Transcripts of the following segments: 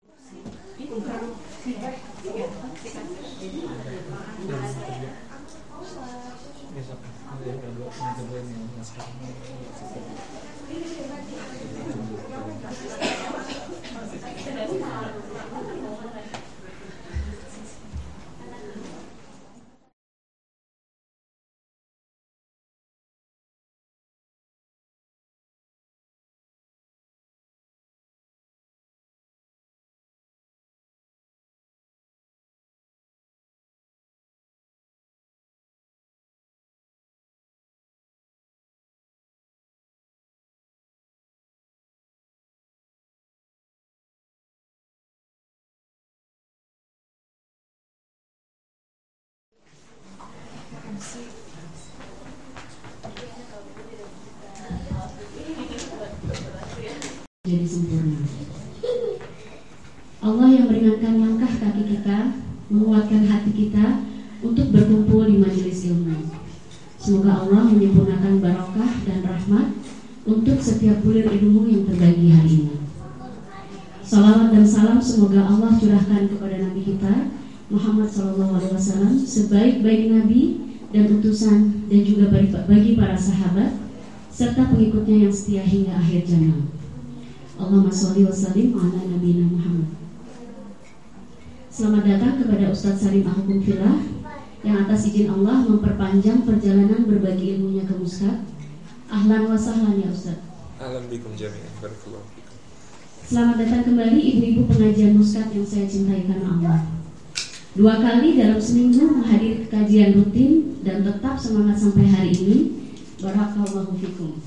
Jadi sempurna. Allah yang meringankan langkah kaki kita, menguatkan hati kita untuk berkumpul di majelis ilmu. Semoga Allah menyempurnakan barokah dan rahmat untuk setiap bulir ilmu yang terbagi hari ini. Salawat dan salam semoga Allah curahkan kepada Nabi kita Muhammad SAW, sebaik-baik Nabi dan utusan, dan juga bagi para sahabat serta pengikutnya yang setia hingga akhir zaman. Allahumma sholli wa sallim ala nabiyina Muhammad. Selamat datang kepada Ustadz Salim Al-Hukum Fillah yang atas izin Allah memperpanjang perjalanan berbagi ilmunya ke Muskat. Ahlan wa sahlan ya Ustadz. Ahlan bikum jami'an. Barakallahu fikum. Selamat datang kembali ibu-ibu pengajian Muskat yang saya cintai karena Allah. 2 kali dalam seminggu menghadiri kajian rutin dan tetap semangat sampai hari ini. Barakallahu fikum.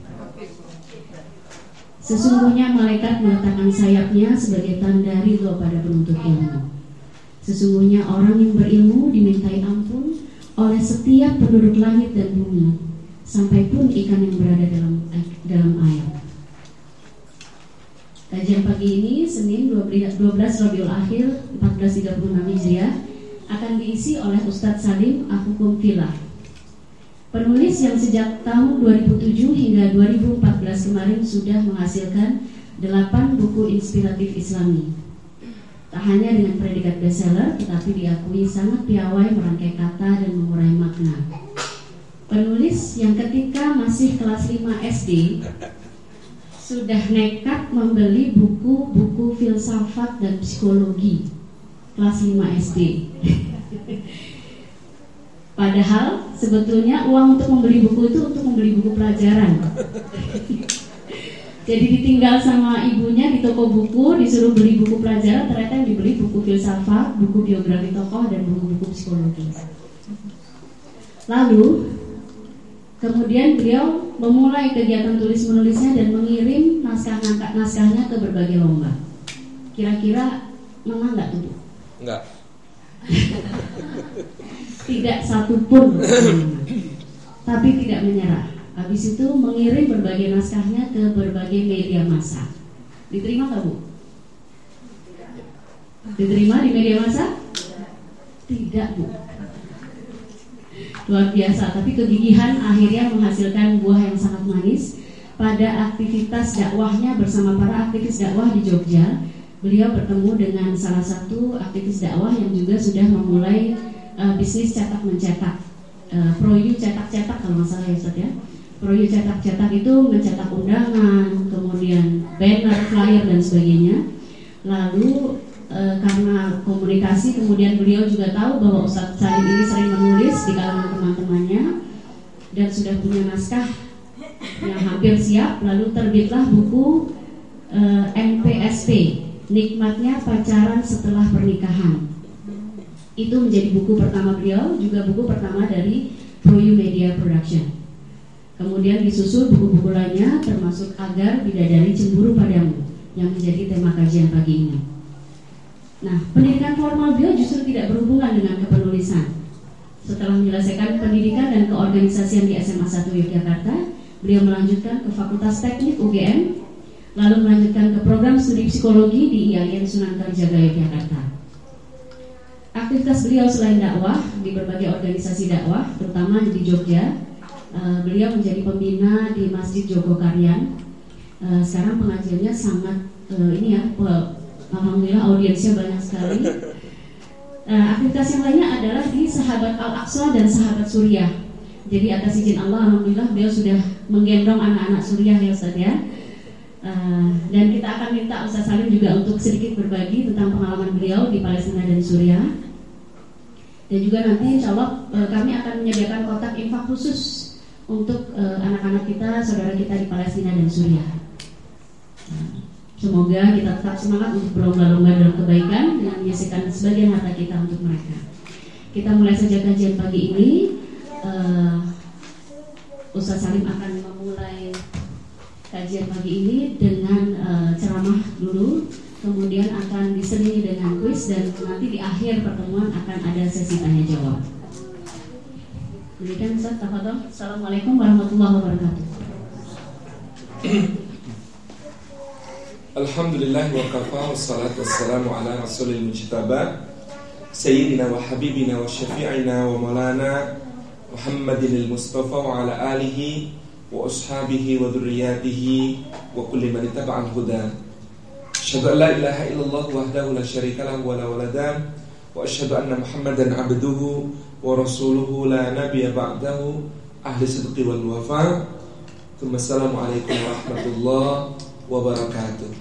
Sesungguhnya malaikat meletakkan sayapnya sebagai tanda ridho pada penuntut ilmu. Sesungguhnya orang yang berilmu dimintai ampun oleh setiap penduduk langit dan bumi, sampai pun ikan yang berada dalam air. Kajian pagi ini Senin 12 Rabiul Akhir 1436 Hijriah akan diisi oleh Ustadz Salim Al-Hukum Fillah, penulis yang sejak tahun 2007 hingga 2014 kemarin sudah menghasilkan 8 buku inspiratif Islami. Tak hanya dengan predikat bestseller, tetapi diakui sangat piawai merangkai kata dan mengurai makna. Penulis yang ketika masih kelas 5 SD sudah nekat membeli buku-buku filsafat dan psikologi kelas 5 SD. Padahal sebetulnya uang untuk membeli buku itu untuk membeli buku pelajaran. Jadi ditinggal sama ibunya di toko buku, disuruh beli buku pelajaran, ternyata yang dibeli buku filsafat, buku biografi tokoh, dan buku-buku psikologi. Lalu kemudian beliau memulai kegiatan tulis-menulisnya dan mengirim naskahnya ke berbagai lomba. Kira-kira menang nggak tuh? Enggak. Tidak satu pun, tapi tidak menyerah. Habis itu mengirim berbagai naskahnya ke berbagai media massa. Diterima nggak Bu? Diterima di media massa? Tidak Bu. Luar biasa, tapi kegigihan akhirnya menghasilkan buah yang sangat manis. Pada aktivitas dakwahnya bersama para aktivis dakwah di Jogja, beliau bertemu dengan salah satu aktivis dakwah yang juga sudah memulai bisnis cetak-mencetak, Proyu cetak-cetak kalau nggak salah ya Ustaz ya. Proyu cetak-cetak itu mencetak undangan, kemudian banner, flyer dan sebagainya. Lalu karena komunikasi, kemudian beliau juga tahu bahwa Ustaz Salim ini sering menulis di kalangan teman-temannya dan sudah punya naskah yang hampir siap. Lalu terbitlah buku NPSP, Nikmatnya Pacaran Setelah Pernikahan. Itu menjadi buku pertama beliau, juga buku pertama dari Proyu Media Production. Kemudian disusul buku-buku lainnya, termasuk Agar Bidadari Cemburu Padamu, yang menjadi tema kajian pagi ini. Nah, pendidikan formal beliau justru tidak berhubungan dengan kepenulisan. Setelah menyelesaikan pendidikan dan keorganisasian di SMA 1 Yogyakarta, beliau melanjutkan ke Fakultas Teknik UGM, lalu melanjutkan ke program studi psikologi di IAIN Sunan Kalijaga Yogyakarta. Aktivitas beliau selain dakwah di berbagai organisasi dakwah, terutama di Jogja, beliau menjadi pembina di Masjid Jogokarian. Sekarang pengajiannya sangat Alhamdulillah audiensnya banyak sekali. Aktivitas yang lainnya adalah di Sahabat Al-Aqsa dan Sahabat Suriah. Jadi atas izin Allah, alhamdulillah beliau sudah menggendong anak-anak Suriah ya Ustaz ya. Dan kita akan minta Ustaz Salim juga untuk sedikit berbagi tentang pengalaman beliau di Palestina dan Suriah. Dan juga nanti insya Allah kami akan menyediakan kotak infak khusus untuk anak-anak kita, saudara kita di Palestina dan Suriah. Semoga kita tetap semangat untuk berlomba-lomba dalam kebaikan dengan menyisihkan sebagian harta kita untuk mereka. Kita mulai saja kajian pagi ini. Ustaz Salim akan memulai kajian pagi ini dengan ceramah dulu, kemudian akan diselingi dengan kuis, dan nanti di akhir pertemuan akan ada sesi tanya jawab. Demikian Ustaz, tafadhol. Assalamualaikum warahmatullahi wabarakatuh. Alhamdulillah wa kafa, wassalatu wassalamu ala rasulil mujtaba Sayyidina wa habibina wa syafi'ina wa maulana Muhammadin al-Mustafa wa ala alihi wa ashabihi wa dhurriyyatihi wa kulli man ittaba'al huda. Asyhadu an la ilaha illallah wahdahu la syarika lahu wa la walada wa asyhadu anna Muhammadan abduhu wa rasuluhu la nabiyya ba'dahu ahli sidqi wal wafa. Assalamualaikum warahmatullahi wabarakatuh.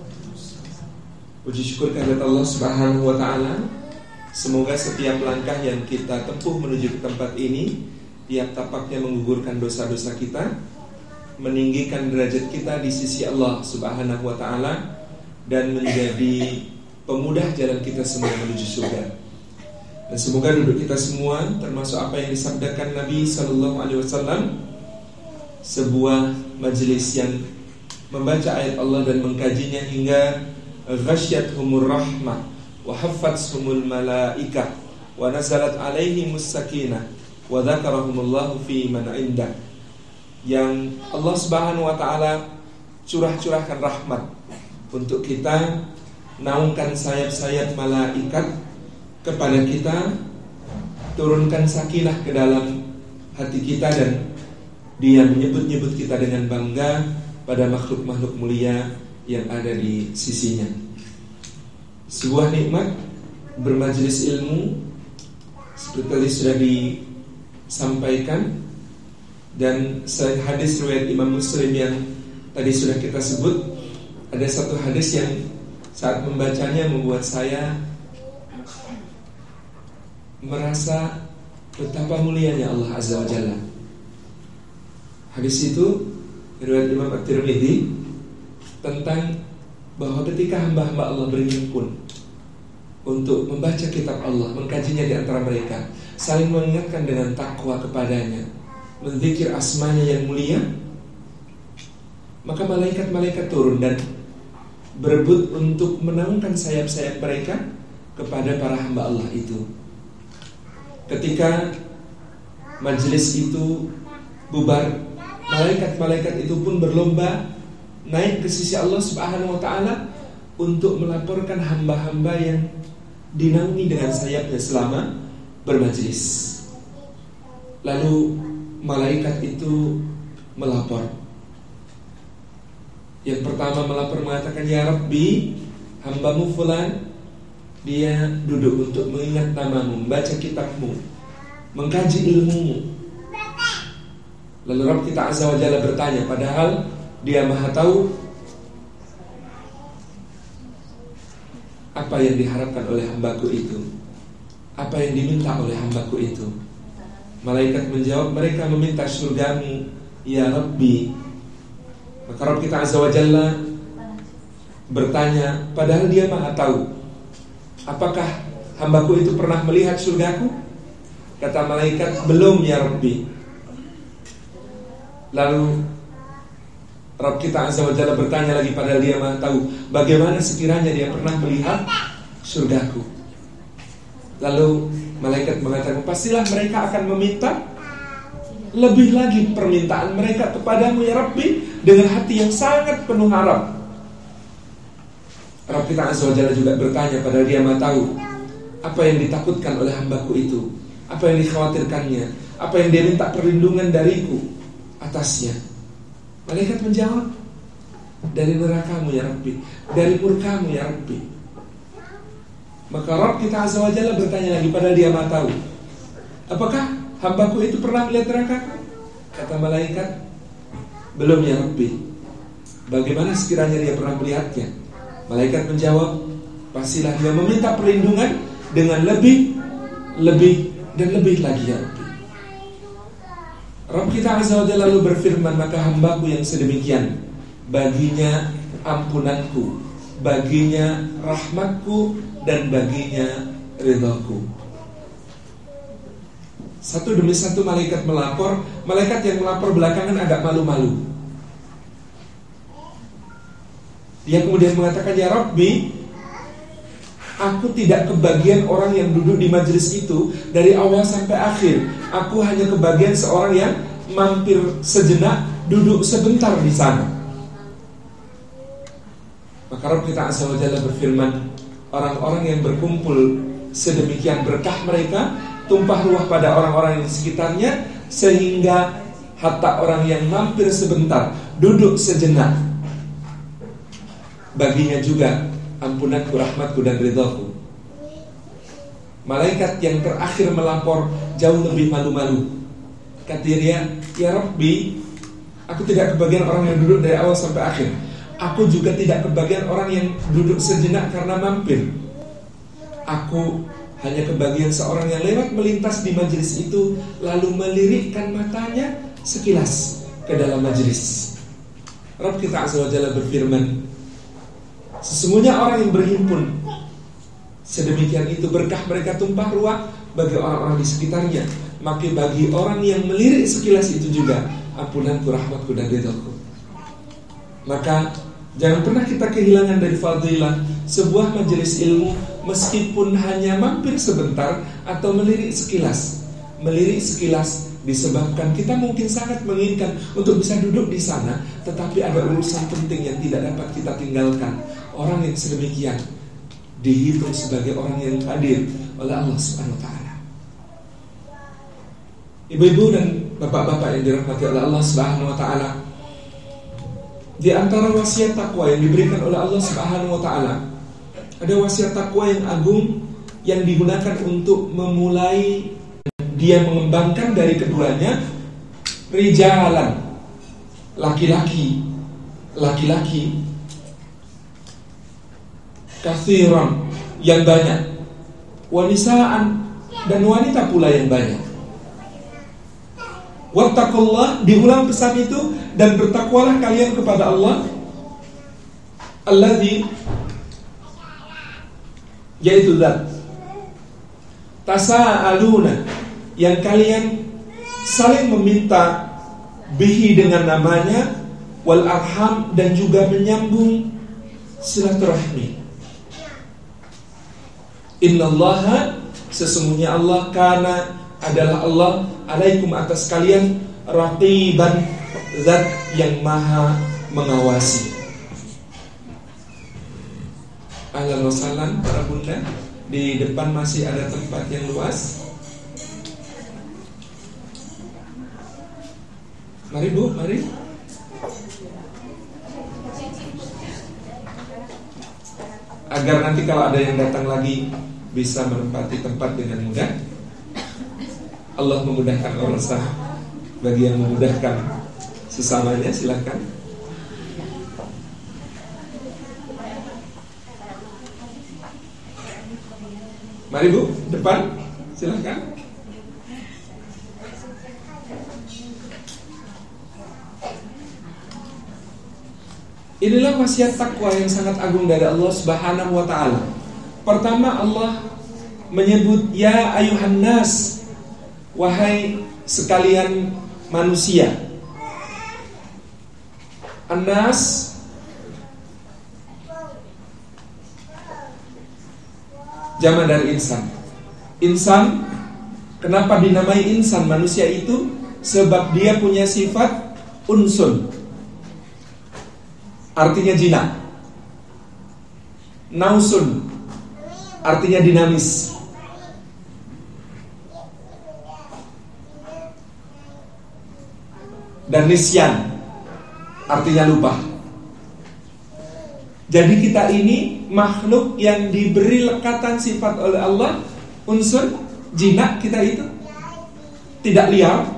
Puji syukur kehadirat Allah Subhanahu wa taala. Semoga setiap langkah yang kita tempuh menuju ke tempat ini, tiap tapaknya menggugurkan dosa-dosa kita, meninggikan derajat kita di sisi Allah Subhanahu wa taala, dan menjadi pemudah jalan kita semua menuju surga. Dan semoga duduk kita semua termasuk apa yang disabdakan Nabi sallallahu alaihi wasallam, sebuah majelis yang membaca ayat Allah dan mengkajinya hingga ghasyyathumur rahmah wa haffathumul malaikah wa nazalat alaihimus sakinah wa dzakarahumullahu fi man indah. Yang Allah Subhanahu wa taala curahkan rahmat untuk kita, naungkan sayap-sayap malaikat kepada kita, turunkan sakinah ke dalam hati kita, dan Dia menyebut-nyebut kita dengan bangga pada makhluk-makhluk mulia yang ada di sisinya. Sebuah nikmat bermajelis ilmu seperti tadi sudah disampaikan, dan selain hadis riwayat Imam Muslim yang tadi sudah kita sebut, ada satu hadis yang saat membacanya membuat saya merasa betapa mulianya Allah Azza wa Jalla. Hadis itu riwayat Imam At-Tirmidzi tentang bahwa ketika hamba-hamba Allah berhimpun untuk membaca kitab Allah, mengkajinya di antara mereka, saling mengingatkan dengan takwa kepadanya, menzikir asmanya yang mulia, maka malaikat-malaikat turun dan berebut untuk menaungkan sayap-sayap mereka kepada para hamba Allah itu. Ketika majelis itu bubar, malaikat-malaikat itu pun berlomba naik ke sisi Allah Subhanahu wa taala untuk melaporkan hamba-hamba yang dinaungi dengan sayapnya selama bermajlis. Lalu malaikat itu melapor. Yang pertama melapor mengatakan, ya Rabbi, hambamu fulan, dia duduk untuk mengingat namamu, membaca kitabmu, mengkaji ilmumu. Lalu Rabb kita Azza wa Jalla bertanya, padahal Dia Maha tahu apa yang diharapkan oleh hambaku itu, apa yang diminta oleh hambaku itu. Malaikat menjawab, mereka meminta surgamu ya Rabbi. Maka Rabb kita Azza wa Jalla bertanya, padahal Dia Maha tahu, apakah hambaku itu pernah melihat surgaku? Kata malaikat, belum ya Rabbi. Lalu Rabb kita Azza wa Jalla bertanya lagi, padahal Dia Maha tahu, bagaimana sekiranya dia pernah melihat surgaku? Lalu malaikat mengatakan, pastilah mereka akan meminta lebih lagi permintaan mereka kepadamu ya Rabbi, dengan hati yang sangat penuh harap. Rabb kita Azza wa Jalla juga bertanya, padahal Dia Maha tahu apa yang ditakutkan oleh hambaku itu, apa yang dikhawatirkannya, apa yang dia minta perlindungan dariku atasnya. Malaikat menjawab, dari nerakamu ya Rabbi, dari murkamu ya Rabbi. Maka Rabb kita Azza wa Jalla bertanya lagi, padahal dia Maha tahu, apakah hambaku itu pernah melihat neraka? Kata malaikat, belum ya Rabbi. Bagaimana sekiranya dia pernah melihatnya? Malaikat menjawab, pastilah dia meminta perlindungan dengan lebih dan lebih lagi ya Rabbi. Rabb kita Azza wa Jalla lalu berfirman, maka hambaku yang sedemikian, baginya ampunanku, baginya rahmatku, dan baginya ridhaku. Satu demi satu malaikat melapor. Malaikat yang melapor belakangan agak malu-malu. Dia kemudian mengatakan, ya Rabbi, aku tidak kebagian orang yang duduk di majelis itu dari awal sampai akhir. Aku hanya kebagian seorang yang mampir sejenak, duduk sebentar di sana. Maka Rabb kita Azza wa Jalla berfirman, orang-orang yang berkumpul sedemikian berkah mereka tumpah ruah pada orang-orang yang di sekitarnya, sehingga hatta orang yang mampir sebentar, duduk sejenak, baginya juga ampunanku, rahmatku, dan ridhaku. Malaikat yang terakhir melapor jauh lebih malu-malu. Kata dia, ya Rabbi, aku tidak kebagian orang yang duduk dari awal sampai akhir. Aku juga tidak kebagian orang yang duduk sejenak karena mampir. Aku hanya kebagian seorang yang lewat melintas di majelis itu, lalu melirikkan matanya sekilas ke dalam majelis. Rabb kita Azza wa Jalla berfirman, sesungguhnya orang yang berhimpun sedemikian itu berkah mereka tumpah ruah bagi orang-orang di sekitarnya. Maka bagi orang yang melirik sekilas itu juga ampunanku, rahmatku, dan ridhaku. Maka jangan pernah kita kehilangan dari fadilah sebuah majelis ilmu, meskipun hanya mampir sebentar atau melirik sekilas. Melirik sekilas disebabkan kita mungkin sangat menginginkan untuk bisa duduk di sana, tetapi ada urusan penting yang tidak dapat kita tinggalkan. Orang yang sedemikian dihitung sebagai orang yang hadir oleh Allah Subhanahu wa Ta'ala. Ibu-ibu dan bapak-bapak yang dirahmati oleh Allah Subhanahu wa Ta'ala, di antara wasiat takwa yang diberikan oleh Allah Subhanahu wa Ta'ala, ada wasiat takwa yang agung yang digunakan untuk memulai dia mengembangkan dari keduanya, rijalan, laki-laki, kathiran, yang banyak, wanisaan, dan wanita pula yang banyak. Wattaqullah, diulang pesan itu, dan bertakwalah kalian kepada Allah, alladzi, yaitu zat, tasa'aluna, yang kalian saling meminta bihi dengan namanya, wal arham, dan juga menyambung silaturahmi. Innallaha, sesungguhnya Allah, kana, adalah Allah, alaikum, atas kalian, raqiban, zat yang maha mengawasi. Ahlan wa sahlan para bunda. Di depan masih ada tempat yang luas. Mari Bu, mari. Agar nanti kalau ada yang datang lagi bisa menempati tempat dengan mudah. Allah memudahkan orang sah. Bagi yang memudahkan sesamanya, silakan. Mari Bu, depan, silakan. Inilah wasiat takwa yang sangat agung dari Allah Subhanahu wa Ta'ala. Pertama, Allah menyebut ya ayuhan nas, wahai sekalian manusia. An-nas, jamak dari insan. Insan, kenapa dinamai insan manusia itu? Sebab dia punya sifat unsun, artinya jinak. Nausun, artinya dinamis. Dan nisyan, artinya lupa. Jadi kita ini makhluk yang diberi lekatan sifat oleh Allah. Unsur jinak kita itu tidak liar,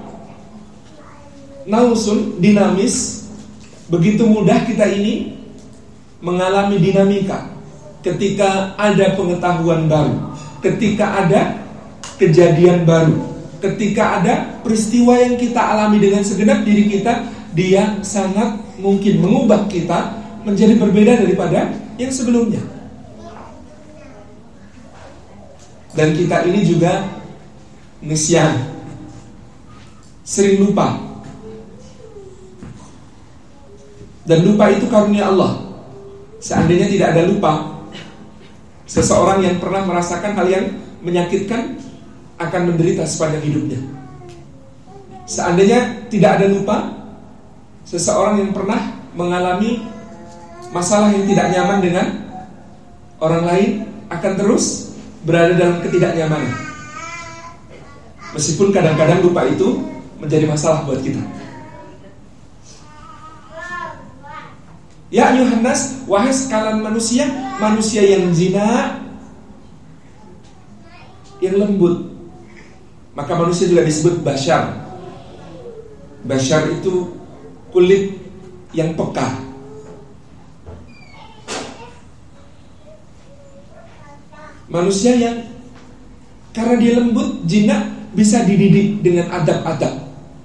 nausun, dinamis. Begitu mudah kita ini mengalami dinamika. Ketika ada pengetahuan baru, ketika ada kejadian baru, ketika ada peristiwa yang kita alami dengan segenap diri kita, dia sangat mungkin mengubah kita menjadi berbeda daripada yang sebelumnya. Dan kita ini juga nisyan, sering lupa. Dan lupa itu karunia Allah. Seandainya tidak ada lupa, seseorang yang pernah merasakan hal yang menyakitkan akan menderita sepanjang hidupnya. Seandainya tidak ada lupa, seseorang yang pernah mengalami masalah yang tidak nyaman dengan orang lain akan terus berada dalam ketidaknyamanan. Meskipun kadang-kadang lupa itu menjadi masalah buat kita. Ya ayuhan nas, wahai sekalian manusia, manusia yang jinak, yang lembut. Maka manusia juga disebut bashar. Bashar itu kulit yang peka. Manusia yang karena dia lembut, jinak, bisa dididik dengan adab-adab.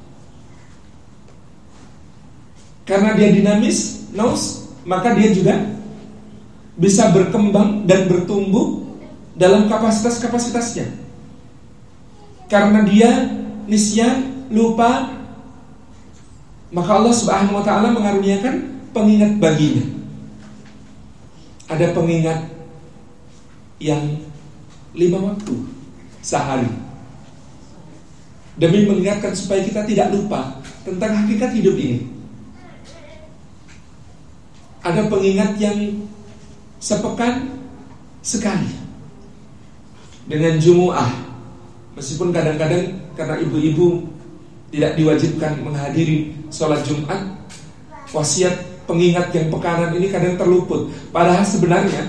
Karena dia dinamis, naus, maka dia juga bisa berkembang dan bertumbuh dalam kapasitas-kapasitasnya. Karena dia nisyan, lupa, maka Allah Subhanahu wa ta'ala mengaruniakan pengingat baginya. Ada pengingat yang 5 waktu sehari, demi mengingatkan supaya kita tidak lupa tentang hakikat hidup ini. Ada pengingat yang sepekan sekali dengan Jumu'ah. Meskipun kadang-kadang karena ibu-ibu tidak diwajibkan menghadiri sholat Jumat, wasiat pengingat yang pekanan ini kadang terluput. Padahal sebenarnya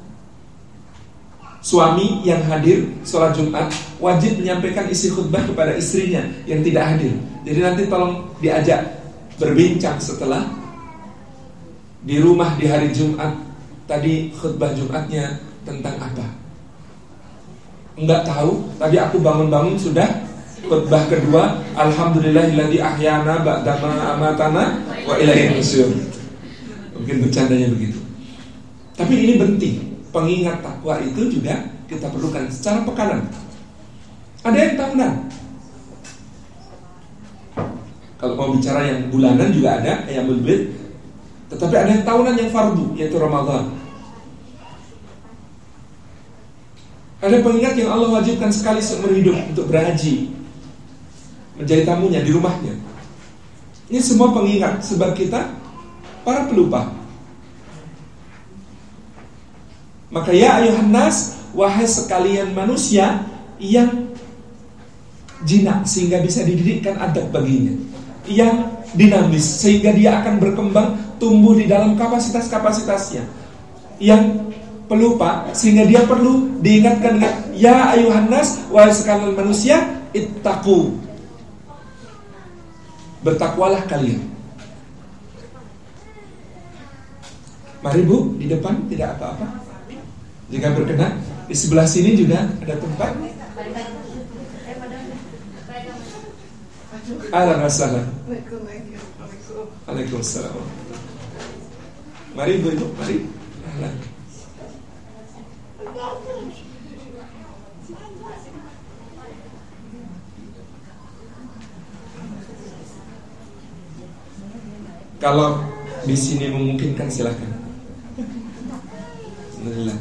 suami yang hadir sholat Jumat wajib menyampaikan isi khutbah kepada istrinya yang tidak hadir. Jadi nanti tolong diajak berbincang setelah di rumah di hari Jumat, tadi khutbah Jumatnya tentang apa? Enggak tahu, tadi aku bangun-bangun sudah khutbah kedua, alhamdulillahilladzi ahyana ba'dama amatana wa ilaihin nusyur. Mungkin bercandanya begitu. Tapi ini penting. Pengingat takwa itu juga kita perlukan secara pekanan. Ada yang tahunan. Kalau mau bicara yang bulanan juga ada, Ayyamul Bid. Tetapi ada yang tahunan yang fardu, yaitu Ramadan. Ada pengingat yang Allah wajibkan sekali seumur hidup untuk berhaji, menjadi tamunya di rumahnya. Ini semua pengingat, sebab kita para pelupa. Maka ya ayuhan nas, wahai sekalian manusia yang jinak sehingga bisa dididikkan adab baginya, yang dinamis sehingga dia akan berkembang tumbuh di dalam kapasitas-kapasitasnya, yang pelupa sehingga dia perlu diingatkan dengan ya ayuhan nas, wahai sekalian manusia, ittaqu, bertakwalah kalian. Mari Bu, di depan tidak apa-apa. Jika berkenan, di sebelah sini juga ada tempat. Assalamualaikum. Waalaikumsalam. Mari Bu, Ibu, mari. Kalau di sini memungkinkan silakan. Alhamdulillah.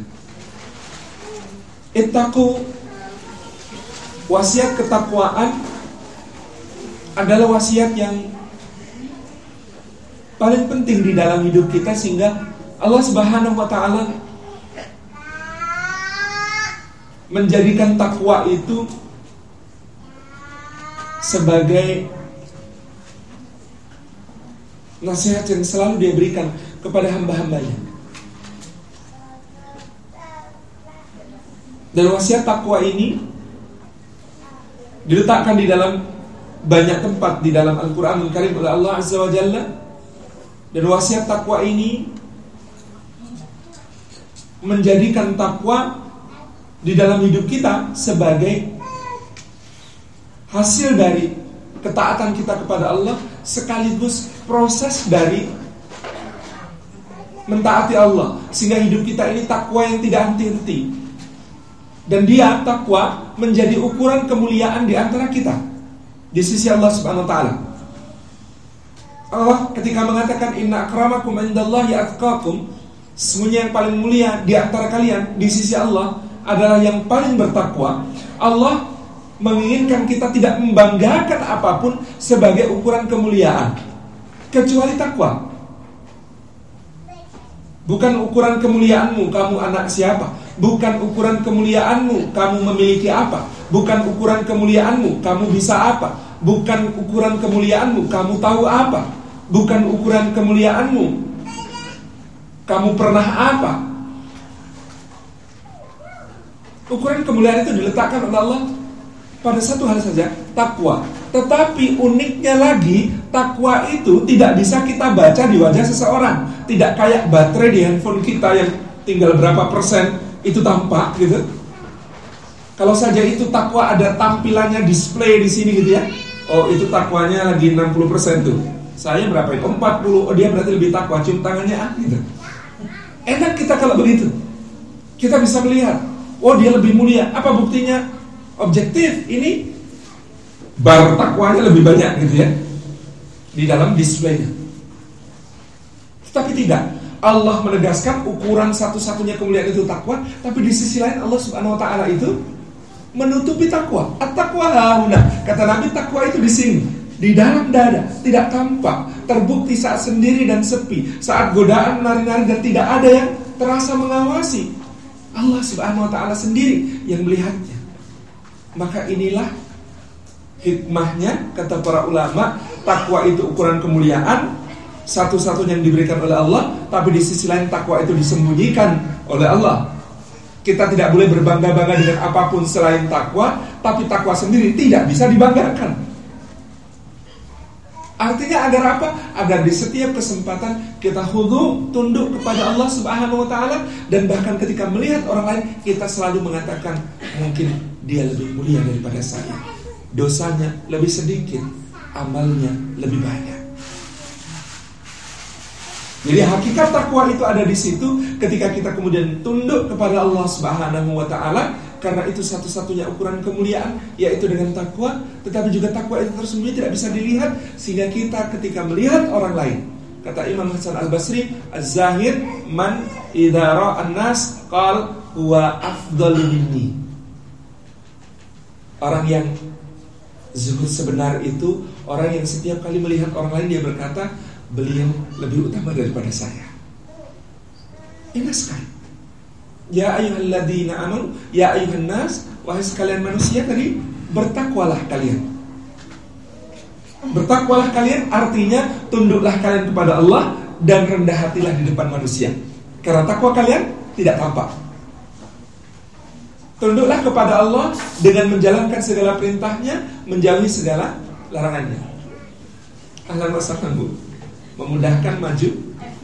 Ittaqu, wasiat ketakwaan adalah wasiat yang paling penting di dalam hidup kita, sehingga Allah Subhanahu wa ta'ala menjadikan takwa itu sebagai nasihat yang selalu dia berikan kepada hamba-hambanya. Dan wasiat takwa ini diletakkan di dalam banyak tempat di dalam Al-Quranul Karim oleh Allah Azza wa Jalla. Dan wasiat takwa ini menjadikan takwa di dalam hidup kita sebagai hasil dari ketaatan kita kepada Allah, sekaligus proses dari mentaati Allah, sehingga hidup kita ini takwa yang tidak henti-henti. Dan dia, takwa, menjadi ukuran kemuliaan di antara kita di sisi Allah Subhanahu wa taala. Allah ketika mengatakan inna akramakum indallahi atqakum, sesungguhnya yang paling mulia di antara kalian di sisi Allah adalah yang paling bertakwa. Allah menginginkan kita tidak membanggakan apapun sebagai ukuran kemuliaan kecuali takwa. Bukan ukuran kemuliaanmu kamu anak siapa, bukan ukuran kemuliaanmu kamu memiliki apa, bukan ukuran kemuliaanmu kamu bisa apa, bukan ukuran kemuliaanmu kamu tahu apa, bukan ukuran kemuliaanmu kamu pernah apa. Ukuran kemuliaan itu diletakkan oleh Allah pada satu hal saja, takwa. Tetapi uniknya lagi, takwa itu tidak bisa kita baca di wajah seseorang. Tidak kayak baterai di handphone kita yang tinggal berapa persen itu tampak gitu. Kalau saja itu takwa ada tampilannya display di sini gitu ya. Oh, itu takwanya lagi 60% tuh. Saya berapa itu? 40. Oh, dia berarti lebih takwa. Cium tangannya gitu. Enak kita kalau begitu. Kita bisa melihat, oh dia lebih mulia. Apa buktinya? Objektif, ini bar takwanya lebih banyak gitu ya di dalam displaynya. Tetapi tidak, Allah menegaskan ukuran satu-satunya kemuliaan itu takwa. Tapi di sisi lain Allah Subhanahu wa ta'ala itu menutupi takwa. At-taqwa hauna. Kata Nabi, takwa itu di sini, di dalam dada, tidak tampak, terbukti saat sendiri dan sepi, saat godaan menari-nari dan tidak ada yang terasa mengawasi. Allah Subhanahu wa ta'ala sendiri yang melihatnya. Maka inilah hikmahnya, kata para ulama, takwa itu ukuran kemuliaan satu-satunya yang diberikan oleh Allah. Tapi di sisi lain takwa itu disembunyikan oleh Allah. Kita tidak boleh berbangga-bangga dengan apapun selain takwa. Tapi takwa sendiri tidak bisa dibanggakan. Artinya agar apa? Agar di setiap kesempatan kita khudu, tunduk kepada Allah Subhanahu wa ta'ala. Dan bahkan ketika melihat orang lain, kita selalu mengatakan, mungkin dia lebih mulia daripada saya, dosanya lebih sedikit, amalnya lebih banyak. Jadi hakikat takwa itu ada di situ ketika kita kemudian tunduk kepada Allah Subhanahu wa ta'ala. Karena itu satu-satunya ukuran kemuliaan, yaitu dengan takwa. Tetapi juga takwa itu tersembunyi, tidak bisa dilihat, sehingga kita ketika melihat orang lain, kata Imam Hasan Al-Basri, az-zahid man idza ra'a an-nas qala huwa afdalu minni. Orang yang zuhud sebenar itu orang yang setiap kali melihat orang lain dia berkata, beliau lebih utama daripada saya. Indah sekali. Ya ayyuhalladzina amanu, ya ayyuhan nas, wahai sekalian manusia, tadi bertakwalah kalian. Bertakwalah kalian artinya tunduklah kalian kepada Allah dan rendah hatilah di depan manusia. Karena takwa kalian tidak tampak. Tunduklah kepada Allah dengan menjalankan segala perintahnya, menjauhi segala larangannya. Ahlan wa sahlan Bu. Memudahkan maju.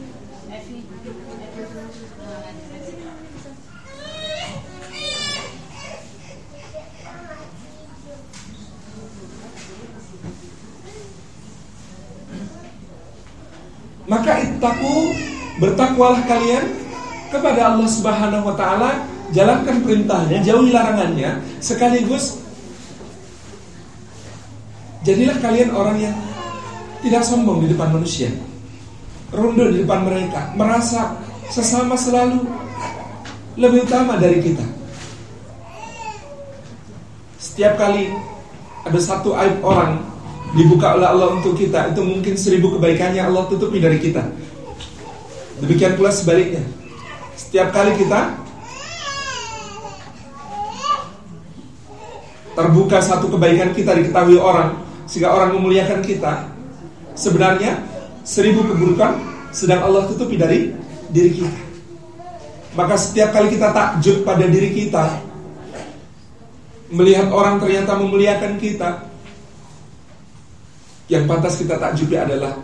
Maka ittaqu, bertakwalah kalian kepada Allah Subhanahu wa ta'ala, jalankan perintahnya, jauhi larangannya, sekaligus jadilah kalian orang yang tidak sombong di depan manusia, runduk di depan mereka, merasa sesama selalu lebih utama dari kita. Setiap kali ada satu aib orang dibuka oleh Allah untuk kita, itu mungkin 1000 kebaikannya Allah tutupi dari kita. Demikian pula sebaliknya. Setiap kali kita terbuka satu kebaikan kita diketahui orang, sehingga orang memuliakan kita, sebenarnya 1000 keburukan sedang Allah tutupi dari diri kita. Maka setiap kali kita takjub pada diri kita, melihat orang ternyata memuliakan kita, yang pantas kita takjubi adalah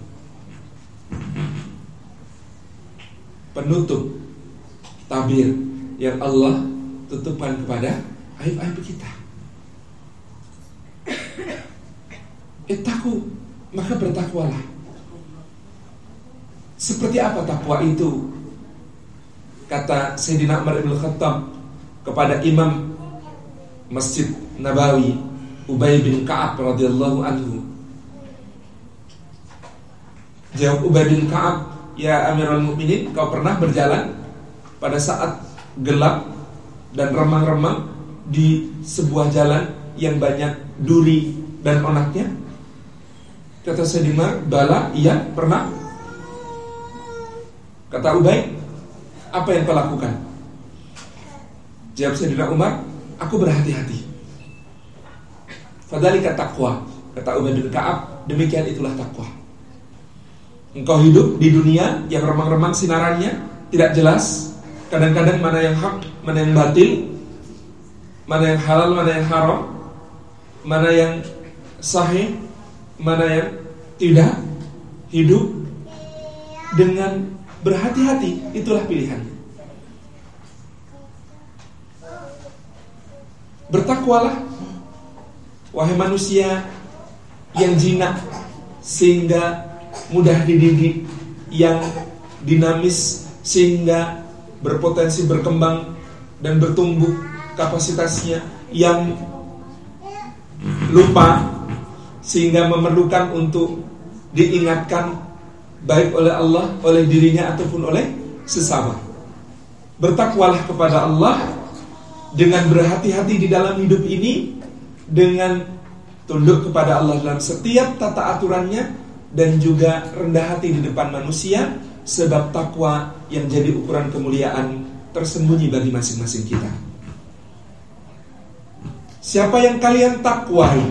penutup tabir yang Allah tutupkan kepada aib-aib kita. Ittaqu, maka bertakwalah. Seperti apa takwa itu? Kata Sayyidina Umar bin Khattab kepada Imam Masjid Nabawi Ubay bin Ka'ab radhiyallahu anhu. Jawab Ubay bin Ka'ab, "Ya Amirul Mukminin, kau pernah berjalan pada saat gelap dan remang-remang di sebuah jalan yang banyak duri dan onaknya?" Kata Sayyidina Umar, "Bala, iya, pernah." Kata Ubay, "Apa yang kau lakukan?" Jawab Sayyidina Umar, "Aku berhati-hati." Fadzalika taqwa. Kata Ubay bin Ka'ab, demikian itulah takwa. Engkau hidup di dunia yang remang-remang sinarannya, tidak jelas, kadang-kadang mana yang hak, mana yang batil, mana yang halal, mana yang haram, mana yang sahih, mana yang tidak. Hidup dengan berhati-hati, itulah pilihannya. Bertakwalah, wahai manusia yang jinak sehingga mudah dididik, yang dinamis sehingga berpotensi berkembang dan bertumbuh kapasitasnya, yang lupa sehingga memerlukan untuk diingatkan baik oleh Allah, oleh dirinya ataupun oleh sesama. Bertakwalah kepada Allah dengan berhati-hati di dalam hidup ini, dengan tunduk kepada Allah dalam setiap tata aturannya, dan juga rendah hati di depan manusia, sebab takwa yang jadi ukuran kemuliaan tersembunyi bagi masing-masing kita. Siapa yang kalian takwai,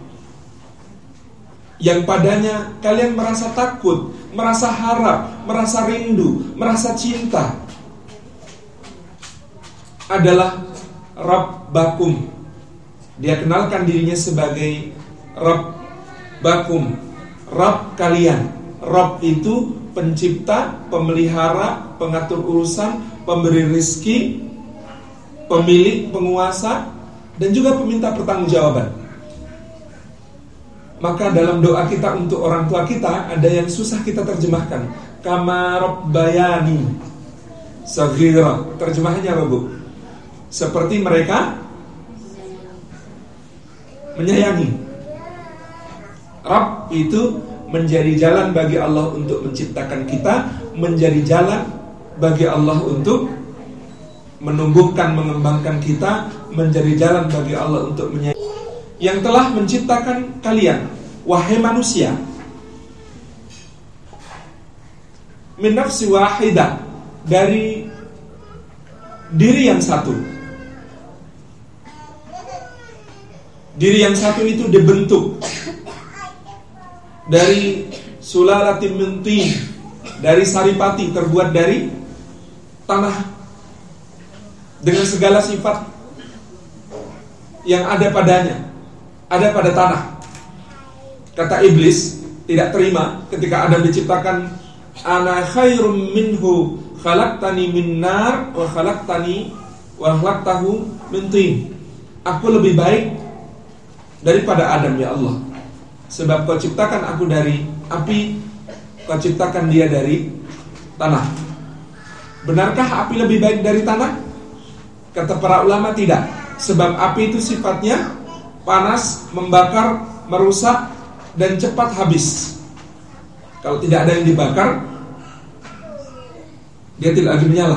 yang padanya kalian merasa takut, merasa harap, merasa rindu, merasa cinta, adalah Rabbakum. Dia kenalkan dirinya sebagai Rabbakum, Rabb kalian. Rabb itu pencipta, pemelihara, pengatur urusan, pemberi rizki, pemilik, penguasa, dan juga peminta pertanggungjawaban. Maka dalam doa kita untuk orang tua kita, ada yang susah kita terjemahkan. Kama rabbayani saghira. Terjemahannya apa, Bu? Seperti mereka menyayangi. Rabb itu menjadi jalan bagi Allah untuk menciptakan kita, menjadi jalan bagi Allah untuk menumbuhkan, mengembangkan kita, menjadi jalan bagi Allah untuk menyayangi. Yang telah menciptakan kalian, wahai manusia, min nafsi wahidah, dari diri yang satu. Diri yang satu itu dibentuk dari sulalatin min tin, dari saripati, terbuat dari tanah, dengan segala sifat yang ada padanya, ada pada tanah. Kata iblis, tidak terima ketika Adam diciptakan, ana khairum minhu khalaqtani min nar wa khalaqtahu min tin. Aku lebih baik daripada Adam, ya Allah, sebab kau ciptakan aku dari api, kau ciptakan dia dari tanah. Benarkah api lebih baik dari tanah? Kata para ulama, tidak. Sebab api itu sifatnya panas, membakar, merusak, dan cepat habis. Kalau tidak ada yang dibakar, dia tidak lagi menyala.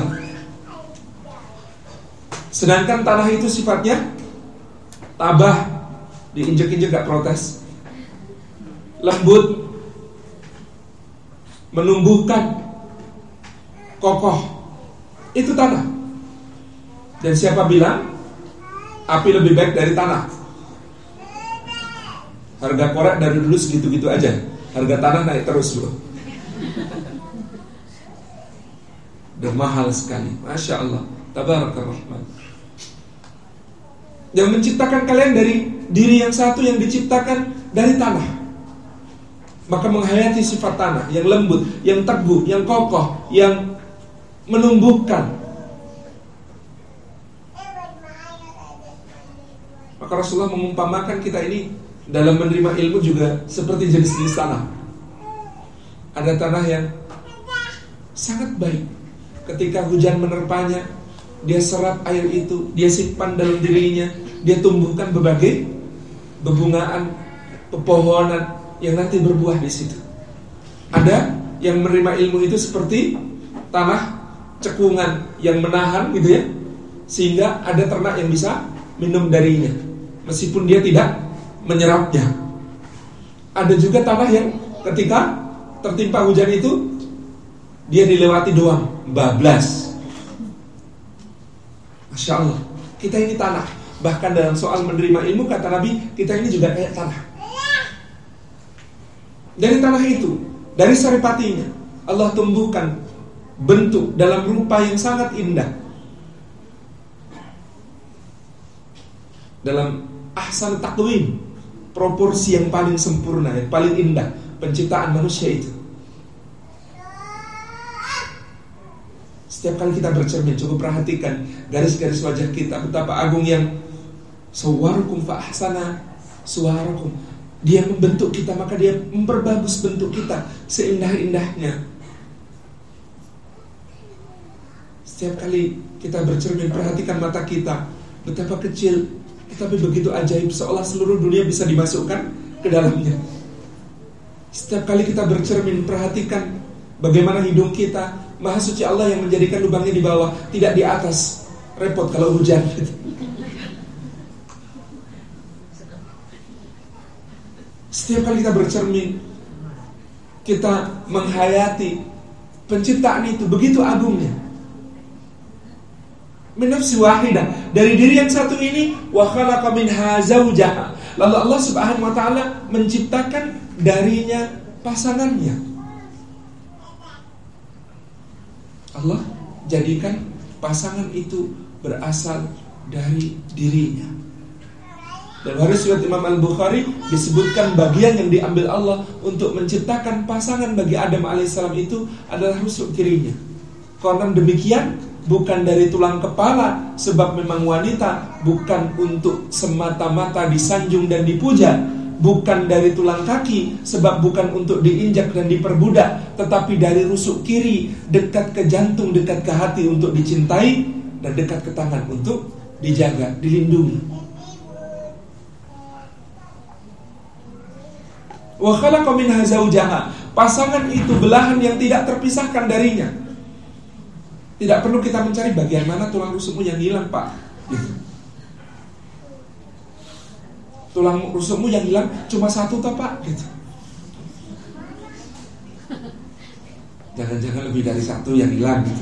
Sedangkan tanah itu sifatnya tabah, diinjek-injek gak protes, lembut, menumbuhkan, kokoh. Itu tanah. Dan siapa bilang api lebih baik dari tanah? Harga korek dari dulu segitu-gitu aja, harga tanah naik terus, bro. Dan mahal sekali. Masya Allah, Tabarakallah Rahman. yang menciptakan kalian dari diri yang satu yang diciptakan dari tanah. Maka menghayati sifat tanah yang lembut, yang teguh, yang kokoh, yang menumbuhkan. Maka Rasulullah mengumpamakan kita ini dalam menerima ilmu juga seperti jenis-jenis tanah. Ada tanah yang sangat baik. Ketika hujan menerpanya, dia serap air itu, dia simpan dalam dirinya, dia tumbuhkan berbagai bebungaan, pepohonan yang nanti berbuah di situ. Ada yang menerima ilmu itu seperti tanah cekungan yang menahan gitu ya, sehingga ada ternak yang bisa minum darinya meskipun dia tidak menyerapnya. Ada juga tanah yang ketika tertimpa hujan itu dia dilewati doang, bablas. Masya Allah, kita ini tanah. Bahkan dalam soal menerima ilmu, kata Nabi, kita ini juga kayak tanah. Dari tanah itu, dari saripatinya, Allah tumbuhkan bentuk dalam rupa yang sangat indah. Dalam ahsan taqwim, proporsi yang paling sempurna, yang paling indah penciptaan manusia itu. Setiap kali kita bercermin, coba perhatikan garis-garis wajah kita, betapa agung yang sawwarukum fa ahsana suwarakum. Dia membentuk kita, maka dia memperbagus bentuk kita seindah-indahnya. Setiap kali kita bercermin, perhatikan mata kita, betapa kecil tetapi begitu ajaib, seolah seluruh dunia bisa dimasukkan ke dalamnya. Setiap kali kita bercermin, perhatikan bagaimana hidung kita. Maha suci Allah yang menjadikan lubangnya di bawah, tidak di atas. Repot kalau hujan. Setiap kali kita bercermin, kita menghayati penciptaan itu begitu agungnya. Min nafsi wahidah, dari diri yang satu ini, wa khalaqa minha zawjaha. Lalu Allah Subhanahu wa taala menciptakan darinya pasangannya. Allah jadikan pasangan itu berasal dari dirinya. Dalam hadis riwayat Imam Al-Bukhari disebutkan bagian yang diambil Allah untuk menciptakan pasangan bagi Adam alaihissalam itu adalah rusuk kirinya. Karena demikian, bukan dari tulang kepala, sebab memang wanita bukan untuk semata-mata disanjung dan dipuja. Bukan dari tulang kaki, sebab bukan untuk diinjak dan diperbudak, tetapi dari rusuk kiri, dekat ke jantung, dekat ke hati untuk dicintai, dan dekat ke tangan untuk dijaga, dilindungi. Wa khalaqa minha zawjaha. Pasangan itu belahan yang tidak terpisahkan darinya. Tidak perlu kita mencari bagian mana tulang rusukmu yang hilang, Pak. Tulang rusukmu yang hilang cuma satu toh, Pak, gitu. Jangan-jangan lebih dari satu yang hilang gitu.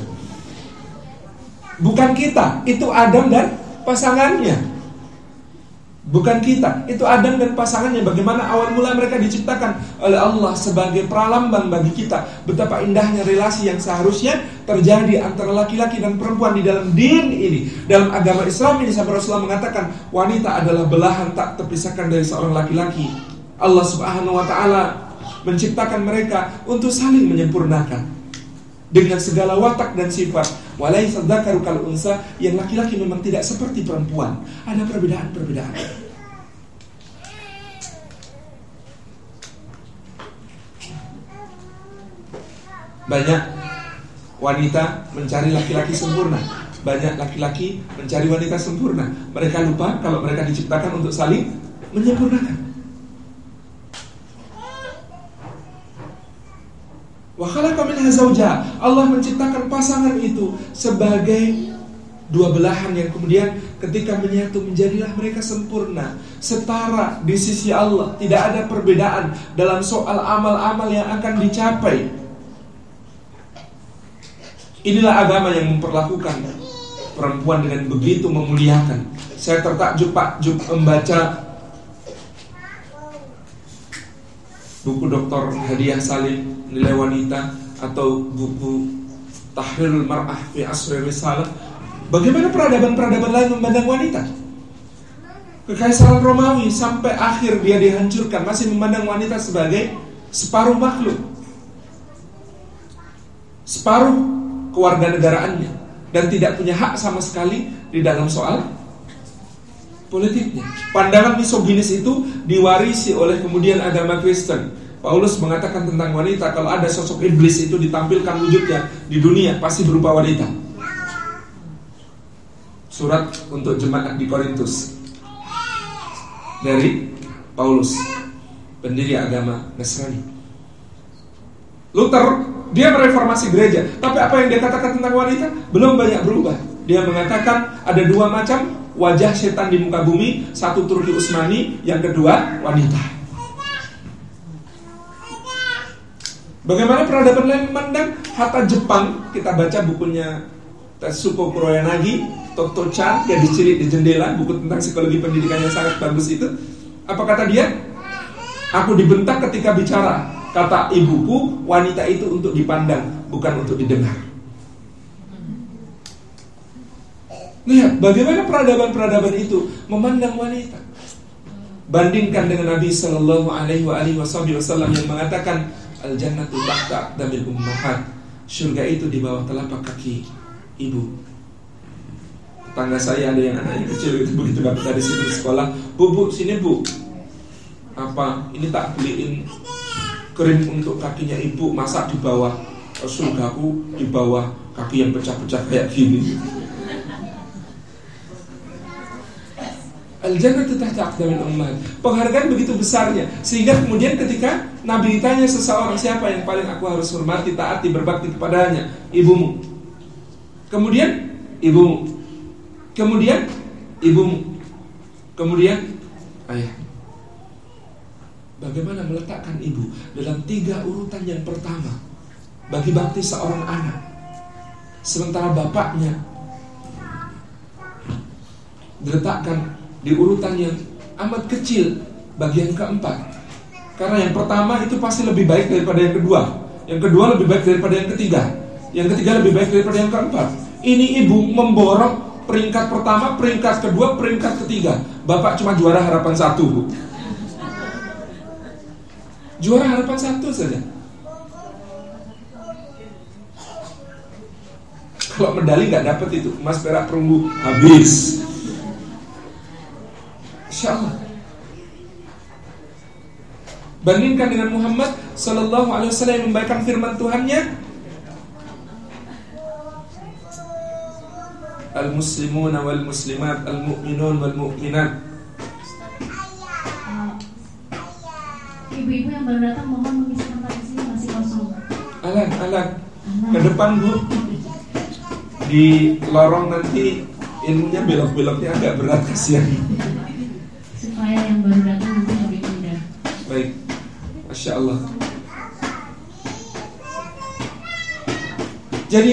Bukan kita, itu Adam dan pasangannya. Bukan kita, itu Adam dan pasangannya. Bagaimana awal mula mereka diciptakan oleh Allah sebagai pralambang bagi kita betapa indahnya relasi yang seharusnya terjadi antara laki-laki dan perempuan di dalam din ini. Dalam agama Islam ini sampai Rasulullah mengatakan wanita adalah belahan tak terpisahkan dari seorang laki-laki. Allah Subhanahu wa taala menciptakan mereka untuk saling menyempurnakan dengan segala watak dan sifat. Walaysa dzakaru kal unsa, yang laki-laki memang tidak seperti perempuan. Ada perbedaan-perbedaan. Banyak wanita mencari laki-laki sempurna, banyak laki-laki mencari wanita sempurna. Mereka lupa kalau mereka diciptakan untuk saling menyempurnakan. Wa khalaqa minha zawjaha. Allah menciptakan pasangan itu sebagai dua belahan yang kemudian ketika menyatu menjadilah mereka sempurna, setara di sisi Allah. Tidak ada perbedaan dalam soal amal-amal yang akan dicapai. Inilah agama yang memperlakukan perempuan dengan begitu memuliakan. Saya tertakjub Pak membaca buku Dr. Hadiah Salim Nilai Wanita atau buku Tahrirul Mar'ah fi Asri Risalah. Bagaimana peradaban-peradaban lain memandang wanita? Kekaisaran Romawi sampai akhir dia dihancurkan masih memandang wanita sebagai separuh makhluk, separuh kewarganegaraannya, dan tidak punya hak sama sekali di dalam soal politiknya. Pandangan misoginis itu diwarisi oleh kemudian agama Kristen. Paulus mengatakan tentang wanita, kalau ada sosok iblis itu ditampilkan wujudnya di dunia, pasti berupa wanita. Surat untuk jemaat di Korintus dari Paulus, pendiri agama Nasrani. Luther, dia mereformasi gereja, tapi apa yang dia katakan tentang wanita belum banyak berubah. Dia mengatakan ada dua macam wajah setan di muka bumi, satu Turki Utsmani, yang kedua wanita. Bagaimana peradaban lain memandang? Hatta Jepang, kita baca bukunya Tetsuko Kuroyanagi, Toto Chan, gadis cilik di jendela, buku tentang psikologi pendidikan yang sangat bagus itu. Apa kata dia? Aku dibentak ketika bicara. Kata ibuku, wanita itu untuk dipandang, bukan untuk didengar. Lihat bagaimana peradaban-peradaban itu memandang wanita. Bandingkan dengan Nabi Sallallahu Alaihi Wasallam yang mengatakan al-jannatu tahta aqdamil ummahat. Surga itu di bawah telapak kaki ibu. Tetangga saya ada yang anaknya kecil itu begitu dapat dari situ sekolah, bu sini bu, apa ini tak beliin krim untuk kakinya ibu, masak di bawah surgaku, di bawah kaki yang pecah-pecah kayak gini. Al-jannatu tahta aqdamil ummahat. Penghargaan begitu besarnya, sehingga kemudian ketika Nabi ditanya seseorang, siapa yang paling aku harus hormati, taati, berbakti kepadanya? Ibumu. Kemudian ibumu. Kemudian ibumu. Kemudian ayah. Bagaimana meletakkan ibu dalam 3 urutan yang pertama bagi bakti seorang anak, sementara bapaknya diletakkan di urutan yang amat kecil, bagian keempat. Karena yang pertama itu pasti lebih baik daripada yang kedua, yang kedua lebih baik daripada yang ketiga, yang ketiga lebih baik daripada yang keempat. Ini ibu memborong peringkat pertama, peringkat kedua, peringkat ketiga. Bapak cuma juara harapan 1, Bu. Juara harapan 1 saja. Kalau medali gak dapet itu, emas, perak, perunggu, habis. InsyaAllah. Bandingkan dengan Muhammad Sallallahu Alaihi Wasallam yang membacakan firman Tuhannya, al-muslimuna wal muslimat, al-mu'minun wal mu'minat. Ibu-ibu yang baru datang mohon mengisi tempat di sini, masih kosong. Alat ke depan Bu. Di lorong nanti ilmunya belok-beloknya agak berat, kasihan. Supaya yang baru datang nanti lebih mudah. Baik, Masya Allah. Jadi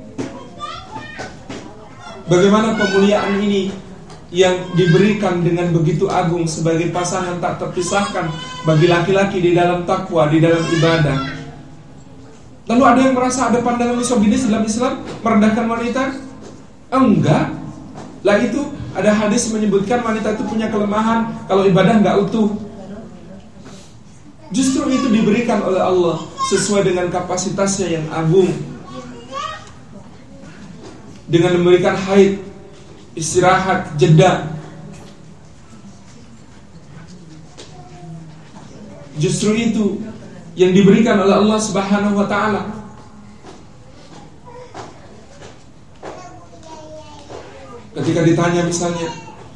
bagaimana pemuliaan ini yang diberikan dengan begitu agung sebagai pasangan tak terpisahkan bagi laki-laki di dalam takwa, di dalam ibadah. Lalu ada yang merasa ada pandangan misoginis dalam Islam, merendahkan wanita? Enggak. Lah itu ada hadis menyebutkan wanita itu punya kelemahan, kalau ibadah enggak utuh. Justru itu diberikan oleh Allah sesuai dengan kapasitasnya yang agung, dengan memberikan haid, istirahat, jeda. Justru itu yang diberikan oleh Allah Subhanahu wa ta'ala. Ketika ditanya misalnya,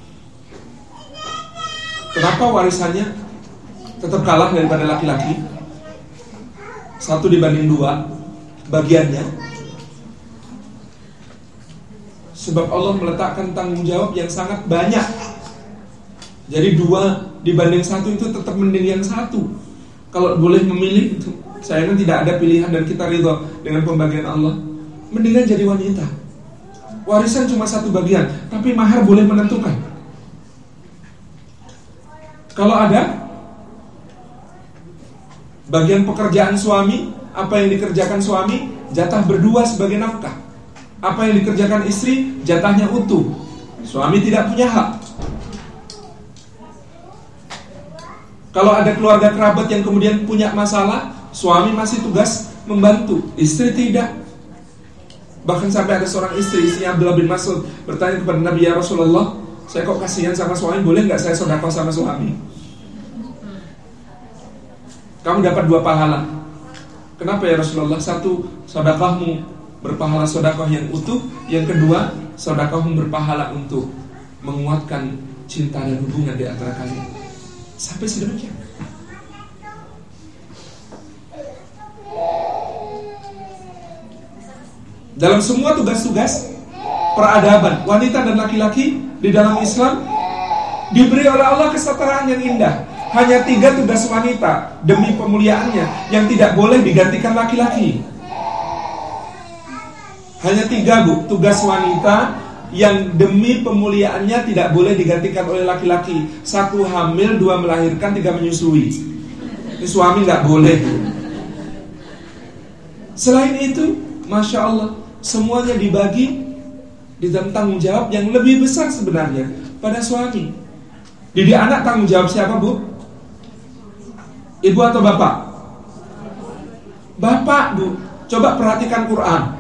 kenapa warisannya tetap kalah daripada laki-laki, 1 dibanding 2 bagiannya? Sebab Allah meletakkan tanggung jawab yang sangat banyak. Jadi 2 dibanding 1 itu tetap mending yang 1. Kalau boleh memilih, sayangnya tidak ada pilihan dan kita ridho dengan pembagian Allah, mendingan jadi wanita. Warisan cuma 1 bagian, tapi mahar boleh menentukan. Kalau ada bagian pekerjaan suami, apa yang dikerjakan suami, jatah berdua sebagai nafkah. Apa yang dikerjakan istri, jatahnya utuh. Suami tidak punya hak. Kalau ada keluarga kerabat yang kemudian punya masalah, suami masih tugas membantu, istri tidak. Bahkan sampai ada seorang istri, istrinya Abdullah bin Mas'ud, bertanya kepada Nabi, ya Rasulullah, saya kok kasihan sama suami, boleh gak saya sedekah sama suami? Kamu dapat 2 pahala. Kenapa ya Rasulullah? 1, sedekahmu berpahala sedekah yang utuh. Yang kedua, sedekahmu berpahala untuk menguatkan cinta dan hubungan di antara kalian. Sampai sedemikian. Dalam semua tugas-tugas peradaban wanita dan laki-laki di dalam Islam diberi oleh Allah kesetaraan yang indah. Hanya 3 tugas wanita demi pemuliaannya yang tidak boleh digantikan laki-laki. Hanya 3 Bu, tugas wanita yang demi pemuliaannya tidak boleh digantikan oleh laki-laki. 1 hamil, 2 melahirkan, 3 menyusui. Ini suami gak boleh. Selain itu, Masya Allah, semuanya dibagi di dalam tanggung jawab yang lebih besar sebenarnya pada suami. Didik anak tanggung jawab siapa Bu? Ibu atau bapak? Bapak Bu. Coba perhatikan Quran.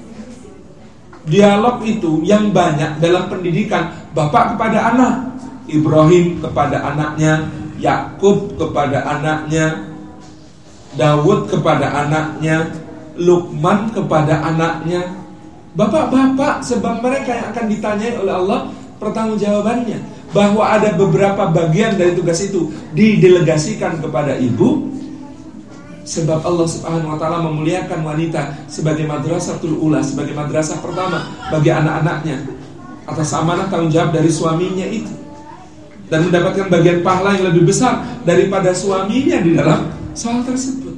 Dialog itu yang banyak dalam pendidikan bapak kepada anak. Ibrahim kepada anaknya, Yakub kepada anaknya, Daud kepada anaknya, Luqman kepada anaknya. Bapak-bapak, sebab mereka yang akan ditanyai oleh Allah pertanggungjawabannya. Bahwa ada beberapa bagian dari tugas itu didelegasikan kepada ibu, sebab Allah Subhanahu wa ta'ala memuliakan wanita sebagai madrasatul ula, sebagai madrasah pertama bagi anak-anaknya atas amanah tanggung jawab dari suaminya itu, dan mendapatkan bagian pahala yang lebih besar daripada suaminya di dalam soal tersebut.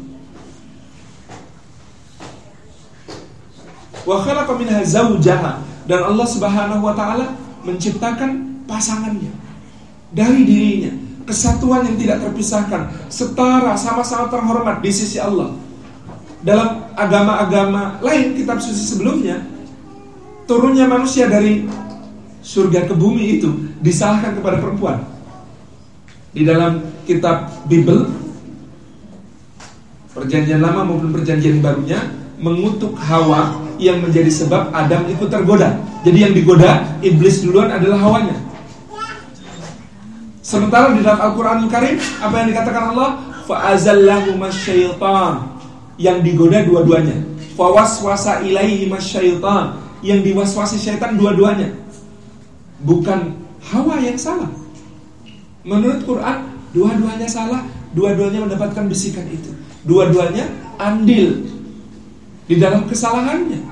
Wa khalaqa minha zawjaha, dan Allah Subhanahu wa ta'ala menciptakan pasangannya dari dirinya. Kesatuan yang tidak terpisahkan, setara, sama-sama terhormat di sisi Allah. Dalam agama-agama lain, kitab suci sebelumnya, turunnya manusia dari surga ke bumi itu disalahkan kepada perempuan. Di dalam kitab Bible, perjanjian lama maupun perjanjian barunya, mengutuk Hawa yang menjadi sebab Adam ikut tergoda. Jadi yang digoda iblis duluan adalah Hawanya. Sementara di dalam Al-Quranul Karim, apa yang dikatakan Allah? Fa'azallahuma syaitan, yang digoda dua-duanya. Fawaswasa ilaihi masyaitan, yang diwaswasi syaitan dua-duanya. Bukan Hawa yang salah. Menurut Quran, dua-duanya salah, dua-duanya mendapatkan bisikan itu. Dua-duanya andil di dalam kesalahannya.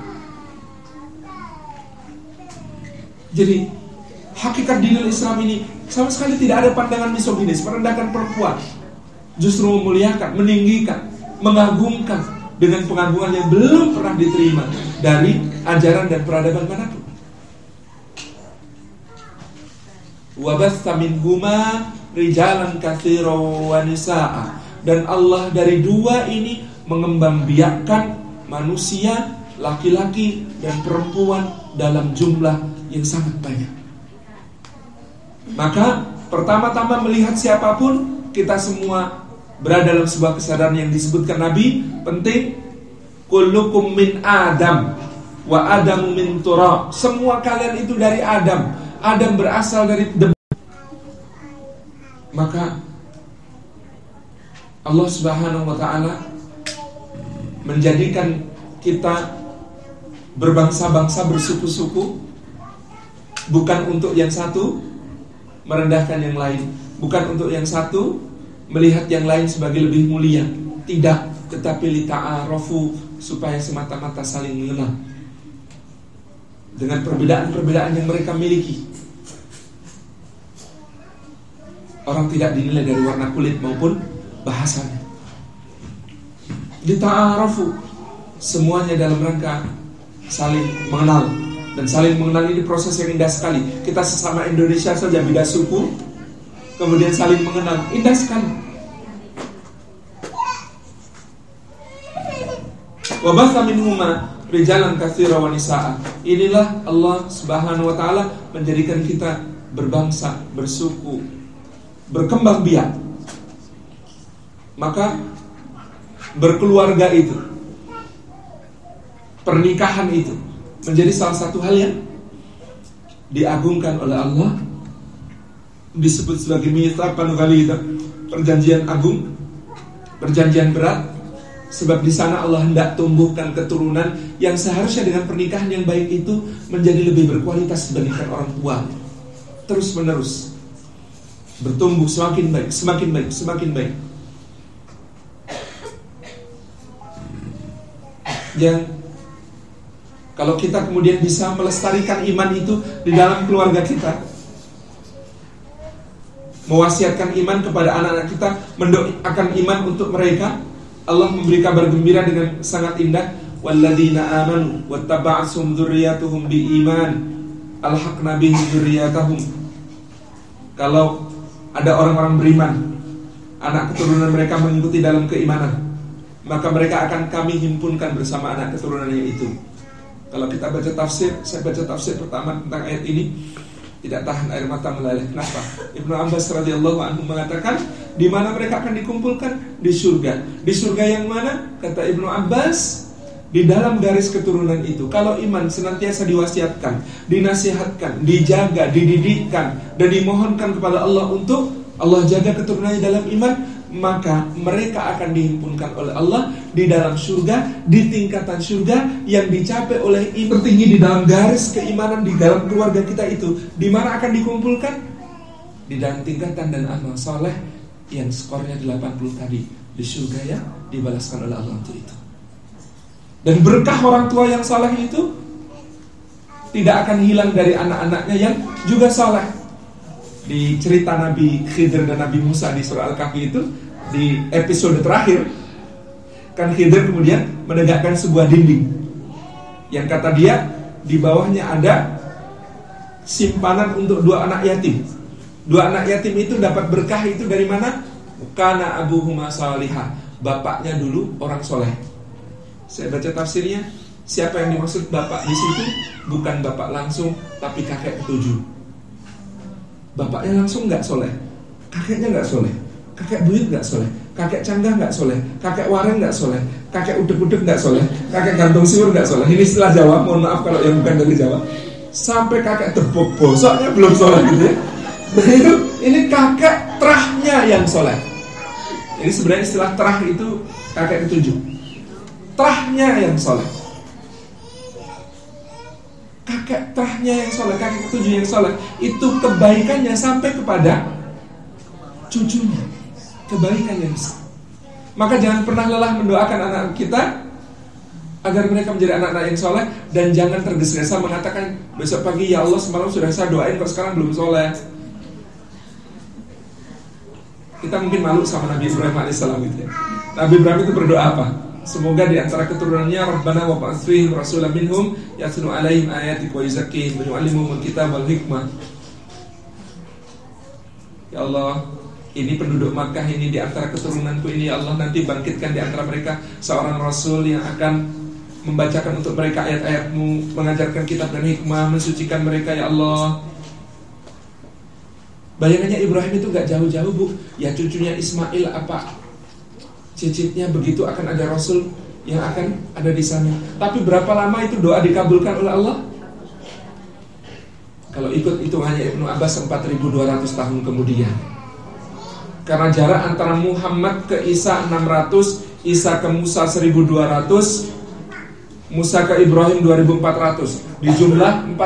Jadi hakikat dinul Islam ini sama sekali tidak ada pandangan misoginis, merendahkan perempuan. Justru memuliakan, meninggikan, mengagungkan dengan pengagungan yang belum pernah diterima dari ajaran dan peradaban manapun. Wa batha minhuma rijalan katsiran wa nisaa, dan Allah dari 2 ini mengembangbiakkan manusia, laki-laki dan perempuan dalam jumlah yang sangat banyak. Maka pertama-tama melihat siapapun, kita semua berada dalam sebuah kesadaran yang disebutkan Nabi, penting. Kullukum min Adam wa Adamu min turab. Semua kalian itu dari Adam. Adam berasal dari debu. Maka Allah Subhanahu wa ta'ala menjadikan kita berbangsa-bangsa, bersuku-suku, bukan untuk yang satu merendahkan yang lain, bukan untuk yang satu melihat yang lain sebagai lebih mulia, tidak, tetapi lita'arafu, supaya semata-mata saling mengenal dengan perbedaan-perbedaan yang mereka miliki. Orang tidak dinilai dari warna kulit maupun bahasanya. Lita'arafu, semuanya dalam rangka saling mengenal. Dan saling mengenal ini proses yang indah sekali. Kita sesama Indonesia saja beda suku, kemudian saling mengenal, indah sekali. Wa batha minhuma rijalan katsiran wa nisaa. Inilah Allah Subhanahu wa ta'ala menjadikan kita berbangsa, bersuku, berkembang biak Maka berkeluarga itu, pernikahan itu menjadi salah satu hal yang diagungkan oleh Allah, disebut sebagai mitsaqan ghalidha, perjanjian agung, perjanjian berat. Sebab di sana Allah hendak tumbuhkan keturunan yang seharusnya dengan pernikahan yang baik itu menjadi lebih berkualitas dibandingkan orang tua. Terus menerus bertumbuh semakin baik, semakin baik, semakin baik. Yang kalau kita kemudian bisa melestarikan iman itu di dalam keluarga kita, mewasiatkan iman kepada anak-anak kita, mendoakan iman untuk mereka, Allah memberi kabar gembira dengan sangat indah. Walladzina amanu wattaba'athum dzurriyyatuhum biiman alhaqna bihim dzurriyyatahum. Kalau ada orang-orang beriman, anak keturunan mereka mengikuti dalam keimanan, maka mereka akan kami himpunkan bersama anak keturunannya itu. Kalau kita baca tafsir, saya baca tafsir pertama tentang ayat ini, tidak tahan air mata meleleh. Kenapa? Ibnu Abbas radhiyallahu anhu mengatakan, di mana mereka akan dikumpulkan? Di surga. Di surga yang mana? Kata Ibnu Abbas, di dalam garis keturunan itu. Kalau iman senantiasa diwasiatkan, dinasihatkan, dijaga, dididikkan, dan dimohonkan kepada Allah untuk Allah jaga keturunannya dalam iman, maka mereka akan dihimpunkan oleh Allah di dalam surga, di tingkatan surga yang dicapai oleh iman tertinggi di dalam garis keimanan di dalam keluarga kita itu. Di mana akan dikumpulkan? Di dalam tingkatan dan amal soleh yang skornya 80 tadi, di surga yang dibalaskan oleh Allah untuk itu. Dan berkah orang tua yang soleh itu tidak akan hilang dari anak-anaknya yang juga soleh. Di cerita Nabi Khidir dan Nabi Musa di surah Al-Kahfi itu, di episode terakhir, kan Khidir kemudian menegakkan sebuah dinding yang kata dia di bawahnya ada simpanan untuk 2 anak yatim. 2 anak yatim itu dapat berkah itu dari mana? Kana abuhuma salihah, bapaknya dulu orang soleh. Saya baca tafsirnya, siapa yang dimaksud bapak di situ? Bukan bapak langsung, tapi kakek ketujuh. Bapaknya langsung nggak soleh, kakeknya nggak soleh, kakek buyut nggak soleh, kakek canggah nggak soleh, kakek wareng nggak soleh, kakek udek-udek nggak soleh, kakek gantung siur nggak soleh. Ini istilah Jawa, mohon maaf kalau yang bukan dari Jawa. Sampai kakek tepuk bosoknya belum soleh gitu ya. Ini kakek terahnya yang soleh. Ini sebenarnya istilah terah itu kakek ketujuh, terahnya yang soleh. Kakek terahnya yang soleh, kakek ketujuh yang soleh, itu kebaikannya sampai kepada cucunya, kebaikan yang besar. Maka jangan pernah lelah mendoakan anak kita agar mereka menjadi anak-anak yang soleh. Dan jangan tergesa-gesa mengatakan besok pagi, ya Allah semalam sudah saya doain kok sekarang belum soleh. Kita mungkin malu sama Nabi Ibrahim AS gitu ya. Nabi Ibrahim itu berdoa apa? Semoga di antara keturunannya Rabbana wa ba'ath fihim rasulan minhum yatlu 'alaihim ayatik wa yuzakkihim wa yu'allimuhumul kitab wal hikmah. Ya Allah, ini penduduk Makkah ini di antara keturunanku ini, ya Allah, nanti bangkitkan di antara mereka seorang rasul yang akan membacakan untuk mereka ayat-ayat-Mu, mengajarkan kitab dan hikmah, mensucikan mereka, ya Allah. Bayangannya Ibrahim itu gak jauh-jauh, Bu. Ya cucunya Ismail apa cicitnya begitu akan ada Rasul yang akan ada di sana. Tapi berapa lama itu doa dikabulkan oleh Allah? Kalau ikut hitungannya Ibnu Abbas 4.200 tahun kemudian. Karena jarak antara Muhammad ke Isa 600, Isa ke Musa 1200, Musa ke Ibrahim 2400. Di jumlah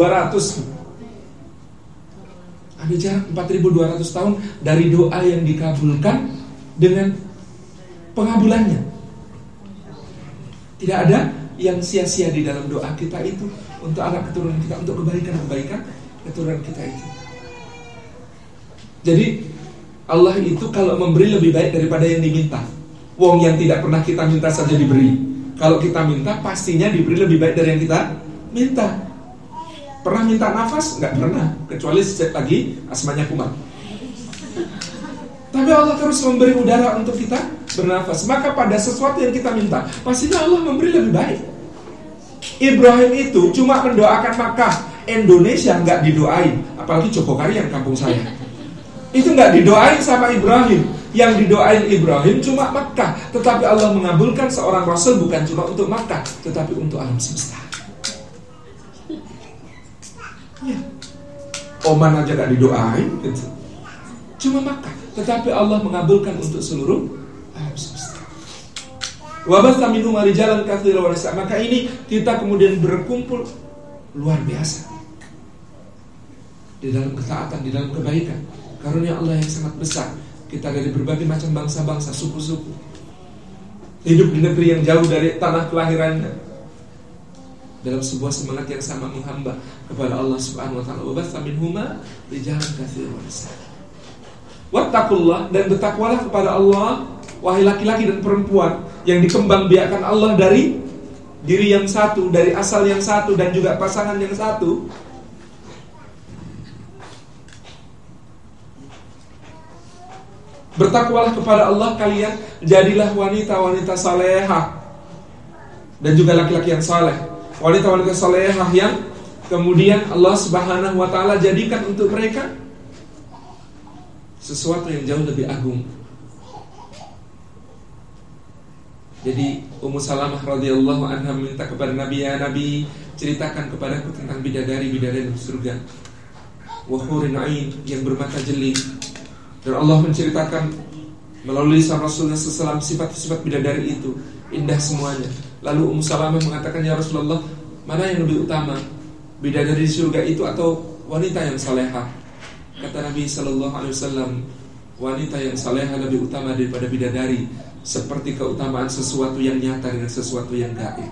4200. Ada jarak 4200 tahun dari doa yang dikabulkan dengan pengabulannya. Tidak ada yang sia-sia di dalam doa kita itu untuk anak keturunan kita, untuk kebaikan-kebaikan keturunan kita itu. Jadi Allah itu kalau memberi lebih baik daripada yang diminta. Wong yang tidak pernah kita minta saja diberi. Kalau kita minta pastinya diberi lebih baik dari yang kita minta. Pernah minta nafas? Enggak pernah, kecuali sejak lagi asmanya kumat. Tapi Allah terus memberi udara untuk kita bernafas. Maka pada sesuatu yang kita minta, pastinya Allah memberi lebih baik. Ibrahim itu cuma mendoakan Makkah, Indonesia nggak didoain. Apalagi Jogokarian kampung saya. Itu nggak didoain sama Ibrahim. Yang didoain Ibrahim cuma Makkah. Tetapi Allah mengabulkan seorang Rasul bukan cuma untuk Makkah, tetapi untuk alam semesta. Ya. Oman aja nggak didoain gitu. Cuma Makkah. Tetapi Allah mengabulkan untuk seluruh alam semesta. Wabatha minhum rijalan katsiran wa nisaa. Maka ini kita kemudian berkumpul luar biasa di dalam ketaatan, di dalam kebaikan. Karunia Allah yang sangat besar. Kita dari berbagai macam bangsa-bangsa, suku-suku, hidup di negeri yang jauh dari tanah kelahirannya, dalam sebuah semangat yang sama menghamba kepada Allah Subhanahu wa taala. Wabatha minhuma rijalan katsiran wa nisaa. Wattaqullah, dan bertakwalah kepada Allah, wahai laki-laki dan perempuan yang dikembangbiakkan Allah dari diri yang satu, dari asal yang satu, dan juga pasangan yang satu. Bertakwalah kepada Allah kalian, jadilah wanita-wanita salehah dan juga laki-laki yang saleh. Wanita-wanita salehah yang kemudian Allah Subhanahu wa taala jadikan untuk mereka sesuatu yang jauh lebih agung. Jadi Ummu Salamah radhiyallahu anha minta kepada Nabi, ya Nabi, ceritakan kepadaku tentang bidadari-bidadari di surga, wa hurin ain, yang bermata jeli. Dan Allah menceritakan melalui lisan Rasulullah SAW sifat-sifat bidadari itu, indah semuanya. Lalu Ummu Salamah mengatakan, ya Rasulullah, mana yang lebih utama, bidadari di surga itu atau wanita yang salehah? Kata Nabi SAW, wanita yang salehah lebih utama daripada bidadari, seperti keutamaan sesuatu yang nyata dengan sesuatu yang gaib.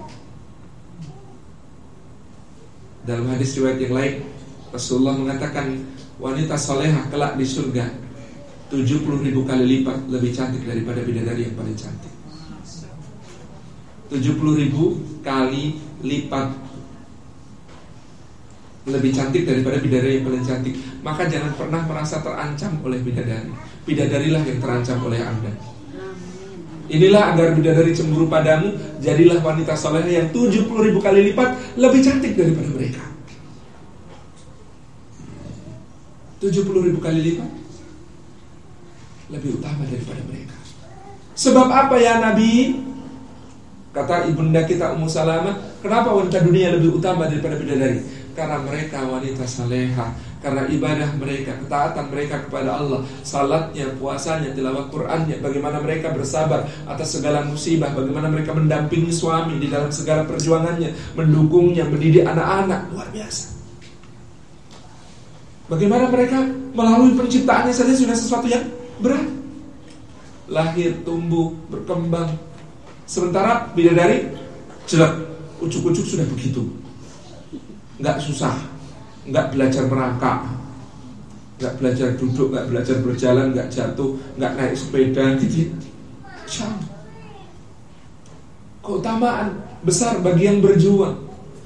Dalam hadis riwayat yang lain, Rasulullah mengatakan, wanita salehah kelak di surga 70.000 kali lipat lebih cantik daripada bidadari yang paling cantik. 70.000 kali lipat lebih cantik daripada bidadari yang paling cantik. Maka jangan pernah merasa terancam oleh bidadari. Bidadarilah yang terancam oleh Anda. Inilah agar bidadari cemburu padamu. Jadilah wanita salehah yang 70.000 kali lipat lebih cantik daripada mereka. 70.000 kali lipat lebih utama daripada mereka. Sebab apa ya Nabi? Kata ibunda kita Ummu Salamah, kenapa wanita dunia lebih utama daripada bidadari? Karena mereka wanita salehah, karena ibadah mereka, ketaatan mereka kepada Allah, salatnya, puasanya, tilawah Qur'annya, bagaimana mereka bersabar atas segala musibah, bagaimana mereka mendampingi suami di dalam segala perjuangannya, mendukungnya, mendidik anak-anak, luar biasa. Bagaimana mereka melalui penciptaannya saja sudah sesuatu yang berat. Lahir, tumbuh, berkembang. Sementara bidadari jelek, ucuk-ucuk sudah begitu. Nggak susah, nggak belajar merangkak, nggak belajar duduk, nggak belajar berjalan, nggak jatuh, nggak naik sepeda gitu. Keutamaan besar bagi yang berjuang.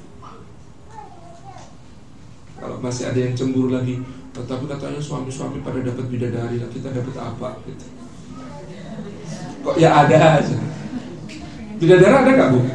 Kalau masih ada yang cemburu lagi, tetapi katanya suami-suami pada dapat bidadari, lah kita dapat apa gitu. Kok ya ada aja. Bidadari ada gak Bu?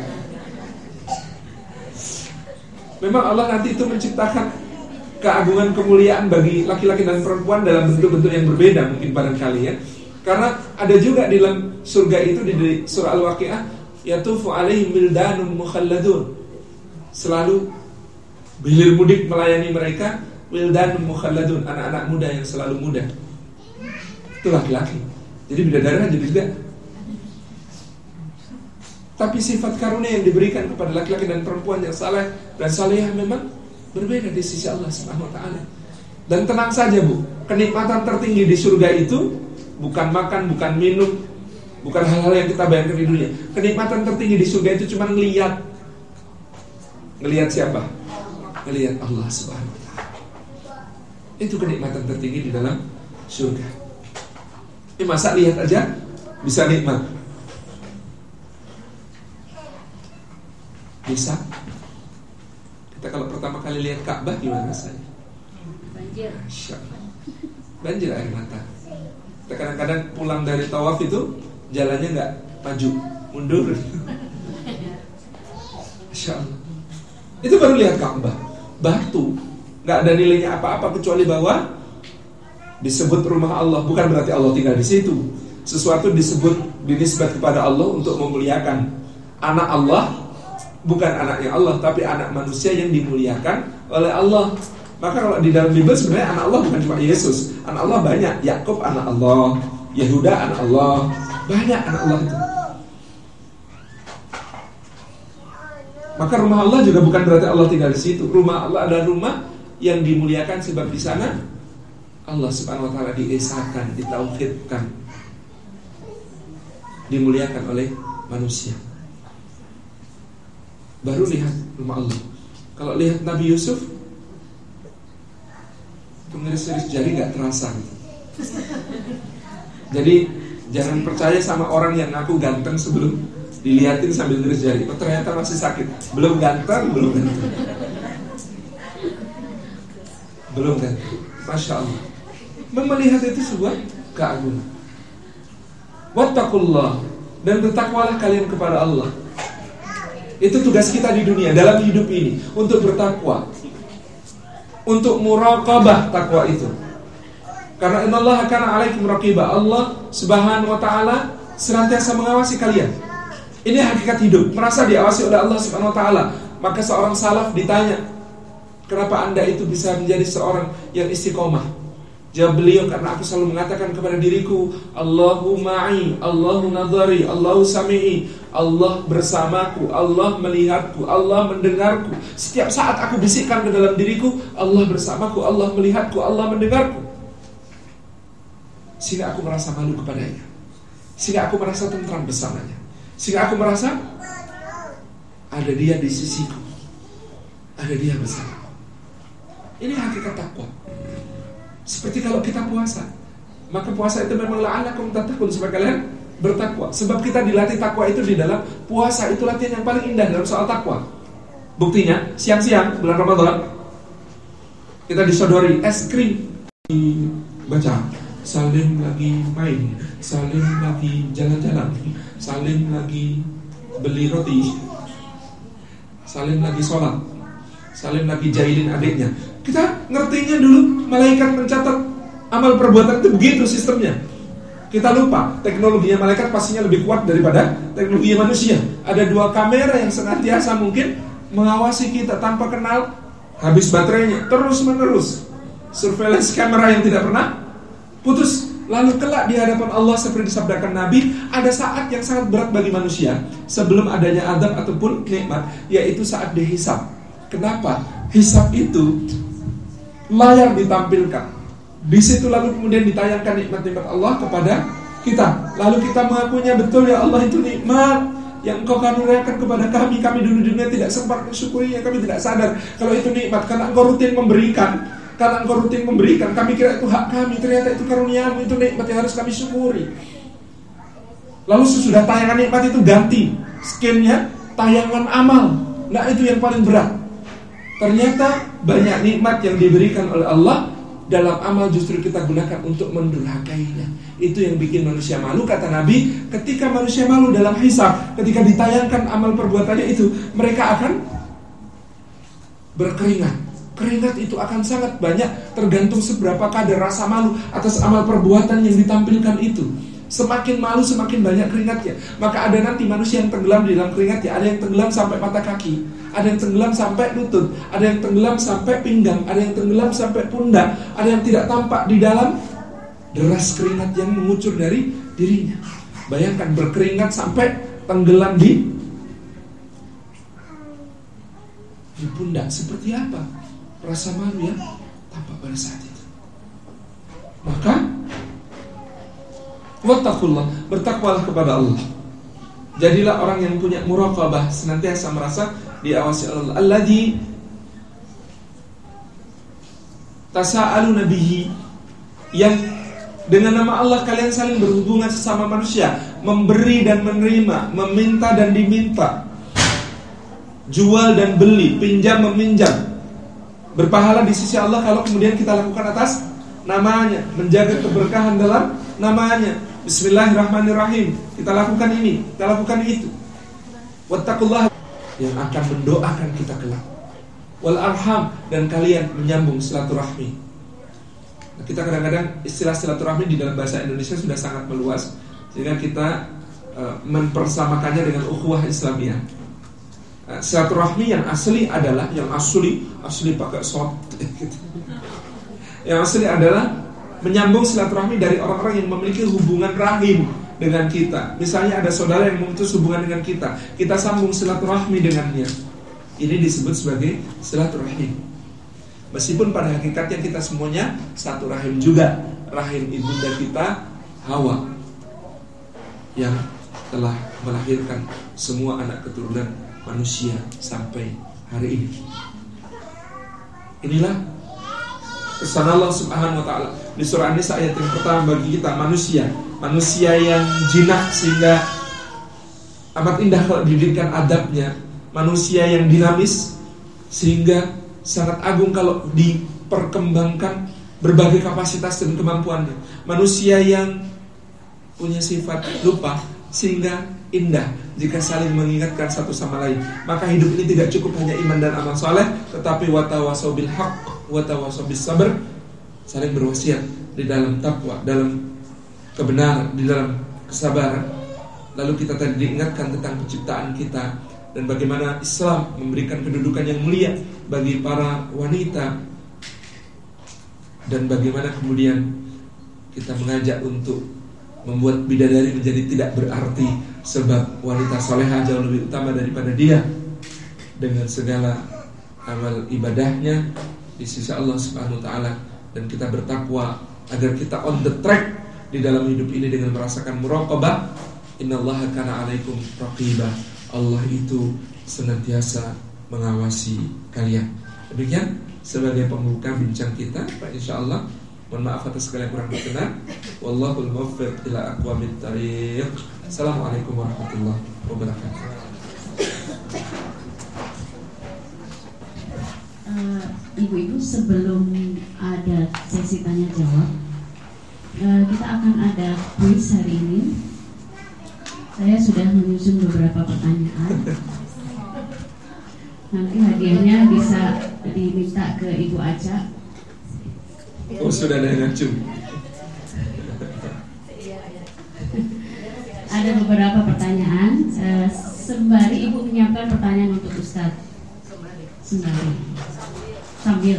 Memang Allah nanti itu menciptakan keagungan kemuliaan bagi laki-laki dan perempuan dalam bentuk-bentuk yang berbeda mungkin barangkali ya. Karena ada juga di dalam surga itu di surah Al-Waqi'ah, yatufu alaihim wildanun mukhalladun. Selalu bilir mudik melayani mereka, wildanun mukhalladun, anak-anak muda yang selalu muda. Itu laki-laki. Jadi bidadari jadi juga. Tapi sifat karunia yang diberikan kepada laki-laki dan perempuan yang saleh dan salehah memang berbeda di sisi Allah Subhanahu wa taala. Dan tenang saja Bu, kenikmatan tertinggi di surga itu bukan makan, bukan minum, bukan hal-hal yang kita bayangkan di dunia. Kenikmatan tertinggi di surga itu cuma ngelihat. Ngelihat siapa? Ngelihat Allah Subhanahu wa taala. Itu kenikmatan tertinggi di dalam surga. Ini masa lihat aja bisa nikmat. Bisa. Kita kalau pertama kali lihat Ka'bah gimana rasanya? Banjir. Banjir air mata. Kita kadang-kadang pulang dari tawaf itu jalannya nggak maju, mundur. Masya Allah. Itu baru lihat Ka'bah. Batu, nggak ada nilainya apa-apa kecuali bahwa disebut rumah Allah, bukan berarti Allah tinggal di situ. Sesuatu disebut dinisbat kepada Allah untuk memuliakan. Anak Allah bukan anaknya Allah, tapi anak manusia yang dimuliakan oleh Allah. Maka kalau di dalam Bible sebenarnya anak Allah bukan cuma Yesus. Anak Allah banyak. Yakub anak Allah, Yehuda anak Allah, banyak anak Allah itu. Maka rumah Allah juga bukan berarti Allah tinggal di situ. Rumah Allah adalah rumah yang dimuliakan sebab di sana Allah Subhanahu wa taala diesakan, ditauhidkan, dimuliakan oleh manusia. Baru lihat rumah Allah. Kalau lihat Nabi Yusuf, pengiris-iris jari gak terasa gitu. Jadi jangan percaya sama orang yang ngaku ganteng sebelum dilihatin sambil ngiris jari. Oh, ternyata masih sakit. Belum ganteng. Belum ganteng. Masya Allah. Melihat itu sebuah keagungan. Wattaqullah, dan bertakwalah kalian kepada Allah. Itu tugas kita di dunia, dalam hidup ini, untuk bertakwa, untuk muraqabah takwa itu. Karena innallaha kana 'alaikum raqiba. Allah Subhanahu wa taala senantiasa mengawasi kalian. Ini hakikat hidup, merasa diawasi oleh Allah Subhanahu wa taala. Maka seorang salaf ditanya, kenapa Anda itu bisa menjadi seorang yang istiqomah? Jawab beliau, karena aku selalu mengatakan kepada diriku, Allahu ma'i, Allahu nadhari, Allahu sami'i. Allah bersamaku, Allah melihatku, Allah mendengarku. Setiap saat aku bisikkan ke dalam diriku, Allah bersamaku, Allah melihatku, Allah mendengarku. Sehingga aku merasa malu kepadanya, sehingga aku merasa tentram bersamanya, sehingga aku merasa ada dia di sisiku, ada dia bersamaku. Ini hakikat takwa. Seperti kalau kita puasa, maka puasa itu memang la'allakum tattaqun, supaya kalian bertakwa. Sebab kita dilatih takwa itu di dalam puasa. Itu latihan yang paling indah dalam soal takwa. Buktinya, siang-siang bulan Ramadan kita disodori es krim, baca Salim lagi main, Salim lagi jalan-jalan, Salim lagi beli roti, Salim lagi sholat, Salim lagi jahilin adiknya. Kita ngertinya dulu malaikat mencatat amal perbuatan itu begitu sistemnya. Kita lupa teknologinya malaikat pastinya lebih kuat daripada teknologi manusia. Ada 2 kamera yang senantiasa mungkin mengawasi kita tanpa kenal habis baterainya, terus menerus. Surveillance kamera yang tidak pernah putus. Lalu kelak di hadapan Allah, seperti disabdakan Nabi, ada saat yang sangat berat bagi manusia sebelum adanya adab ataupun nikmat, yaitu saat dihisab. Kenapa? Hisab itu layar ditampilkan. Di situ lalu kemudian ditayangkan nikmat-nikmat Allah kepada kita. Lalu kita mengakuinya, betul ya Allah, itu nikmat yang Engkau karuniakan kepada kami. Kami dulu di dunia tidak sempat mensyukurinya, kami tidak sadar kalau itu nikmat. Karena Engkau rutin memberikan, kami kira itu hak kami, ternyata itu karunia-Mu, itu nikmat yang harus kami syukuri. Lalu sesudah tayangan nikmat itu ganti skinnya tayangan amal. Nah, itu yang paling berat. Ternyata banyak nikmat yang diberikan oleh Allah, dalam amal justru kita gunakan untuk mendurhakainya. Itu yang bikin manusia malu. Kata Nabi, ketika manusia malu dalam hisab, ketika ditayangkan amal perbuatannya itu, mereka akan berkeringat. Keringat itu akan sangat banyak, tergantung seberapa kadar rasa malu atas amal perbuatan yang ditampilkan itu. Semakin malu semakin banyak keringatnya. Maka ada nanti manusia yang tenggelam di dalam keringatnya. Ada yang tenggelam sampai mata kaki, ada yang tenggelam sampai lutut, ada yang tenggelam sampai pinggang, ada yang tenggelam sampai pundak, ada yang tidak tampak di dalam deras keringat yang mengucur dari dirinya. Bayangkan berkeringat sampai tenggelam di pundak, seperti apa rasa malu yang tampak pada saat itu. Maka wattaqullah, bertakwalah kepada Allah. Jadilah orang yang punya muraqabah, senantiasa merasa diawasi Allah. Alladzi tasa'aluna bihi, yang dengan nama Allah kalian saling berhubungan sesama manusia, memberi dan menerima, meminta dan diminta, jual dan beli, pinjam meminjam. Berpahala di sisi Allah kalau kemudian kita lakukan atas namanya, menjaga keberkahan dalam namanya. Bismillahirrahmanirrahim, kita lakukan ini, kita lakukan itu. Wattaqullah, yang akan mendoakan kita kelak. Wal arham, dan kalian menyambung silaturahmi. Kita kadang-kadang istilah silaturahmi di dalam bahasa Indonesia sudah sangat meluas, sehingga kita mempersamakannya dengan ukhuwah Islamiyah. Silaturahmi yang asli adalah, yang asli pakai short gitu. Yang asli adalah menyambung silaturahmi dari orang-orang yang memiliki hubungan rahim dengan kita. Misalnya ada saudara yang memutus hubungan dengan kita sambung silaturahmi dengannya. Ini disebut sebagai silaturahim. Meskipun pada hakikatnya kita semuanya satu rahim juga, rahim ibunda kita Hawa, yang telah melahirkan semua anak keturunan manusia sampai hari ini. Inilah pesan Allah Subhanahu wa taala di surah An-Nisa ayat yang pertama bagi kita, manusia yang jinak sehingga amat indah kalau didirikan adabnya, manusia yang dinamis sehingga sangat agung kalau diperkembangkan berbagai kapasitas dan kemampuannya, manusia yang punya sifat lupa sehingga indah jika saling mengingatkan satu sama lain. Maka hidup ini tidak cukup hanya iman dan amal soleh, tetapi watawasau bil haqq, watawasau bis sabr, saling berwasiat di dalam takwa, dalam kebenaran, di dalam kesabaran. Lalu kita tadi diingatkan tentang penciptaan kita dan bagaimana Islam memberikan kedudukan yang mulia bagi para wanita, dan bagaimana kemudian kita mengajak untuk membuat bidadari menjadi tidak berarti, sebab wanita salehah jauh lebih utama daripada dia dengan segala amal ibadahnya di sisi Allah Subhanahu wa taala. Dan kita bertakwa agar kita on the track di dalam hidup ini dengan merasakan muraqabah. Innallaha kana 'alaikum raqiba. Allah itu senantiasa mengawasi kalian. Demikian sebagai pembuka bincang kita, Pak, insyaallah. Mohon maaf atas segala yang kurang berkenan. Wallahul muwaffiq ila aqwamit thariq. Assalamualaikum warahmatullahi wabarakatuh. Ibu-ibu, sebelum ada sesi tanya jawab, kita akan ada kuis hari ini. Saya sudah menyusun beberapa pertanyaan. Nanti hadiahnya bisa diminta ke Ibu Aca. Oh, sudah ada yang ngacung. Ada beberapa pertanyaan. Sembari Ibu menyiapkan pertanyaan untuk Ustadz. Sembari. Sambil.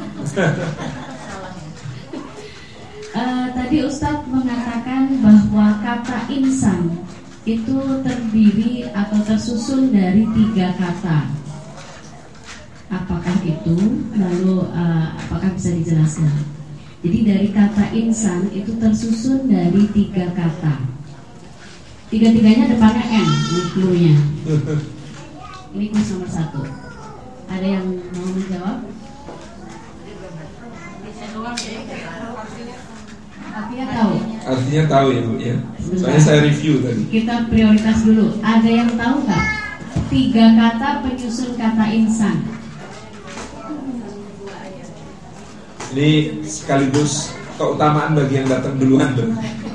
Tadi Ustadz mengatakan bahwa kata insan itu terdiri atau tersusun dari 3 kata. Apakah itu? Lalu apakah bisa dijelaskan? Jadi dari kata insan itu tersusun dari 3 kata. 3-tiganya depannya N, ini clue-nya. Ini kuis nomor 1. Ada yang mau menjawab? Artinya tahu. Artinya tahu ya Bu ya. Soalnya saya review tadi. Kita prioritas dulu. Ada yang tahu nggak 3 kata penyusun kata insan? Ini sekaligus keutamaan bagi yang datang duluan, Bu.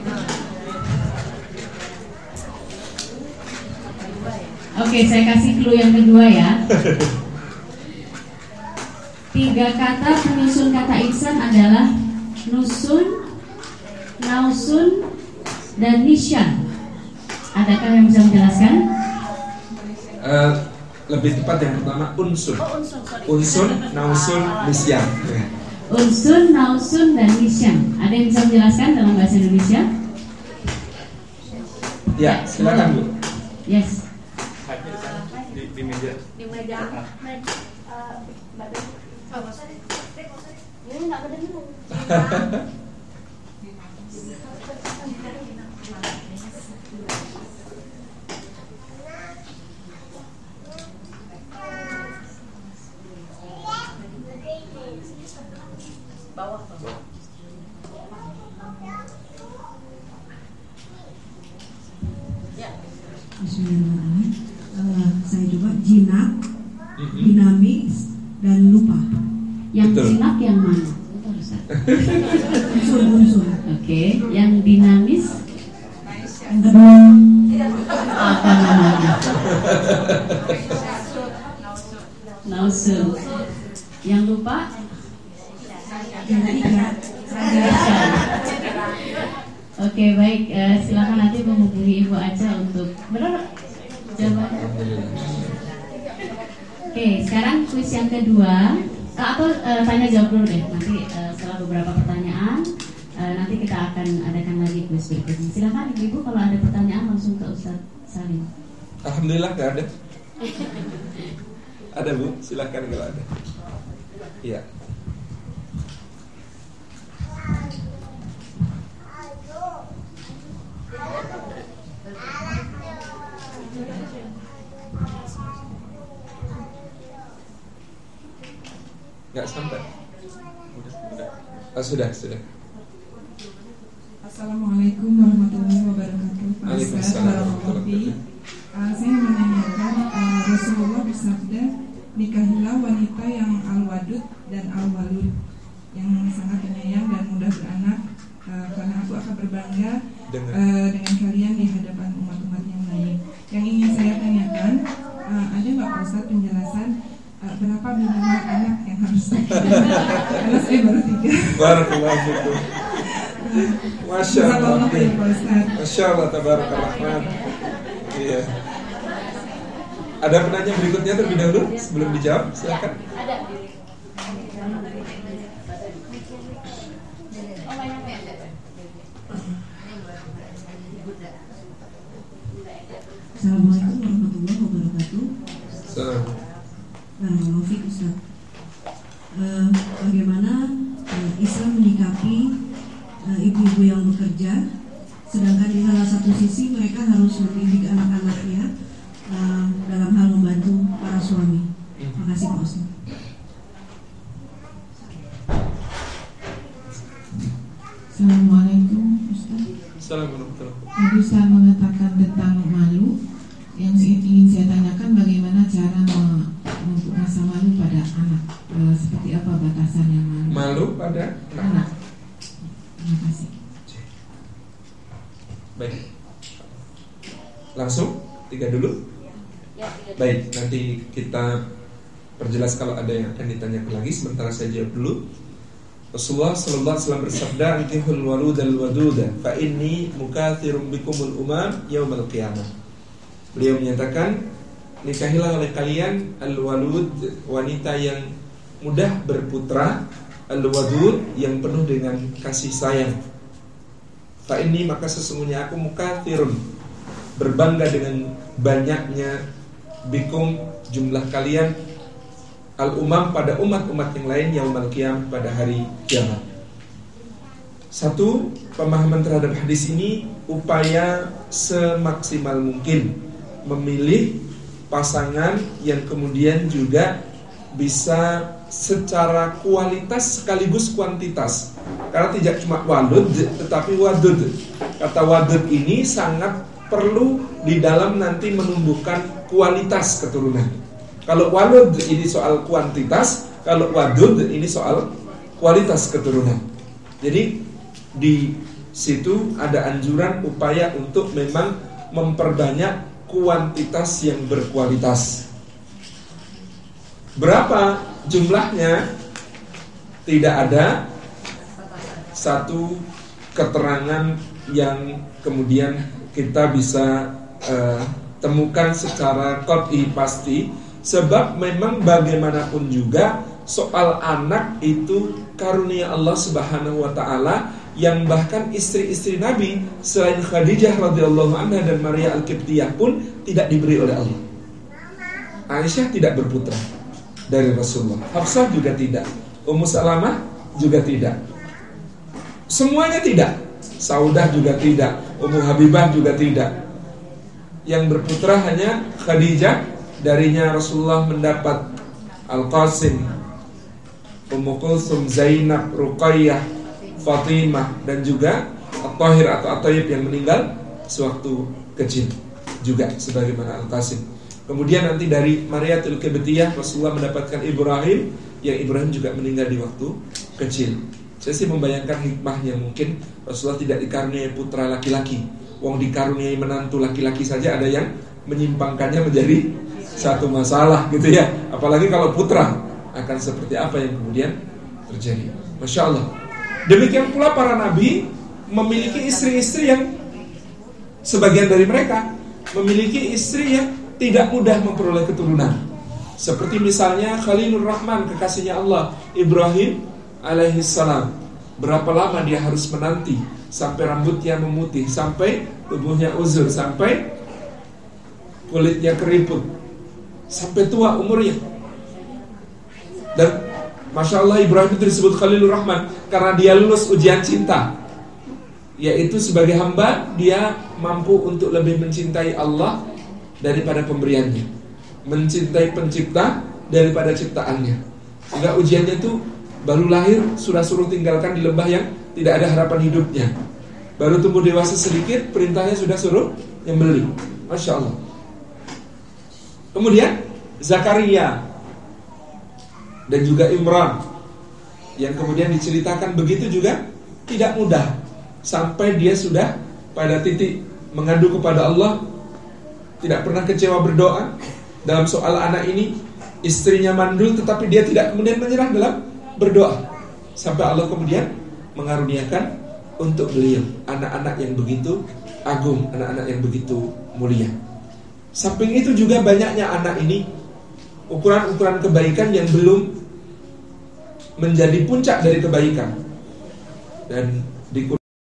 Oke, saya kasih clue yang kedua ya. 3 kata penyusun kata insan adalah nusun, nausun, dan nisyan. Adakah yang bisa menjelaskan? Lebih tepat yang pertama unsur. Unsur, nausun, nisyan. Unsur, nausun, dan nisyan. Ada yang bisa menjelaskan dalam bahasa Indonesia? Ya, silakan Bu. Yes. Di meja. Di meja. Ini nggak kedengeran. Bawah. Ya. Bismillahirrahmanirrahim. Saya coba jinak, dinamis, dan lupa. Yang Betul. jinak yang mana? Unsur. Oke, yang dinamis Yang kedua, apa namanya? Nausun. Yang lupa? yang ketiga, Oke, baik. Silakan nanti menghubungi Ibu Aca untuk benar jawaban. Oke, sekarang kuis yang kedua. Atau tanya jawab dulu deh. Nanti setelah beberapa pertanyaan, nanti kita akan adakan lagi kuis berikutnya. Silakan Ibu, kalau ada pertanyaan langsung ke Ustaz Salim. Alhamdulillah nggak ada. Ada Bu, silakan kalau ada. Iya. Nggak sampai. Sudah. Assalamualaikum warahmatullahi wabarakatuh. Waalaikumsalam warahmatullahi wabarakatuh. Saya menanyakan, Rasulullah bersabda, nikahilah wanita yang al-wadud dan al-walud, yang sangat penyayang dan mudah beranak, karena aku akan berbangga dengan kalian di hadapan umat-umat yang lain. Yang ingin saya tanyakan, ada nggak Pak Ustadz penjelasan berapa minimal anak yang harus karena saya baru 3. Barakallahu fikum. Masya Allah. Masya Allah, tabarakallah. Iya. Ada penanya berikutnya terlebih dahulu sebelum dijawab, silakan. Ada. Assalamualaikum warahmatullahi wabarakatuh. Assalamualaikum. Rafiq Ustaz, bagaimana Islam menyikapi ibu-ibu yang bekerja, sedangkan di salah satu sisi mereka harus mendidik anak-anaknya dalam hal membantu para suami. Terima kasih Pak Ustaz. Assalamualaikum Ustaz. Assalamualaikum. Tadi saya mengatakan tentang malu. Yang ingin saya tanyakan, bagaimana cara memupuk rasa malu pada anak? Seperti apa batasannya malu? Malu pada anak. Terima kasih. Baik. Langsung 3 dulu. Baik, nanti kita perjelas kalau ada yang akan ditanyakan lagi. Sementara saya jawab dulu. Rasulullah sallallahu alaihi wasallam bersabda, "Ankihul waludal waduda, fa inni mukatsirum bikumul umam yaumal qiyamah." Beliau menyatakan, nikahilah oleh kalian al-walud, wanita yang mudah berputra, al-wadud, yang penuh dengan kasih sayang. Fa ini, maka sesungguhnya aku mukatsirun, berbangga dengan banyaknya bikum, jumlah kalian, al-umam, pada umat-umat yang lain, yaumal qiyamah, pada hari kiamat. Satu, pemahaman terhadap hadis ini, upaya semaksimal mungkin memilih pasangan yang kemudian juga bisa secara kualitas sekaligus kuantitas. Karena tidak cuma walud tetapi wadud. Kata wadud ini sangat perlu di dalam nanti menumbuhkan kualitas keturunan. Kalau walud ini soal kuantitas, kalau wadud ini soal kualitas keturunan. Jadi di situ ada anjuran upaya untuk memang memperbanyak kuantitas yang berkualitas. Berapa jumlahnya? Tidak ada satu keterangan yang kemudian kita bisa temukan secara qat'i pasti, sebab memang bagaimanapun juga soal anak itu karunia Allah Subhanahu wa taala, yang bahkan istri-istri Nabi selain Khadijah radhiyallahu anha dan Maria Al-Qibtiyah pun tidak diberi oleh Allah. Aisyah tidak berputra dari Rasulullah, Hafsah juga tidak, Ummu Salamah juga tidak, semuanya tidak. Saudah juga tidak, Ummu Habibah juga tidak. Yang berputra hanya Khadijah, darinya Rasulullah mendapat Al-Qasim, Ummu Kulsum, Zainab, Ruqayyah, Fatimah, dan juga At-Tahir atau At-Tayyib yang meninggal sewaktu kecil juga sebagaimana Al-Qasim. Kemudian nanti dari Maria Al-Qibtiyah Rasulullah mendapatkan Ibrahim, yang Ibrahim juga meninggal di waktu kecil. Saya sih membayangkan hikmahnya, mungkin Rasulullah tidak dikaruniai putra laki-laki. Wong dikaruniai menantu laki-laki saja ada yang menyimpangkannya menjadi satu masalah gitu ya. Apalagi kalau putra, akan seperti apa yang kemudian terjadi. Masya Allah. Demikian pula para nabi memiliki istri-istri yang sebagian dari mereka memiliki istri yang tidak mudah memperoleh keturunan. Seperti misalnya Khalilur Rahman, kekasihnya Allah, Ibrahim alaihissalam. Berapa lama dia harus menanti sampai rambutnya memutih, sampai tubuhnya uzur, sampai kulitnya keriput, sampai tua umurnya. Dan Masya Allah, Ibrahim itu disebut Khalilur Rahman karena dia lulus ujian cinta, yaitu sebagai hamba dia mampu untuk lebih mencintai Allah daripada pemberiannya, mencintai pencipta daripada ciptaannya. Sehingga ujiannya itu baru lahir sudah suruh tinggalkan di lembah yang tidak ada harapan hidupnya. Baru tumbuh dewasa sedikit, perintahnya sudah suruh nyembelih. Masya Allah. Kemudian Zakaria dan juga Imran, yang kemudian diceritakan begitu juga tidak mudah, sampai dia sudah pada titik mengadu kepada Allah, tidak pernah kecewa berdoa dalam soal anak ini. Istrinya mandul tetapi dia tidak kemudian menyerah dalam berdoa, sampai Allah kemudian mengaruniakan untuk beliau anak-anak yang begitu agung, anak-anak yang begitu mulia. Samping itu juga banyaknya anak ini ukuran-ukuran kebaikan yang belum menjadi puncak dari kebaikan. Dan di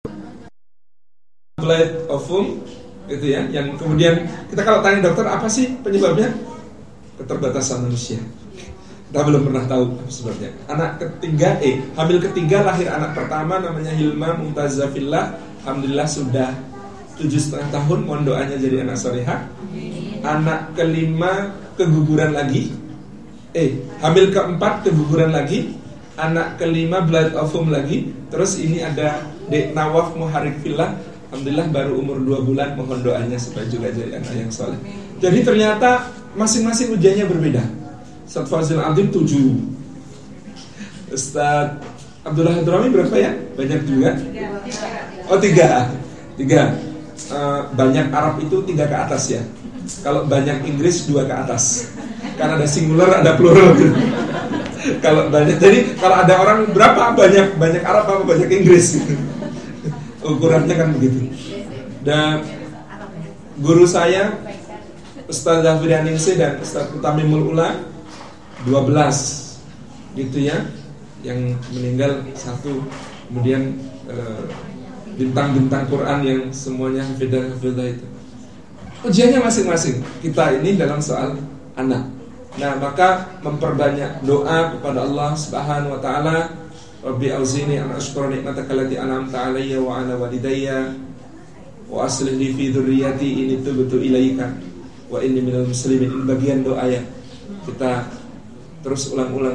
Blade of Womb itu ya, yang kemudian kita kalau tanya dokter apa sih penyebabnya? Keterbatasan manusia. Kita belum pernah tahu apa sebabnya. Anak ketiga, hamil ketiga lahir anak pertama namanya Hilma Mumtazah Fillah. Alhamdulillah sudah 7,5 tahun, mohon doanya jadi anak salehah. Anak kelima keguguran lagi. Hamil keempat keguguran lagi. Anak kelima blood of womb lagi. Terus ini ada Dek Nawaf Muharik Fillah. Alhamdulillah baru umur 2 bulan, mohon doanya supaya juga jadi anak yang soleh. Jadi ternyata masing-masing ujiannya berbeda. Ustaz Fazil Adim 7, Ustaz Abdullah Hadrami berapa ya? Banyak juga. 3. Banyak Arab itu 3 ke atas ya. Kalau banyak Inggris 2 ke atas. Karena ada singular, ada plural. Kalau banyak, jadi kalau ada orang berapa, banyak Arab apa banyak Inggris? Ukurannya kan begitu. Dan guru saya Ustaz Zafir Ningsih dan Ustaz Utamimul Ula 12 gitu ya, yang meninggal 1. Kemudian bintang-bintang Quran yang semuanya hafidah itu. Ujiannya masing-masing. Kita ini dalam soal anak. Nah, maka memperbanyak doa kepada Allah Subhanahu wa taala. Rabbi auzini an ashkura ni'mataka allati an'amta 'alayya wa 'ala walidayya wa aslih li fi dzurriyyati inni tubtu ilaika wa inni minal muslimin. Ini bagian doa ya. Kita terus ulang-ulang.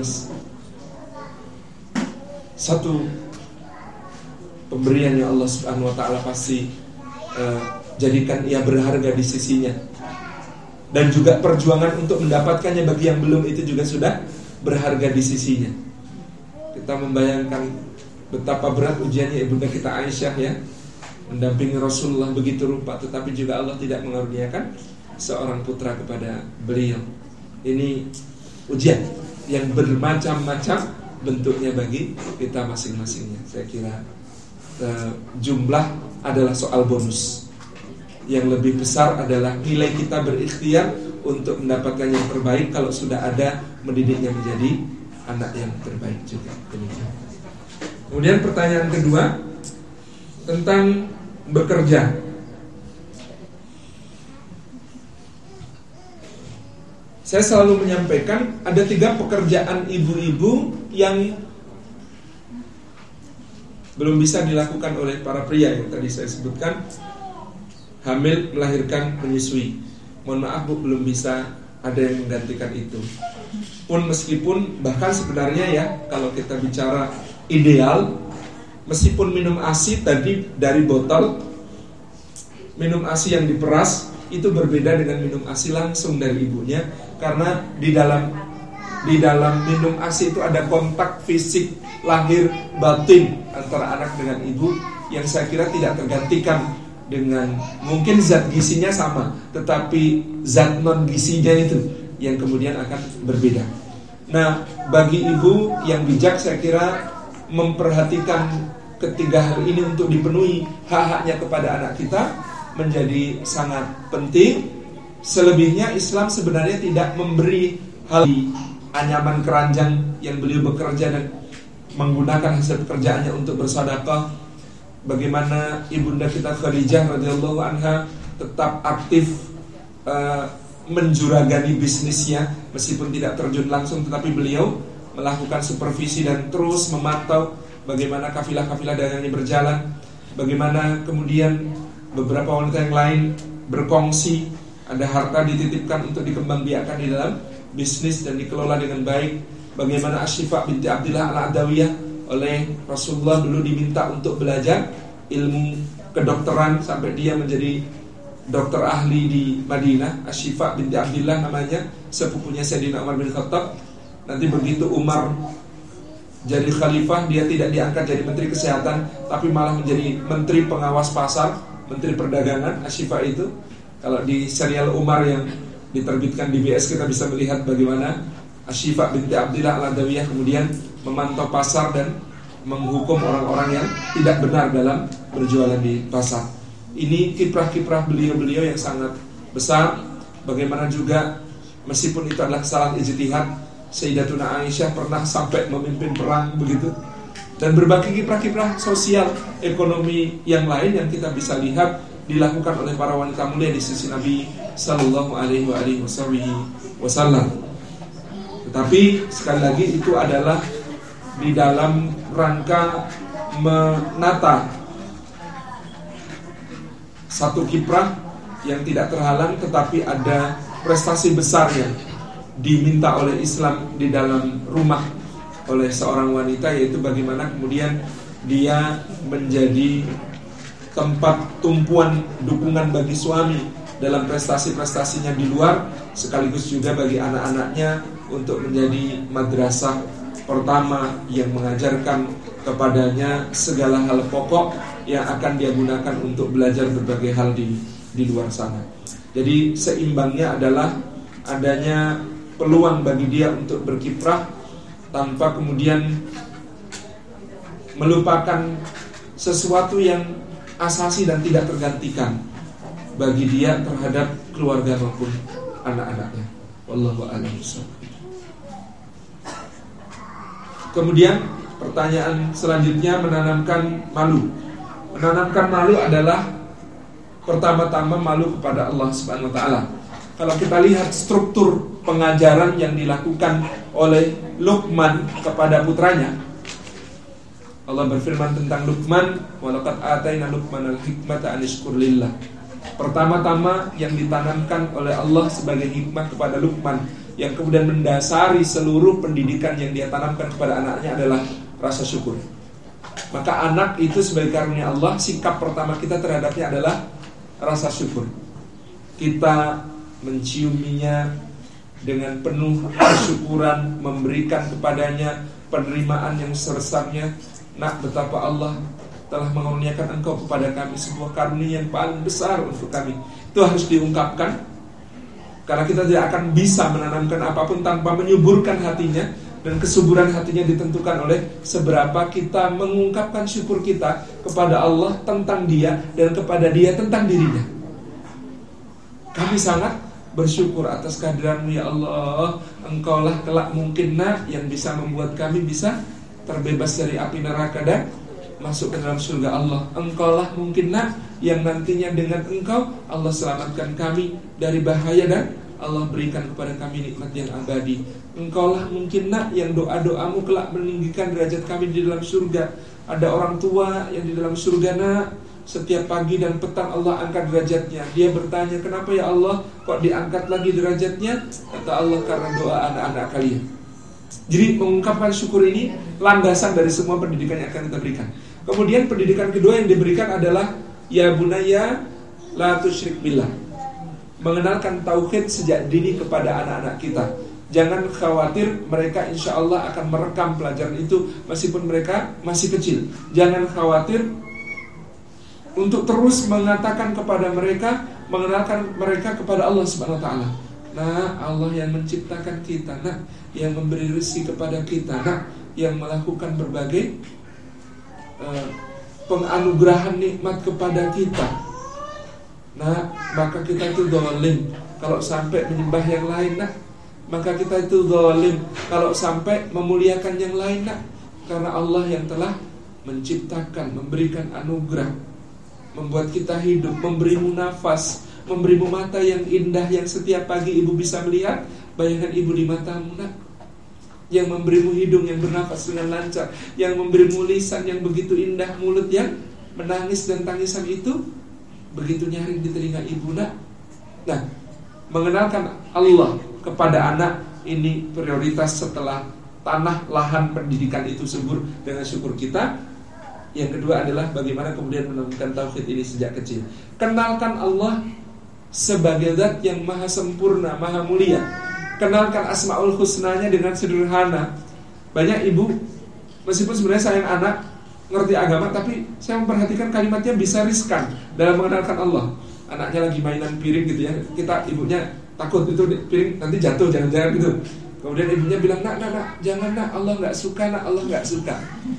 Satu pemberiannya Allah Subhanahu wa taala pasti jadikan ia berharga di sisinya. Dan juga perjuangan untuk mendapatkannya bagi yang belum itu juga sudah berharga di sisinya. Kita membayangkan betapa berat ujiannya ibunda kita Aisyah ya, mendampingi Rasulullah begitu rupa, tetapi juga Allah tidak mengaruniakan seorang putra kepada beliau. Ini ujian yang bermacam-macam bentuknya bagi kita masing-masingnya. Saya kira jumlah adalah soal bonus. Yang lebih besar adalah nilai kita berikhtiar untuk mendapatkan yang terbaik kalau sudah ada mendidiknya menjadi anak yang terbaik juga. Demikian. Kemudian pertanyaan kedua tentang bekerja. Saya selalu menyampaikan ada 3 pekerjaan ibu-ibu yang belum bisa dilakukan oleh para pria yang tadi saya sebutkan. Hamil, melahirkan, menyusui. Mohon maaf Bu, belum bisa ada yang menggantikan itu. Pun meskipun bahkan sebenarnya ya, kalau kita bicara ideal, meskipun minum ASI tadi dari botol, minum ASI yang diperas itu berbeda dengan minum ASI langsung dari ibunya, karena di dalam minum ASI itu ada kontak fisik lahir batin antara anak dengan ibu yang saya kira tidak tergantikan dengan, mungkin zat gizinya sama, tetapi zat non gizinya itu yang kemudian akan berbeda. Nah, bagi ibu yang bijak saya kira memperhatikan ketiga hal ini untuk dipenuhi hak-haknya kepada anak kita menjadi sangat penting. Selebihnya Islam sebenarnya tidak memberi hal di anyaman keranjang yang beliau bekerja dan menggunakan hasil pekerjaannya untuk bersedekah. Bagaimana ibunda kita Khadijah radhiyallahu anha tetap aktif menjuragani bisnisnya meskipun tidak terjun langsung, tetapi beliau melakukan supervisi dan terus memantau bagaimana kafilah-kafilah dagangnya berjalan. Bagaimana kemudian beberapa wanita yang lain berkongsi, ada harta dititipkan untuk dikembangbiakkan di dalam bisnis dan dikelola dengan baik. Bagaimana Asy-Syifa binti Abdillah Al-Adawiyah oleh Rasulullah dulu diminta untuk belajar ilmu kedokteran sampai dia menjadi dokter ahli di Madinah. Asy-Syifa binti Abdillah namanya, sepupunya Sayyidina Umar bin Khattab. Nanti begitu Umar jadi khalifah, dia tidak diangkat jadi menteri kesehatan, tapi malah menjadi menteri pengawas pasar, menteri perdagangan. Asy-Syifa itu, kalau di serial Umar yang diterbitkan di BS kita bisa melihat bagaimana Asy-Syifa binti Abdillah Al-Adawiyah kemudian memantau pasar dan menghukum orang-orang yang tidak benar dalam berjualan di pasar. Ini kiprah-kiprah beliau-beliau yang sangat besar. Bagaimana juga meskipun itu adalah kesalahan ijtihad, Sayyidatuna Aisyah pernah sampai memimpin perang begitu. Dan berbagai kiprah-kiprah sosial, ekonomi yang lain yang kita bisa lihat dilakukan oleh para wanita mulia di sisi Nabi sallallahu alaihi wasallam. Tetapi sekali lagi itu adalah di dalam rangka menata satu kiprah yang tidak terhalang, tetapi ada prestasi besar yang diminta oleh Islam di dalam rumah oleh seorang wanita, yaitu bagaimana kemudian dia menjadi tempat tumpuan dukungan bagi suami dalam prestasi-prestasinya di luar, sekaligus juga bagi anak-anaknya untuk menjadi madrasah pertama yang mengajarkan kepadanya segala hal pokok yang akan dia gunakan untuk belajar berbagai hal di luar sana. Jadi seimbangnya adalah adanya peluang bagi dia untuk berkiprah tanpa kemudian melupakan sesuatu yang asasi dan tidak tergantikan bagi dia terhadap keluarga maupun anak-anaknya. Wallahu a'lam bishawab. Kemudian pertanyaan selanjutnya, menanamkan malu. Menanamkan malu adalah pertama-tama malu kepada Allah Subhanahu wa taala. Kalau kita lihat struktur pengajaran yang dilakukan oleh Luqman kepada putranya, Allah berfirman tentang Luqman, walaqad ataina Luqmanal hikmata an yashkur lillah. Pertama-tama yang ditanamkan oleh Allah sebagai hikmah kepada Luqman, yang kemudian mendasari seluruh pendidikan yang dia tanamkan kepada anaknya adalah rasa syukur. Maka anak itu sebagai karunia Allah, sikap pertama kita terhadapnya adalah rasa syukur. Kita menciuminya dengan penuh kesyukuran, memberikan kepadanya penerimaan yang sebesarnya. Nak, betapa Allah telah mengaruniakan engkau kepada kami sebuah karunia yang paling besar untuk kami. Itu harus diungkapkan, karena kita tidak akan bisa menanamkan apapun tanpa menyuburkan hatinya. Dan kesuburan hatinya ditentukan oleh seberapa kita mengungkapkan syukur kita kepada Allah tentang dia dan kepada dia tentang dirinya. Kami sangat bersyukur atas kehadiranmu ya Allah. Engkaulah kelak mungkin nak yang bisa membuat kami bisa terbebas dari api neraka dan masuk ke dalam surga Allah. Engkaulah mungkin nak yang nantinya dengan engkau Allah selamatkan kami dari bahaya dan Allah berikan kepada kami nikmat yang abadi. Engkaulah mungkin nak yang doa-doamu kelak meninggikan derajat kami di dalam surga. Ada orang tua yang di dalam surga nak, setiap pagi dan petang Allah angkat derajatnya. Dia bertanya, kenapa ya Allah kok diangkat lagi derajatnya? Kata Allah, karena doa anak-anak kalian. Jadi mengungkapkan syukur ini landasan dari semua pendidikan yang akan kita berikan. Kemudian pendidikan kedua yang diberikan adalah ya bunayya la tusyrik billah. Mengenalkan tauhid sejak dini kepada anak-anak kita. Jangan khawatir, mereka insya Allah akan merekam pelajaran itu meskipun mereka masih kecil. Jangan khawatir untuk terus mengatakan kepada mereka, mengenalkan mereka kepada Allah Subhanahu wa taala. Nah, Allah yang menciptakan kita, nah, yang memberi rezeki kepada kita, nah, yang melakukan berbagai penganugerahan nikmat kepada kita. Nah, maka kita itu zalim kalau sampai menyembah yang lain, nak. Maka kita itu zalim kalau sampai memuliakan yang lain, nak. Karena Allah yang telah menciptakan, memberikan anugerah, membuat kita hidup, memberimu nafas, memberimu mata yang indah yang setiap pagi ibu bisa melihat bayangan ibu di matamu, nak. Yang memberimu hidung yang bernafas dengan lancar, yang memberimu lisan yang begitu indah, mulut yang menangis dan tangisan itu begitu nyaring di telinga ibu, nak. Nah, mengenalkan Allah kepada anak ini prioritas setelah tanah, lahan, pendidikan itu subur dengan syukur kita. Yang kedua adalah bagaimana kemudian menemukan tauhid ini sejak kecil. Kenalkan Allah sebagai zat yang maha sempurna, maha mulia. Kenalkan asmaul husnanya dengan sederhana. Banyak ibu, meskipun sebenarnya sayang anak, ngerti agama, tapi saya memperhatikan kalimatnya bisa riskan dalam mengenalkan Allah. Anaknya lagi mainan piring gitu ya, kita ibunya takut itu piring nanti jatuh, jangan-jangan gitu. Kemudian ibunya bilang, nak, jangan, nak, Allah nggak suka, nak, Allah nggak suka.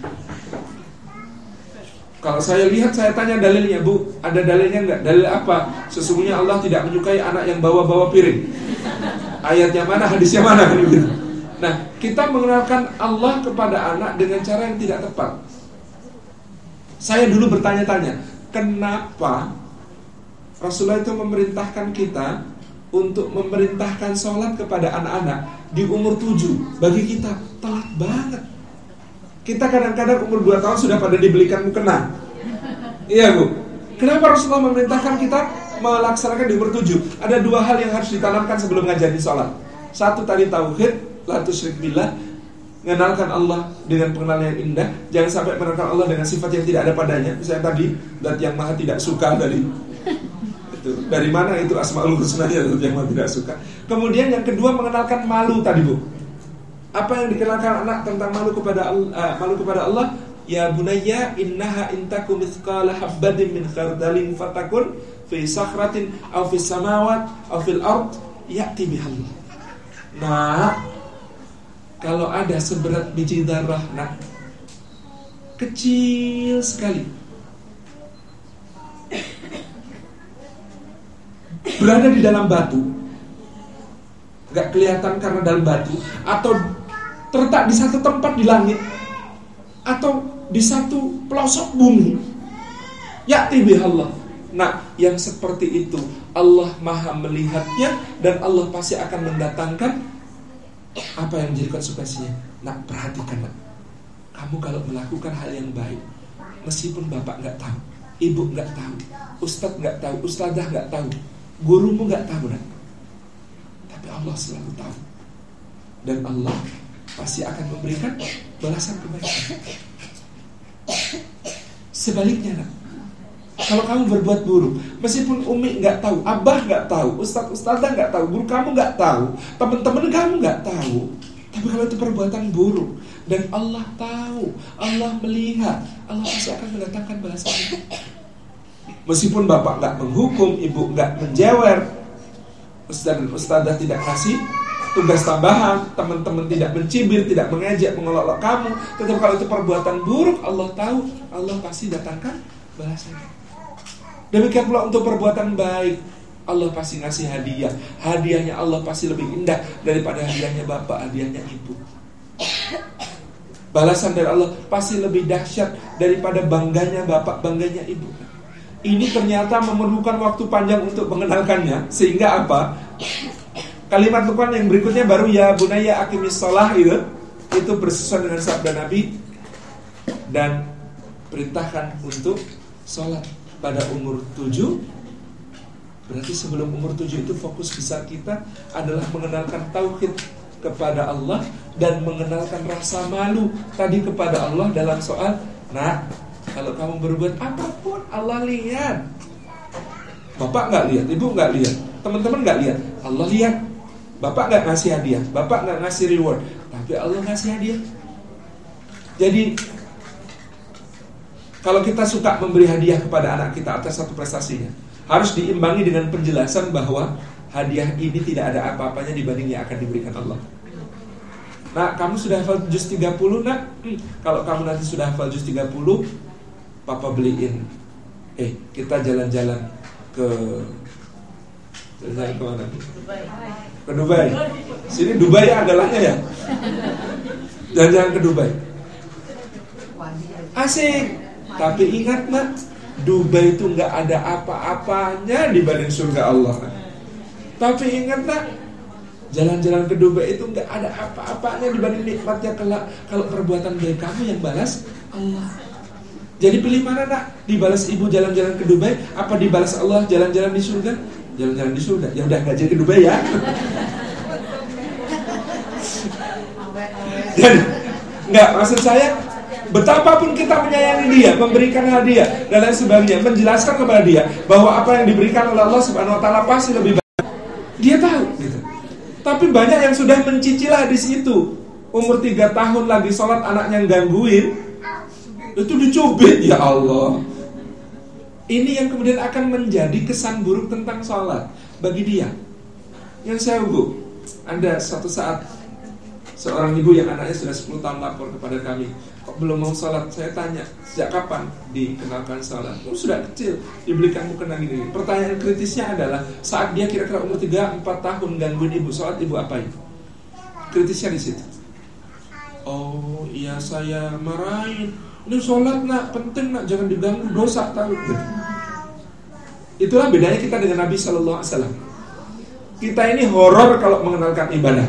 Kalau saya lihat, saya tanya dalilnya, bu, ada dalilnya nggak? Dalil apa? Sesungguhnya Allah tidak menyukai anak yang bawa-bawa piring. Ayatnya mana, hadisnya mana? Nah, kita mengenalkan Allah kepada anak dengan cara yang tidak tepat. Saya dulu bertanya-tanya, kenapa Rasulullah itu memerintahkan kita untuk memerintahkan sholat kepada anak-anak di umur 7. Bagi kita telat banget. Kita kadang-kadang umur 2 tahun sudah pada dibelikan mukena. Iya, bu. Kenapa Rasulullah memerintahkan kita melaksanakan di umur 7? Ada 2 hal yang harus ditanamkan sebelum ngajarin sholat. Satu tadi tauhid, la tusyrik billah, mengenalkan Allah dengan pengenalan yang indah. Jangan sampai mengenalkan Allah dengan sifat yang tidak ada padanya. Misalnya tadi, zat yang maha tidak suka tadi. Dari mana itu asmaul husnanya yang tidak suka. Kemudian yang kedua mengenalkan malu tadi, bu. Apa yang dikenalkan anak tentang malu kepada Allah? Ya bunayya innaha intakum mithqala habbatin min khardalin fatakun fi sakhratin aw fis samawat aw fil ard ya'ti bihallah. Nah, kalau ada seberat biji zarah, nak, kecil sekali, berada di dalam batu, gak kelihatan karena dalam batu, atau terletak di satu tempat di langit, atau di satu pelosok bumi, ya'ti bihallah. Nah, yang seperti itu Allah maha melihatnya, dan Allah pasti akan mendatangkan apa yang menjadi konsekuensinya. Nah, perhatikan, nak. Kamu kalau melakukan hal yang baik, meskipun bapak gak tahu, ibu gak tahu, ustadz gak tahu, ustadzah gak tahu, gurumu gak tahu, nak. Tapi Allah selalu tahu, dan Allah pasti akan memberikan balasan kebaikan. Sebaliknya, nak, kalau kamu berbuat buruk, meskipun umi gak tahu, abah gak tahu, ustadzah gak tahu, guru kamu gak tahu, teman-teman kamu gak tahu, tapi kalau itu perbuatan buruk dan Allah tahu, Allah melihat, Allah pasti akan mendatangkan balasan itu. Meskipun bapak gak menghukum, ibu gak menjewer, ustadz dan ustadzah tidak kasih tugas tambahan, teman-teman tidak mencibir, tidak mengejek, mengolok-olok kamu, tetap kalau itu perbuatan buruk, Allah tahu, Allah pasti datangkan balasannya. Demikian pula untuk perbuatan baik, Allah pasti ngasih hadiah. Hadiahnya Allah pasti lebih indah daripada hadiahnya bapak, hadiahnya ibu. Balasan dari Allah pasti lebih dahsyat daripada bangganya bapak, bangganya ibu. Ini ternyata memerlukan waktu panjang untuk mengenalkannya. Sehingga apa? Kalimat Luqman yang berikutnya baru ya bunayya aqimis shalah itu bersesuaian dengan sabda Nabi, dan perintahkan untuk sholat pada umur 7. Berarti sebelum umur 7 itu fokus besar kita adalah mengenalkan tauhid kepada Allah dan mengenalkan rasa malu tadi kepada Allah dalam soal, nah, kalau kamu berbuat apapun Allah lihat. Bapak gak lihat, ibu gak lihat, teman-teman gak lihat, Allah lihat. Bapak gak ngasih hadiah, bapak gak ngasih reward, tapi Allah ngasih hadiah. Jadi kalau kita suka memberi hadiah kepada anak kita atas satu prestasinya, harus diimbangi dengan penjelasan bahwa hadiah ini tidak ada apa-apanya dibanding yang akan diberikan Allah. Nak, kamu sudah hafal juz 30, nak? Kalau kamu nanti sudah hafal juz 30, papa beliin. Kita jalan-jalan ke mana? Ke Dubai. Sini Dubai andalanya ya. Jalan-jalan ke Dubai. Asik. Tapi ingat nak, Dubai itu nggak ada apa-apanya dibanding surga Allah. Tapi ingat nak, jalan-jalan ke Dubai itu nggak ada apa-apanya dibanding nikmatnya kalau perbuatan baik kamu yang balas Allah. Jadi pilih mana nak? Dibalas ibu jalan-jalan ke Dubai, apa dibalas Allah jalan-jalan di surga? Jalan-jalan di surga. Ya udah nggak jadi ke Dubai ya. Dan nggak, maksud saya, betapapun kita menyayangi dia, memberikan hadiah dan lain sebagainya, menjelaskan kepada dia bahwa apa yang diberikan oleh Allah Subhanahu Wa Taala pasti lebih baik. Dia tahu, gitu. Tapi banyak yang sudah mencicil hadis itu. Umur 3 tahun lagi sholat, anaknya gangguin, itu dicubit, ya Allah. Ini yang kemudian akan menjadi kesan buruk tentang sholat bagi dia. Yang saya ugu, ada suatu saat seorang ibu yang anaknya sudah 10 tahun lapor kepada kami, kok belum mau sholat? Saya tanya, sejak kapan dikenalkan sholat? Sudah kecil, dibelikan mukena gini. Pertanyaan kritisnya adalah, saat dia kira-kira umur 3-4 tahun gangguin ibu sholat, ibu apain? Kritisnya di situ. Oh iya, saya marahin. Ini sholat nak, penting nak, jangan diganggu, dosa tahu. Itulah bedanya kita dengan Nabi SAW. Kita ini horor kalau mengenalkan ibadah.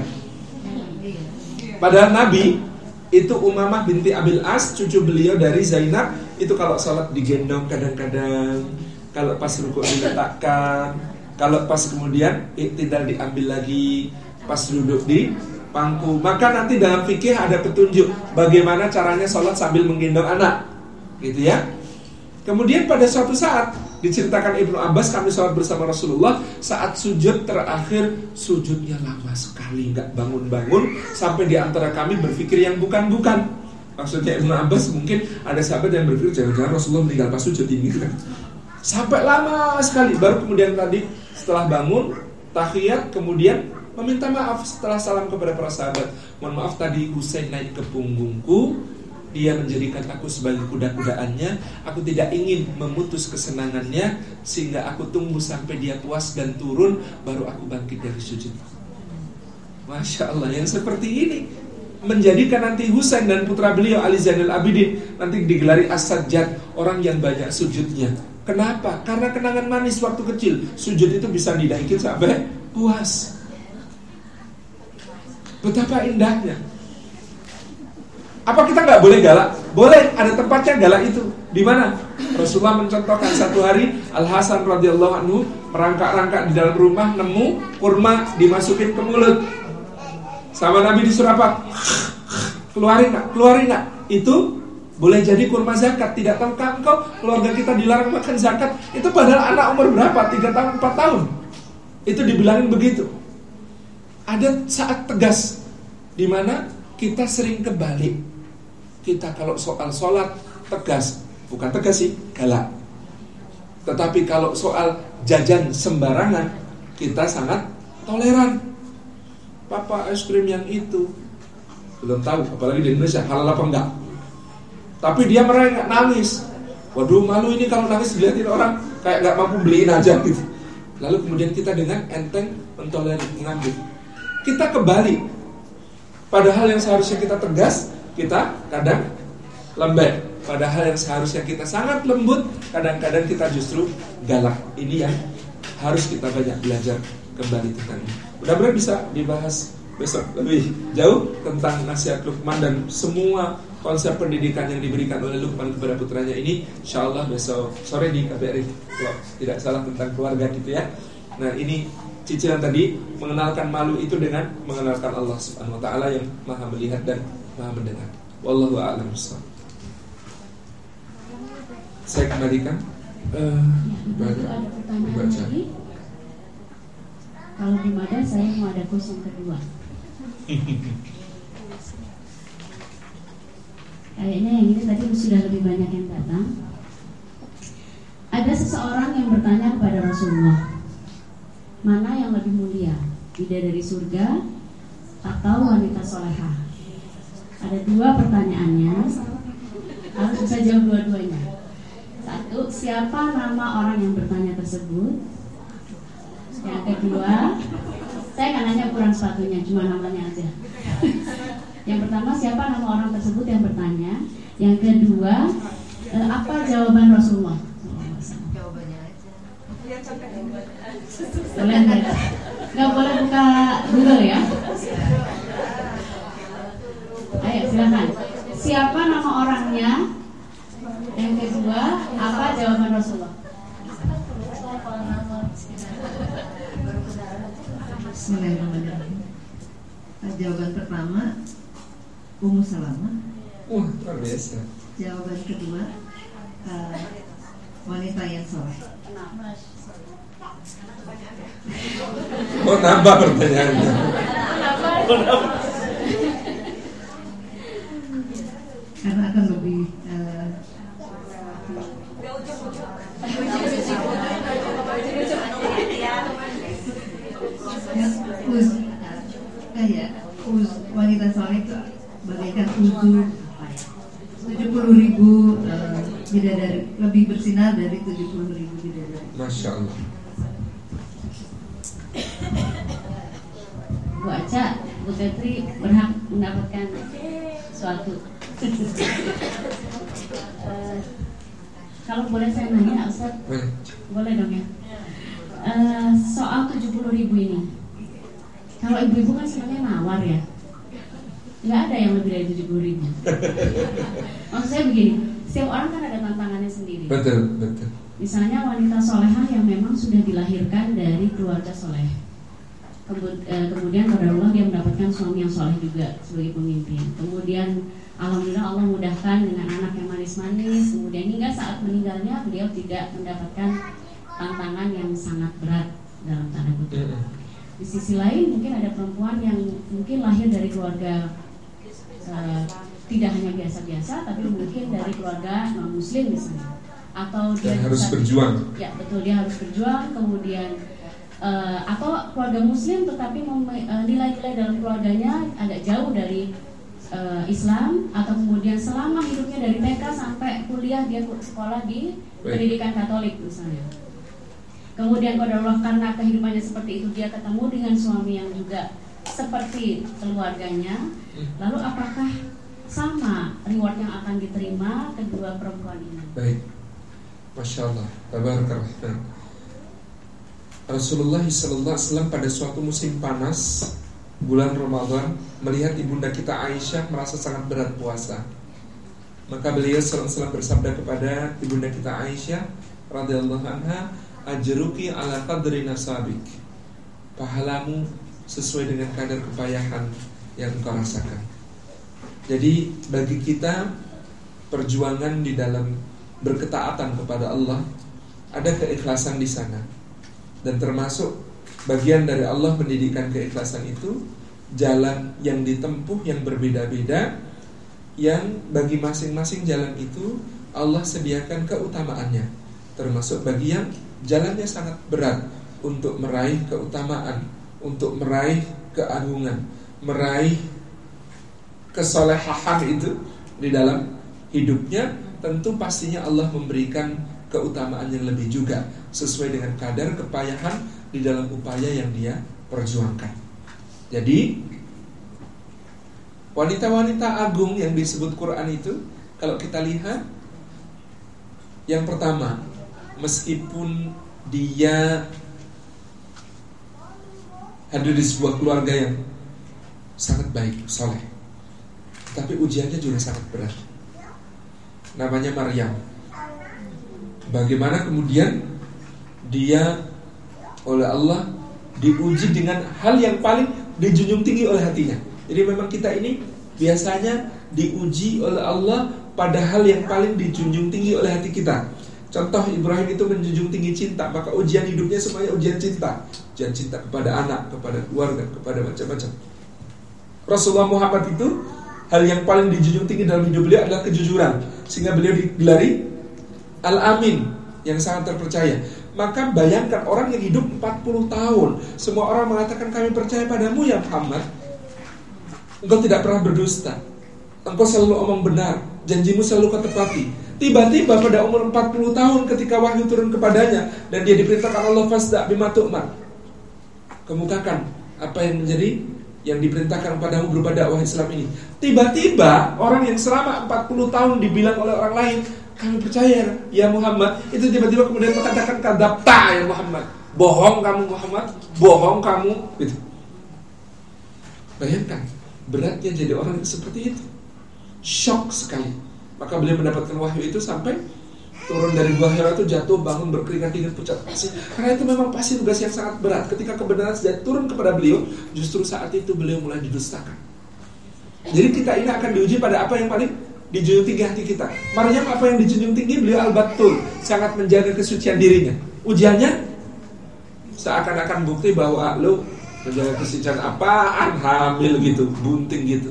Padahal Nabi itu Umamah binti Abil As, cucu beliau dari Zainab, itu kalau sholat digendong kadang-kadang, kalau pas rukuk diletakkan, kalau pas kemudian iktidal diambil lagi, pas duduk di pangku. Maka nanti dalam fikih ada petunjuk bagaimana caranya sholat sambil menggendong anak, gitu ya. Kemudian pada suatu saat diceritakan Ibnu Abbas, kami sholat bersama Rasulullah, saat sujud terakhir, sujudnya lama sekali, gak bangun-bangun, sampai di antara kami berpikir yang bukan-bukan. Maksudnya Ibnu Abbas, mungkin ada sahabat yang berpikir jangan-jangan Rasulullah meninggal pas sujud ini kan. Sampai lama sekali, baru kemudian tadi setelah bangun tahiyat, kemudian meminta maaf setelah salam kepada para sahabat. Mohon maaf tadi Husain naik ke punggungku, dia menjadikan aku sebagai kuda-kudaannya. Aku tidak ingin memutus kesenangannya, sehingga aku tunggu sampai dia puas dan turun, baru aku bangkit dari sujud. Masya Allah, yang seperti ini menjadikan nanti Husain dan putra beliau Ali Zainal Abidin nanti digelari As-Sajjad, orang yang banyak sujudnya. Kenapa? Karena kenangan manis waktu kecil. Sujud itu bisa dinaikin sampai puas. Betapa indahnya. Apa kita nggak boleh galak? Boleh, ada tempatnya galak itu. Di mana? Rasulullah mencontohkan satu hari Al Hasan radhiyallahu anhu merangkak-rangkak di dalam rumah, nemu kurma dimasukin ke mulut. Sama Nabi disuruh apa? Keluarin nggak? Itu boleh jadi kurma zakat. Tidak tahukah engkau keluarga kita dilarang makan zakat? Itu padahal anak umur berapa? 3 tahun, 4 tahun. Itu dibilangin begitu. Ada saat tegas di mana kita sering kebalik. Kita kalau soal sholat tegas, bukan tegas sih, galak. Tetapi kalau soal jajan sembarangan, kita sangat toleran. Papa es krim yang itu belum tahu, apalagi di Indonesia halal apa enggak. Tapi dia merengek, nangis. Waduh, malu ini kalau nangis dilihatin orang, kayak nggak mampu beliin aja gitu. Lalu kemudian kita dengan enteng mentolerir, mengambil. Kita kebalik. Padahal yang seharusnya kita tegas, kita kadang lembek. Padahal yang seharusnya kita sangat lembut, kadang-kadang kita justru galak. Ini yang harus kita banyak belajar kembali tentangnya. Mudah-mudahan bisa dibahas besok lebih jauh tentang nasihat Luqman dan semua konsep pendidikan yang diberikan oleh Luqman kepada putranya ini. InsyaAllah besok sore di KBRI, kalau tidak salah, tentang keluarga gitu ya. Nah, ini cicilan tadi, mengenalkan malu itu dengan mengenalkan Allah Subhanahu Wa Taala yang Maha melihat dan Maha mendengar. Wallahu a'lam bishawab. Saya kembalikan. Ada pertanyaan lagi. Kalau di Mada saya mau ada kos yang kedua. Kayaknya yang ini tadi sudah lebih banyak yang datang. Ada seseorang yang bertanya kepada Rasulullah, mana yang lebih mulia, bidadari surga atau wanita solehah? Ada 2 pertanyaannya. Harus bisa jawab dua-duanya. 1, siapa nama orang yang bertanya tersebut? Yang kedua, saya nggak nanya ukuran sepatunya, cuma namanya aja. Yang pertama, siapa nama orang tersebut yang bertanya? Yang kedua, apa jawaban Rasulullah? Jawabannya aja. Boleh nggak boleh buka Google ya? Ayo silakan. Siapa nama orangnya? Yang kedua, apa jawaban Rasulullah? Bismillahirrahmanirrahim. Jawaban pertama Ummu Salamah. Luar biasa. Jawaban kedua wanita yang soleh. Oh, nambah pertanyaannya. Karena akan lebih wanita soleh itu bagaikan uzur 70.000 bidadari, lebih bersinar dari 70.000 bidadari. Masya Allah. Bu Aca, Bu Tetri berhak mendapatkan suatu. Kalau boleh saya nanya, Ustaz? Boleh dong ya. Soal 70.000 ini, kalau ibu-ibu kan sebenarnya nawar ya, nggak ada yang lebih dari 70.000. Maksud saya begini, setiap orang kan ada tantangannya sendiri. Betul. Misalnya wanita solehah yang memang sudah dilahirkan dari keluarga soleh, kemudian qadarullah dia mendapatkan suami yang soleh juga sebagai pemimpin. Kemudian alhamdulillah Allah mudahkan dengan anak yang manis-manis. Kemudian hingga saat meninggalnya beliau tidak mendapatkan tantangan yang sangat berat dalam tanda kutip. Di sisi lain mungkin ada perempuan yang mungkin lahir dari keluarga tidak hanya biasa-biasa, tapi mungkin dari keluarga non-muslim misalnya, atau dia harus berjuang. Ya betul, dia harus berjuang. Kemudian atau keluarga muslim tetapi nilai-nilai dalam keluarganya agak jauh dari Islam, atau kemudian selama hidupnya dari TK sampai kuliah dia sekolah di pendidikan Katolik misalnya. Kemudian qadarullah karena kehidupannya seperti itu dia ketemu dengan suami yang juga seperti keluarganya. Lalu apakah sama reward yang akan diterima kedua perempuan ini? Baik. Masya Allah. Tabarakallah. Rasulullah SAW pada suatu musim panas bulan Ramadan melihat ibunda kita Aisyah merasa sangat berat puasa. Maka beliau SAW bersabda kepada ibunda kita Aisyah radhiyallahu anha, ajruki ala qadri nasabik. Pahalamu sesuai dengan kadar kepayahan yang engkau rasakan. Jadi bagi kita perjuangan di dalam berketaatan kepada Allah ada keikhlasan di sana. Dan termasuk bagian dari Allah mendidikkan keikhlasan itu, jalan yang ditempuh yang berbeda-beda, yang bagi masing-masing jalan itu Allah sediakan keutamaannya. Termasuk bagi yang jalannya sangat berat untuk meraih keutamaan, untuk meraih keagungan, meraih kesolehahan itu di dalam hidupnya, tentu pastinya Allah memberikan keutamaan yang lebih juga sesuai dengan kadar kepayahan di dalam upaya yang dia perjuangkan. Jadi wanita-wanita agung yang disebut Quran itu, kalau kita lihat, yang pertama, meskipun dia hadir di sebuah keluarga yang sangat baik, soleh, tapi ujiannya juga sangat berat. Namanya Maryam. Bagaimana kemudian dia oleh Allah diuji dengan hal yang paling dijunjung tinggi oleh hatinya. Jadi memang kita ini biasanya diuji oleh Allah pada hal yang paling dijunjung tinggi oleh hati kita. Contoh, Ibrahim itu menjunjung tinggi cinta, maka ujian hidupnya semuanya ujian cinta. Ujian cinta kepada anak, kepada keluarga, kepada macam-macam. Rasulullah Muhammad itu hal yang paling dijunjung tinggi dalam hidup beliau adalah kejujuran, sehingga beliau digelari Al-Amin, yang sangat terpercaya. Maka bayangkan orang yang hidup 40 tahun, semua orang mengatakan kami percaya padamu ya Muhammad, engkau tidak pernah berdusta, engkau selalu omong benar, janjimu selalu kau tepati. Tiba-tiba pada umur 40 tahun ketika wahyu turun kepadanya dan dia diperintahkan Allah fasda bima tu'mar, kemukakan apa yang menjadi yang diperintahkan padamu berupa dakwah Islam ini. Tiba-tiba orang yang selama 40 tahun dibilang oleh orang lain, kami percaya ya Muhammad, itu tiba-tiba kemudian mengatakan kadzabta ya Muhammad, bohong kamu Muhammad, bohong kamu gitu. Bayangkan beratnya jadi orang seperti itu. Shock sekali. Maka beliau mendapatkan wahyu itu sampai turun dari gua Hira itu jatuh, bangun berkeringat dingin, pucat pasi. Karena itu memang pasti tugas yang sangat berat. Ketika kebenaran sudah turun kepada beliau, justru saat itu beliau mulai didustakan. Jadi kita ini akan diuji pada apa yang paling dijunjung tinggi hati kita. Maryam apa yang dijunjung tinggi, beliau al-batul, sangat menjaga kesucian dirinya. Ujiannya seakan-akan bukti bahwa lo menjaga kesucian apaan, hamil gitu, bunting gitu.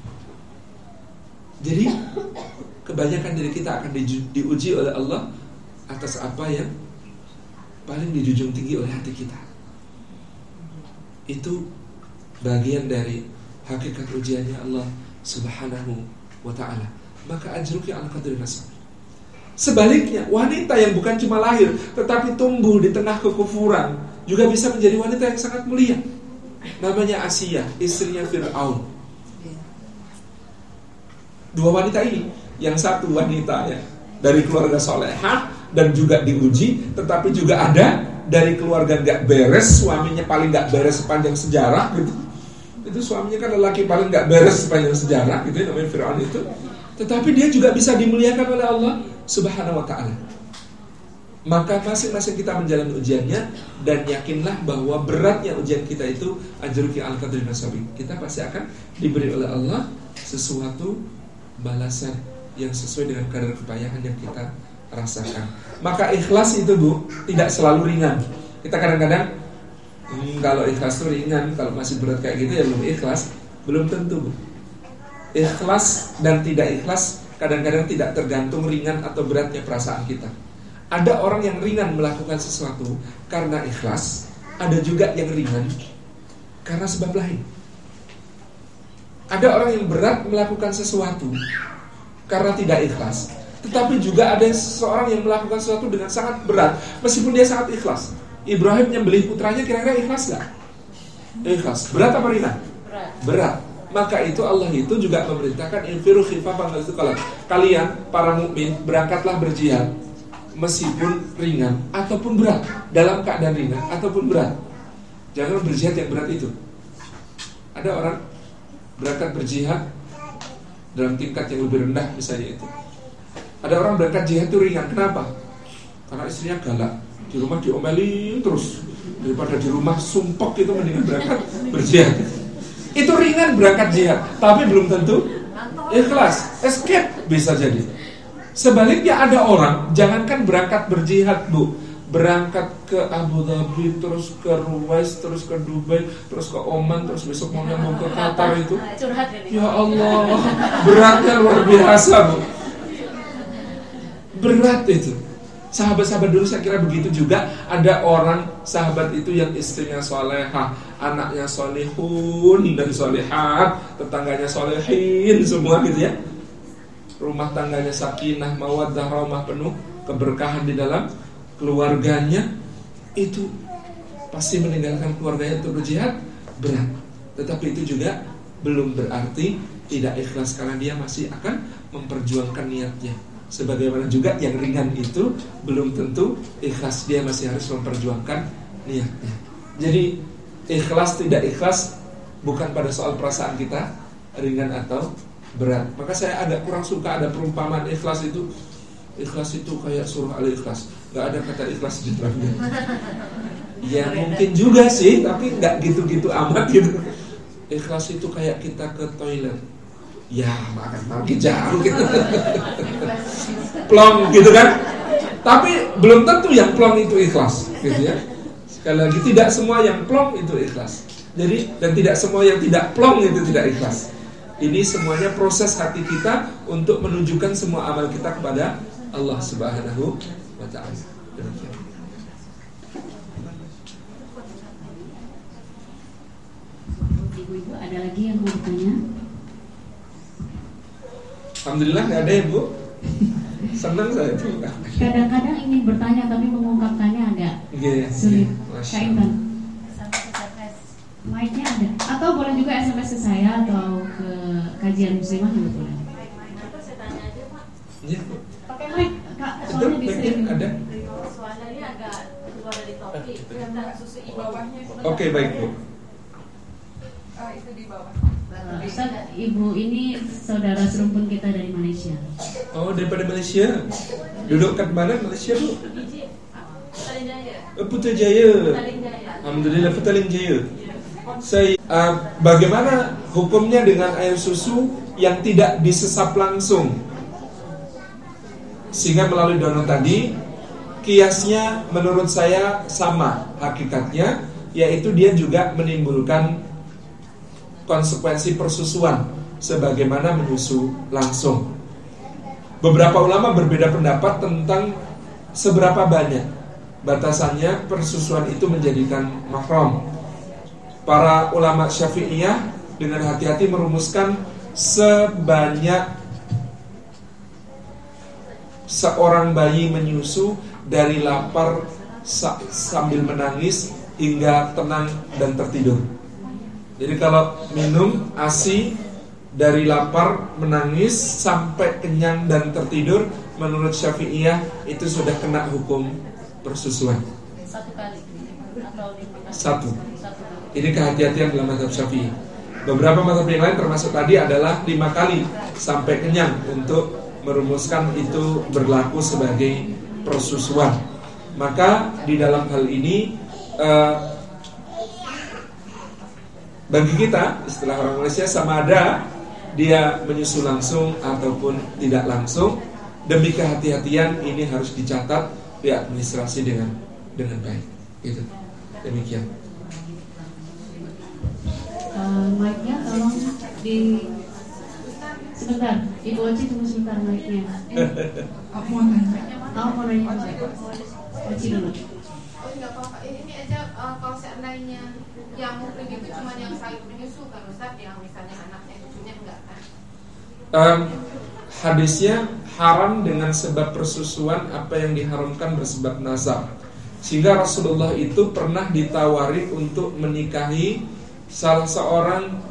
Jadi kebanyakan dari kita akan diuji oleh Allah atas apa yang paling dijunjung tinggi oleh hati kita. Itu bagian dari hakikat ujiannya Allah Subhanahu wa ta'ala. Maka ajruki ala qadri nasab. Sebaliknya, wanita yang bukan cuma lahir tetapi tumbuh di tengah kekufuran juga bisa menjadi wanita yang sangat mulia. Namanya Asiyah, istrinya Fir'aun. Dua wanita ini, yang satu wanita ya dari keluarga solehah dan juga diuji, tetapi juga ada dari keluarga gak beres, suaminya paling gak beres sepanjang sejarah gitu. Itu suaminya kan lelaki paling gak beres sepanjang sejarah gitu, namanya Fir'aun itu. Tetapi dia juga bisa dimuliakan oleh Allah Subhanahu wa ta'ala. Maka masing-masing kita menjalani ujiannya, dan yakinlah bahwa beratnya ujian kita itu ajruki al qadri nasabi. Kita pasti akan diberi oleh Allah sesuatu balasan yang sesuai dengan kadar kepayahan yang kita rasakan. Maka ikhlas itu Bu, tidak selalu ringan. Kita kadang-kadang kalau ikhlas itu ringan, kalau masih berat kayak gitu ya belum ikhlas. Belum tentu Bu. Ikhlas dan tidak ikhlas kadang-kadang tidak tergantung ringan atau beratnya perasaan kita. Ada orang yang ringan melakukan sesuatu karena ikhlas, ada juga yang ringan karena sebab lain. Ada orang yang berat melakukan sesuatu karena tidak ikhlas, tetapi juga ada seseorang yang melakukan sesuatu dengan sangat berat meskipun dia sangat ikhlas. Ibrahim nyembelih putranya, kira-kira ikhlas gak? Ikhlas. Berat apa ringan? Berat. Maka itu Allah itu juga memerintahkan infiru khifafan wa thiqalan. Kalian para mukmin berangkatlah berjihad meskipun ringan ataupun berat, dalam keadaan ringan ataupun berat. Jangan berjihad yang berat itu. Ada orang berangkat berjihad dalam tingkat yang lebih rendah misalnya itu. Ada orang berangkat jihad itu ringan. Kenapa? Karena istrinya galak, di rumah diomelin terus. Daripada di rumah sumpek itu mendingan berangkat berjihad. Itu ringan berangkat jihad, tapi belum tentu ikhlas. Escape bisa jadi. Sebaliknya ada orang, jangankan berangkat berjihad Bu, berangkat ke Abu Dhabi, terus ke Ruwais, terus ke Dubai, terus ke Oman, terus besok mau nyambung ke Qatar itu. Ya Allah, beratnya luar biasa Bu. Berat itu. Sahabat-sahabat dulu saya kira begitu juga. Ada orang sahabat itu yang istrinya solehah, anaknya solehun dan solehat, tetangganya solehin, semua gitu ya. Rumah tangganya sakinah, mawaddah, rahmah, penuh keberkahan di dalam keluarganya. Itu pasti meninggalkan keluarganya untuk berjihad berat. Tetapi itu juga belum berarti tidak ikhlas, karena dia masih akan memperjuangkan niatnya. Sebagaimana juga yang ringan itu belum tentu ikhlas, dia masih harus memperjuangkan niatnya. Jadi ikhlas tidak ikhlas bukan pada soal perasaan kita ringan atau berat. Maka saya agak kurang suka ada perumpamaan ikhlas itu kayak surah Al-Ikhlas. Gak ada kata ikhlas di dalamnya. Ya mungkin juga sih, tapi gak gitu-gitu amat gitu. Ikhlas itu kayak kita ke toilet, ya makan lagi jauh gitu. Plong gitu kan. Tapi belum tentu yang plong itu ikhlas gitu ya. Sekali lagi, tidak semua yang plong itu ikhlas. Jadi, dan tidak semua yang tidak plong itu tidak ikhlas. Ini semuanya proses hati kita untuk menunjukkan semua amal kita kepada Allah Subhanahu wa ta'ala. Demikian. Ibu-ibu ada lagi yang mau bertanya? Alhamdulillah nggak ada ya Bu. Senang saya itu. Kadang-kadang ingin bertanya tapi mengungkapkannya agak sulit. Kak Intan, mic-nya ada? Atau boleh juga SMS ke saya atau ke kajian muslimah juga boleh. Saya tanya aja Pak. Iya Bu. Pakai mic, Kak, soalnya di sini ada. Suaranya agak keluar dari topik. Tentang susu ibu. Oke, baik Bu. Itu di bawah. Ustaz, Ibu ini saudara serumpun kita dari Malaysia. Oh, daripada Malaysia. Duduk kat mana Malaysia Bu? Petaling Jaya. Putrajaya. Petaling Jaya. Alhamdulillah Petaling Jaya. Saya bagaimana hukumnya dengan air susu yang tidak disesap langsung? Sehingga melalui donor tadi, kiasnya menurut saya sama hakikatnya, yaitu dia juga menimbulkan konsekuensi persusuan sebagaimana menyusu langsung. Beberapa ulama berbeda pendapat tentang seberapa banyak batasannya persusuan itu menjadikan mahram. Para ulama Syafi'iyah dengan hati-hati merumuskan sebanyak seorang bayi menyusu dari lapar sambil menangis hingga tenang dan tertidur. Jadi kalau minum ASI dari lapar menangis sampai kenyang dan tertidur, menurut Syafi'iyah itu sudah kena hukum persusuan. Satu kali atau Satu. Ini kehati-hatian dalam mazhab Syafi'i. Beberapa mazhab yang lain termasuk tadi adalah 5 kali sampai kenyang untuk merumuskan itu berlaku sebagai persusuan. Maka di dalam hal ini bagi kita istilah orang Malaysia sama ada dia menyusu langsung ataupun tidak langsung. Demi kehati-hatian ini harus dicatat di administrasi dengan baik. Gitu. Demikian. Mic-nya tolong di sebentar, Ibu Oci tunggu sebentar mic-nya. Mau nanya. Mau nanya Oci dulu. Oh enggak apa-apa, ini aja kalau seandainya yang mungkin itu cuma yang sayur menyusu kan Ustaz, yang misalnya anaknya cucunya enggak kan? Hadisnya haram dengan sebab persusuan apa yang diharamkan bersebab nasab. Sehingga Rasulullah itu pernah ditawari untuk menikahi salah seorang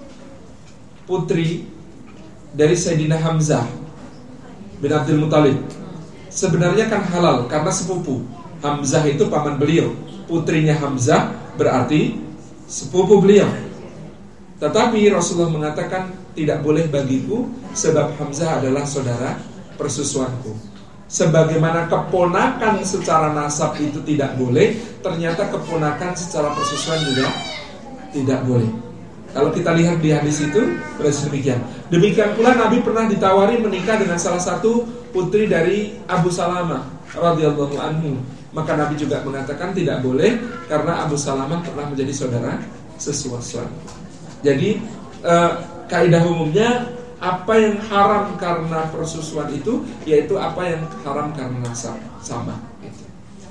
putri dari Sayyidina Hamzah bin Abdul Muthalib. Sebenarnya kan halal karena sepupu. Hamzah itu paman beliau, putrinya Hamzah berarti sepupu beliau. Tetapi Rasulullah mengatakan tidak boleh bagiku sebab Hamzah adalah saudara persusuanku. Sebagaimana keponakan secara nasab itu tidak boleh, ternyata keponakan secara persusuan juga tidak boleh. Kalau kita lihat di hadis itu berarti demikian. Demikian pula Nabi pernah ditawari menikah dengan salah satu putri dari Abu Salamah radhiyallahu anhu. Maka Nabi juga mengatakan tidak boleh karena Abu Salamah pernah menjadi saudara sesuatu. Jadi kaidah umumnya apa yang haram karena persusuan itu yaitu apa yang haram karena nasab, sama gitu.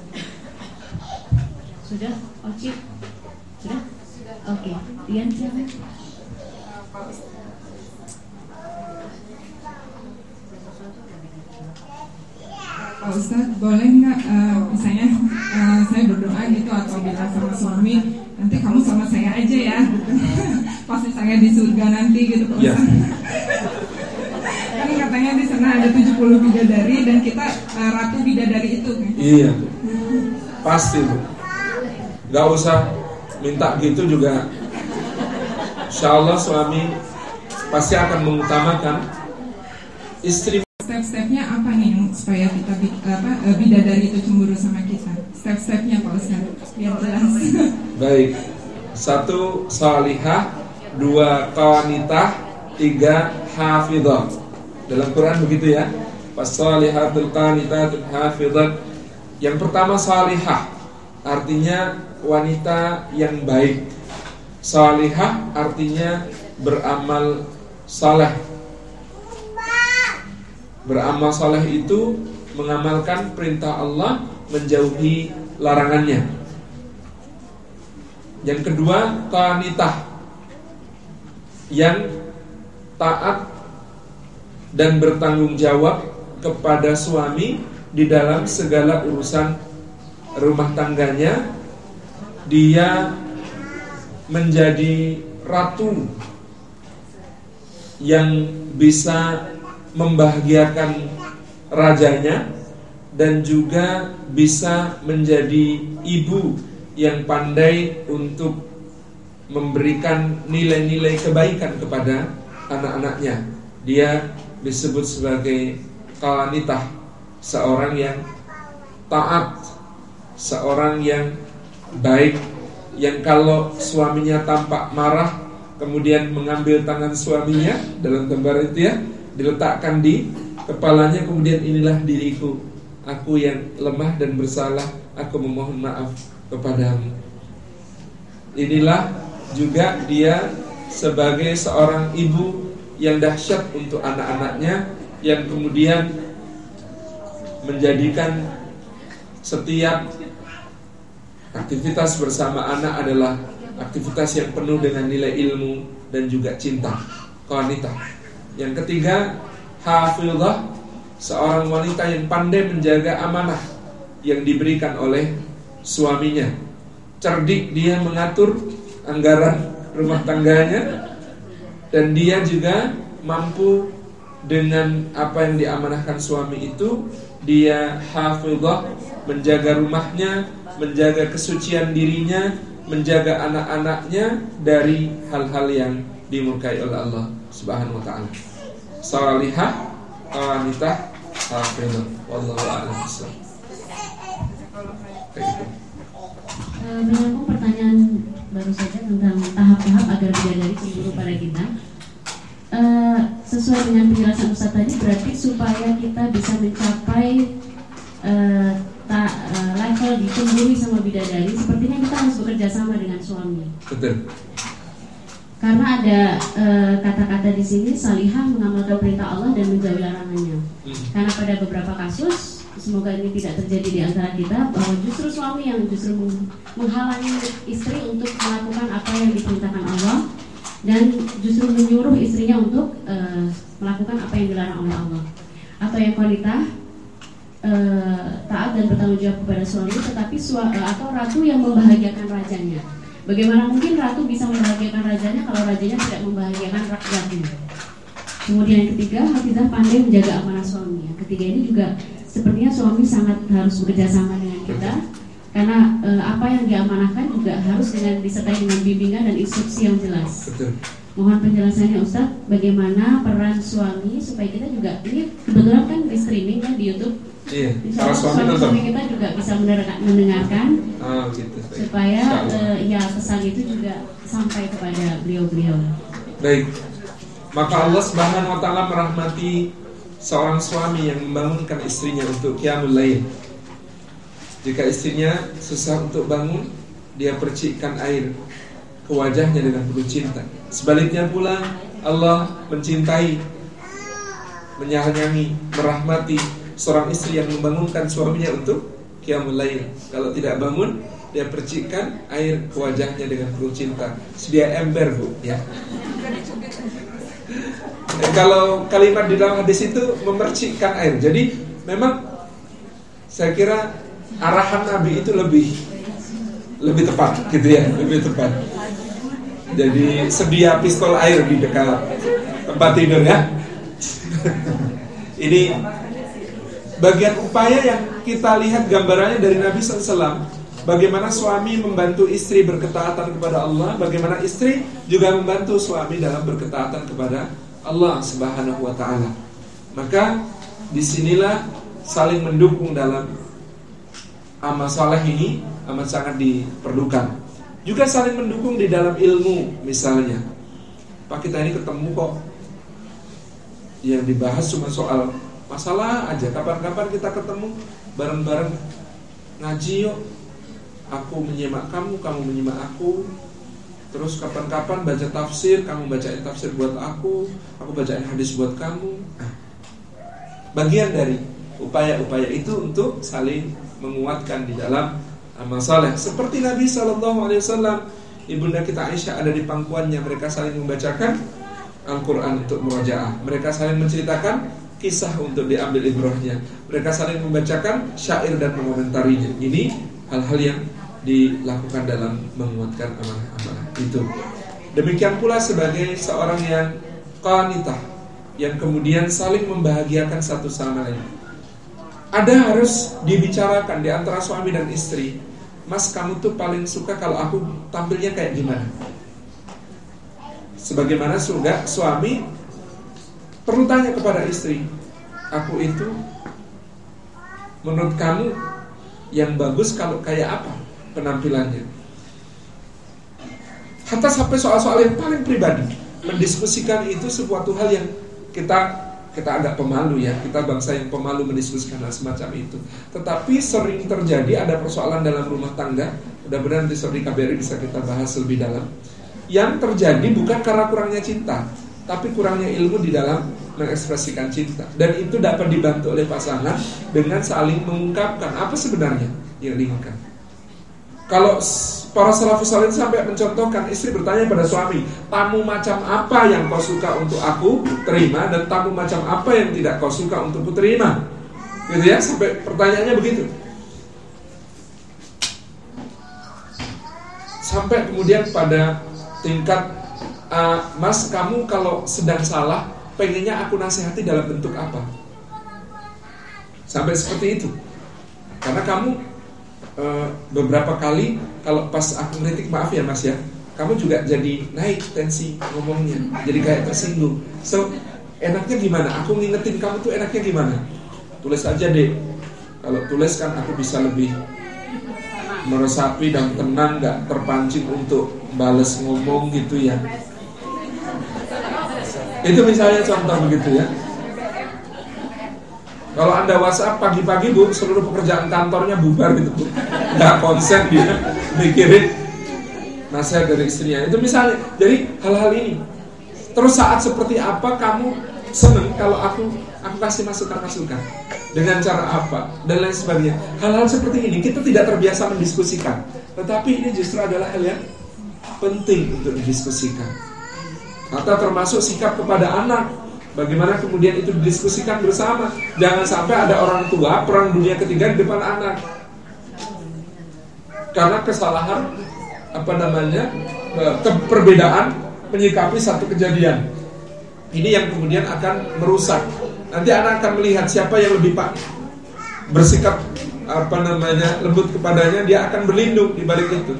Sudah, Oci? Sudah? Oke, Dian silakan. Pak Ustadz, boleh nggak misalnya saya berdoa gitu atau bilang sama suami, nanti kamu sama saya aja ya gitu. Pas misalnya di surga nanti gitu Pak Ustadz. Kan katanya di sana ada 70 bidadari dan kita ratu bidadari itu kan? Iya, pasti Bu. Gak usah minta gitu juga. Insya Allah suami pasti akan mengutamakan istri. Step-stepnya apa nih yang supaya kita bidadari itu cemburu sama kita? Step-stepnya Pak Ustadz biar jelas. Baik. 1 salihah, 2 qanitah, 3 hafidhah. Dalam Quran begitu ya. Fasalihatul qanitatul hafidhat. Yang pertama salihah, artinya wanita yang baik. Salihah artinya beramal saleh. Beramal saleh itu mengamalkan perintah Allah, menjauhi larangannya. Yang kedua qanitah, yang taat dan bertanggung jawab kepada suami di dalam segala urusan rumah tangganya. Dia menjadi ratu yang bisa membahagiakan rajanya dan juga bisa menjadi ibu yang pandai untuk memberikan nilai-nilai kebaikan kepada anak-anaknya. Dia disebut sebagai qanitah, seorang yang taat, seorang yang baik, yang kalau suaminya tampak marah kemudian mengambil tangan suaminya dalam gambar itu ya, diletakkan di kepalanya, kemudian inilah diriku, aku yang lemah dan bersalah, aku memohon maaf kepadamu. Inilah juga dia sebagai seorang ibu yang dahsyat untuk anak-anaknya, yang kemudian menjadikan setiap aktivitas bersama anak adalah aktivitas yang penuh dengan nilai ilmu dan juga cinta, qanitah. Yang ketiga, hafizah, seorang wanita yang pandai menjaga amanah yang diberikan oleh suaminya. Cerdik dia mengatur anggaran rumah tangganya, dan dia juga mampu dengan apa yang diamanahkan suami itu. Dia hafizah, menjaga rumahnya, menjaga kesucian dirinya, menjaga anak-anaknya dari hal-hal yang dimurkai oleh Allah Subhanahu wa taala. Salihah, qanitah, hafizah. Wallahu a'lam bishawab. Menyambung pertanyaan baru saja tentang tahap-tahap agar bidadari cemburu pada kita. Sesuai dengan penjelasan Ustaz tadi, berarti supaya kita bisa mencapai level dicemburi sama bidadari, sepertinya kita harus bekerja sama dengan suami. Betul. Karena ada kata-kata di sini, salihah mengamalkan perintah Allah dan menjauhi larangannya. Karena pada beberapa kasus, semoga ini tidak terjadi di antara kita, bahwa justru suami yang justru menghalangi istri untuk melakukan apa yang diperintahkan Allah, dan justru menyuruh istrinya untuk melakukan apa yang dilarang oleh Allah. Atau yang qanitah, taat dan bertanggung jawab kepada suami, tetapi atau ratu yang membahagiakan rajanya. Bagaimana mungkin ratu bisa membahagiakan rajanya kalau rajanya tidak membahagiakan rakyatnya? Kemudian yang ketiga, hafizah, pandai menjaga amanah suami. Yang ketiga ini juga sepertinya suami sangat harus bekerja sama dengan kita, karena apa yang diamanahkan juga harus disertai dengan bimbingan dan instruksi yang jelas. Betul. Mohon penjelasannya Ustaz, bagaimana peran suami supaya kita juga, ini kebetulan kan di streaming kan di YouTube. Iya. Kalau suami kita juga bisa mendengarkan, gitu. supaya ya pesan itu juga sampai kepada beliau-beliau. Baik. Maka Allah Subhanahu wa taala merahmati seorang suami yang membangunkan istrinya untuk qiyamul lail. Jika istrinya susah untuk bangun, dia percikkan air ke wajahnya dengan penuh cinta. Sebaliknya pula, Allah mencintai, menyayangi, merahmati seorang istri yang membangunkan suaminya untuk qiyamul lail. Kalau tidak bangun, dia percikkan air ke wajahnya dengan penuh cinta. Sedia ember, Bu, ya. Kalau kalimat di dalam hadis itu memercikkan air. Jadi memang saya kira arahan Nabi itu lebih tepat gitu ya, lebih tepat. Jadi sedia pistol air di dekat tempat tidur ya. Ini bagian upaya yang kita lihat gambarannya dari Nabi SAW. Bagaimana suami membantu istri berketaatan kepada Allah, bagaimana istri juga membantu suami dalam berketaatan kepada Allah Subhanahu wa taala. Maka disinilah saling mendukung dalam amal saleh ini amat sangat diperlukan. Juga saling mendukung di dalam ilmu, misalnya Pak, kita ini ketemu kok, yang dibahas cuma soal masalah aja. Kapan-kapan kita ketemu bareng-bareng ngaji yuk. Aku menyimak kamu, kamu menyimak aku. Terus kapan-kapan baca tafsir, kamu bacain tafsir buat aku bacain hadis buat kamu. Bagian dari upaya-upaya itu untuk saling menguatkan di dalam amal saleh. Seperti Nabi SAW, ibunda kita Aisyah ada di pangkuannya, mereka saling membacakan Al-Quran untuk murojaah. Mereka saling menceritakan kisah untuk diambil ibrahnya. Mereka saling membacakan syair dan mengomentarinya. Ini hal-hal yang dilakukan dalam menguatkan amanah-amanah itu. Demikian pula sebagai seorang yang qanitah, yang kemudian saling membahagiakan satu sama lain. Ada harus dibicarakan di antara suami dan istri. Mas, kamu tuh paling suka kalau aku tampilnya kayak gimana? Sebagaimana juga suami perlu tanya kepada istri, aku itu menurut kamu yang bagus kalau kayak apa penampilannya? Hatta sampai soal-soal yang paling pribadi, mendiskusikan itu sesuatu hal yang kita agak pemalu ya. Kita bangsa yang pemalu mendiskusikan hal semacam itu. Tetapi sering terjadi ada persoalan dalam rumah tangga. Mudah-mudahan nanti sore di KBRI bisa kita bahas lebih dalam. Yang terjadi bukan karena kurangnya cinta, tapi kurangnya ilmu di dalam mengekspresikan cinta. Dan itu dapat dibantu oleh pasangan dengan saling mengungkapkan apa sebenarnya yang diinginkan. Kalau para salafus saleh sampai mencontohkan, istri bertanya pada suami, tamu macam apa yang kau suka untuk aku terima, dan tamu macam apa yang tidak kau suka untuk ku terima, gitu ya, sampai pertanyaannya begitu. Sampai kemudian pada tingkat Mas, kamu kalau sedang salah pengennya aku nasihati dalam bentuk apa? Sampai seperti itu. Karena kamu beberapa kali kalau pas aku kritik, maaf ya Mas ya, kamu juga jadi naik tensi ngomongnya, jadi kayak tersinggung. So, enaknya gimana? Aku ngingetin kamu tuh enaknya gimana? Tulis aja deh. Kalau tulis kan aku bisa lebih meresapi dan tenang, gak terpancing untuk bales ngomong gitu ya. Itu misalnya contoh begitu ya. Kalau Anda WhatsApp pagi-pagi Bu, seluruh pekerjaan kantornya bubar gitu Bu, gak konsen dia mikirin nasihat dari istrinya. Itu misalnya. Jadi hal-hal ini. Terus saat seperti apa kamu seneng kalau aku kasih masukan dengan cara apa dan lain sebagainya. Hal-hal seperti ini kita tidak terbiasa mendiskusikan, tetapi ini justru adalah hal yang penting untuk didiskusikan. Atau termasuk sikap kepada anak, bagaimana kemudian itu didiskusikan bersama. Jangan sampai ada orang tua perang dunia ketiga di depan anak karena kesalahan perbedaan menyikapi satu kejadian. Ini yang kemudian akan merusak. Nanti anak akan melihat siapa yang lebih bersikap lembut kepadanya, dia akan berlindung di balik itu.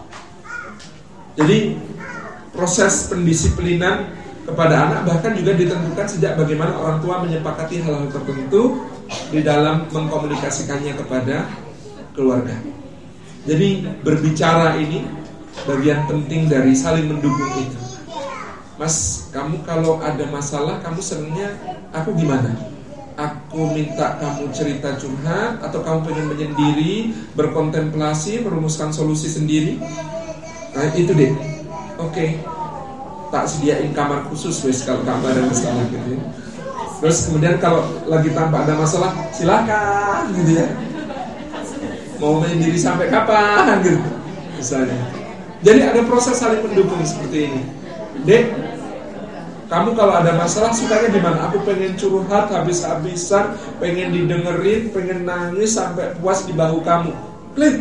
Jadi proses pendisiplinan kepada anak bahkan juga ditentukan sejak bagaimana orang tua menyepakati hal-hal tertentu di dalam mengkomunikasikannya kepada keluarga. Jadi berbicara ini bagian penting dari saling mendukung itu. Mas, kamu kalau ada masalah, kamu senangnya aku gimana? Aku minta kamu cerita curhat, atau kamu pengen menyendiri, berkontemplasi, merumuskan solusi sendiri? Nah itu deh. Oke. Tak sediain kamar khusus wes kalau kamu ada masalah gitu ya. Terus kemudian kalau lagi tanpa ada masalah, silakan gitu ya. Mau menyendiri sampai kapan gitu misalnya. Jadi ada proses saling mendukung seperti ini. Dek, kamu kalau ada masalah sukanya gimana? Aku pengen curhat habis-habisan, pengen didengerin, pengen nangis sampai puas di bahu kamu. Klik.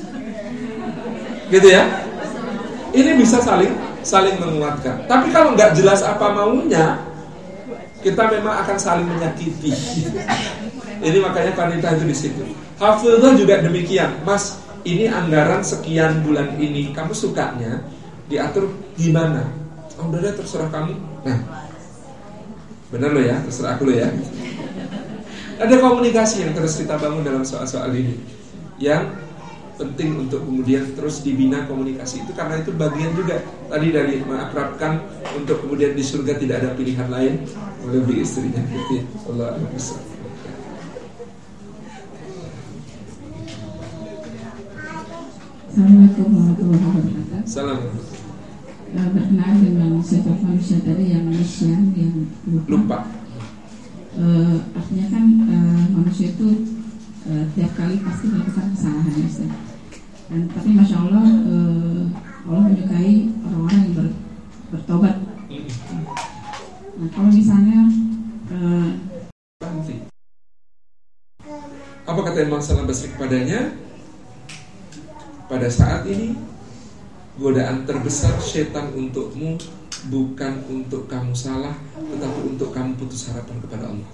Gitu ya. Ini bisa saling menguatkan. Tapi kalau nggak jelas apa maunya, kita memang akan saling menyakiti. Ini makanya wanita itu di situ. Hafizah juga demikian. Mas, ini anggaran sekian bulan ini, kamu sukanya diatur gimana? Oh, udah terserah kamu. Nah, benar lo ya, terserah aku lo ya. Ada komunikasi yang terus kita bangun dalam soal-soal ini, yang penting untuk kemudian terus dibina komunikasi itu, karena itu bagian juga tadi dari mengakrabkan untuk kemudian di surga tidak ada pilihan lain melebihi istrinya. Gitu. Allah Akbar. Assalamualaikum warahmatullahi wabarakatuh. Assalamualaikum. Berkenaan dengan sifat manusia tadi yang nisyan, yang lupa. Artinya kan manusia itu tiap kali pasti melakukan kesalahan, Ustaz. Dan tapi masya Allah, Allah menyukai orang-orang yang bertobat. Nah, kalau misalnya apa kata Imam Hasan al-Basri kepadanya? Pada saat ini godaan terbesar setan untukmu bukan untuk kamu salah, tetapi untuk kamu putus harapan kepada Allah.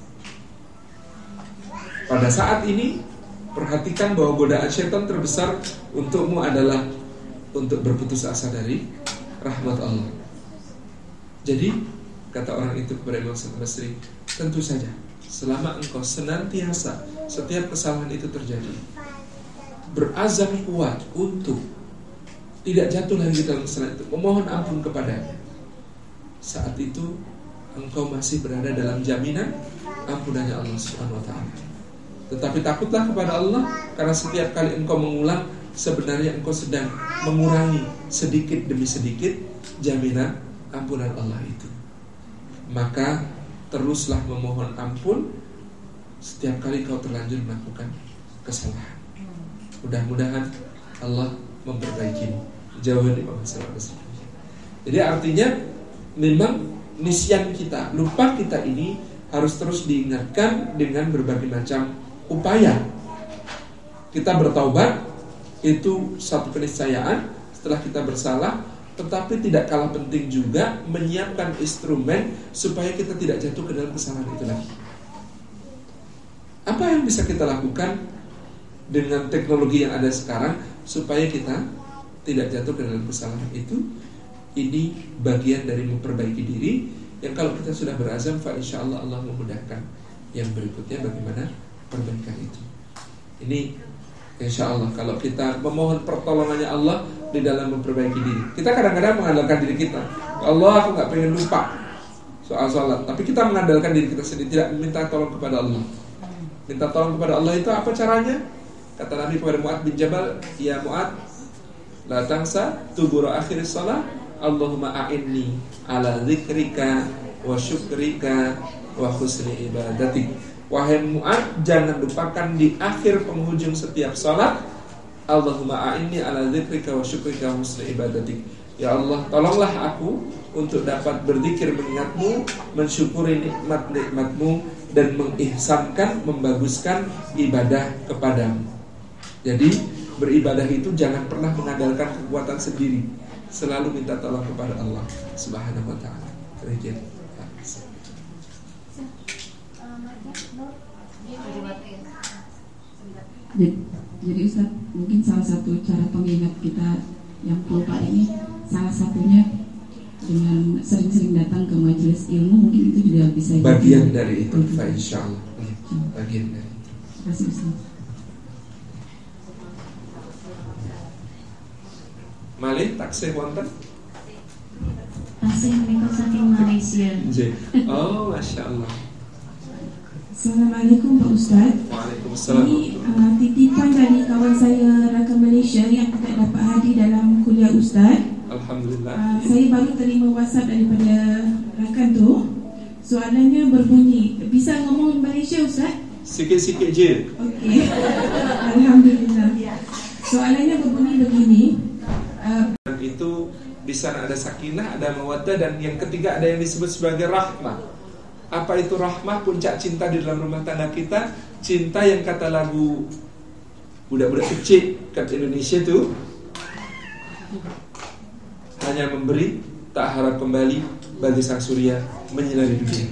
Pada saat ini perhatikan bahwa godaan setan terbesar untukmu adalah untuk berputus asa dari rahmat Allah. Jadi kata orang itu kepada Imam Hasan al-Basri, tentu saja selama engkau senantiasa setiap kesalahan itu terjadi berazam kuat untuk tidak jatuh lagi dalam kesalahan itu, memohon ampun kepadanya, saat itu engkau masih berada dalam jaminan ampunannya Allah Subhanahu wa ta'ala. Tetapi takutlah kepada Allah, karena setiap kali engkau mengulang, sebenarnya engkau sedang mengurangi sedikit demi sedikit jaminan ampunan Allah itu. Maka teruslah memohon ampun setiap kali kau terlanjur melakukan kesalahan. Mudah-mudahan Allah memperbaikimu. Jauhan Imam Hasan al-Basri. Jadi artinya memang nisyan kita, lupa kita ini harus terus diingatkan dengan berbagai macam upaya. Kita bertaubat itu satu keniscayaan setelah kita bersalah, tetapi tidak kalah penting juga menyiapkan instrumen supaya kita tidak jatuh ke dalam kesalahan itu lagi. Apa yang bisa kita lakukan dengan teknologi yang ada sekarang supaya kita tidak jatuh ke dalam kesalahan itu? Ini bagian dari memperbaiki diri yang kalau kita sudah berazam, fa insyaallah Allah memudahkan yang berikutnya bagaimana perbaikan itu. Ini insyaallah kalau kita memohon pertolongannya Allah di dalam memperbaiki diri. Kita kadang-kadang mengandalkan diri kita. Allah, aku gak pengen lupa soal sholat, tapi kita mengandalkan diri kita sendiri, tidak minta tolong kepada Allah. Minta tolong kepada Allah itu apa caranya? Kata Nabi kepada Mu'ad bin Jabal, ya Mu'ad, la tangsa tubura akhir sholat, Allahumma a'inni ala zikrika wa syukrika wa husni ibadatik. Wahai Mu'ad, jangan lupakan di akhir penghujung setiap sholat, Allahumma a'inni ala zikrika wa syukrika wa husni ibadatik. Ya Allah, tolonglah aku untuk dapat berzikir mengingatmu, mensyukuri nikmat-nikmatmu, dan mengihsankan, membaguskan ibadah kepadamu. Jadi beribadah itu jangan pernah mengandalkan kekuatan sendiri, selalu minta tolong kepada Allah Subhanahu wa ta'ala. Demikian. Jadi Ustaz, mungkin salah satu cara pengingat kita yang pelupa ini, salah satunya dengan sering-sering datang ke majelis ilmu, mungkin itu juga bisa bagian dari itu, insyaallah. Bagian dari itu. Terima kasih Ustaz. Malih taksih wonten? Taksih menika saking Malaysia. Oh, Masya Allah. Assalamualaikum Pak Ustaz. Waalaikumsalam. Ini titipan dari kawan saya rakan Malaysia yang tidak dapat hadir dalam kuliah Ustaz. Alhamdulillah. Saya baru terima WhatsApp daripada rakan tu. Soalannya berbunyi, bisa ngomong Malaysia Ustaz? Sikit-sikit je. Okey. Alhamdulillah. Soalannya berbunyi begini. Itu di sana ada sakinah, ada mawaddah, dan yang ketiga ada yang disebut sebagai rahmah. Apa itu rahmah? Puncak cinta di dalam rumah tangga kita. Cinta yang kata lagu budak-budak kecil kat Indonesia itu, hanya memberi, tak harap kembali, bagi sang surya menyinari dunia.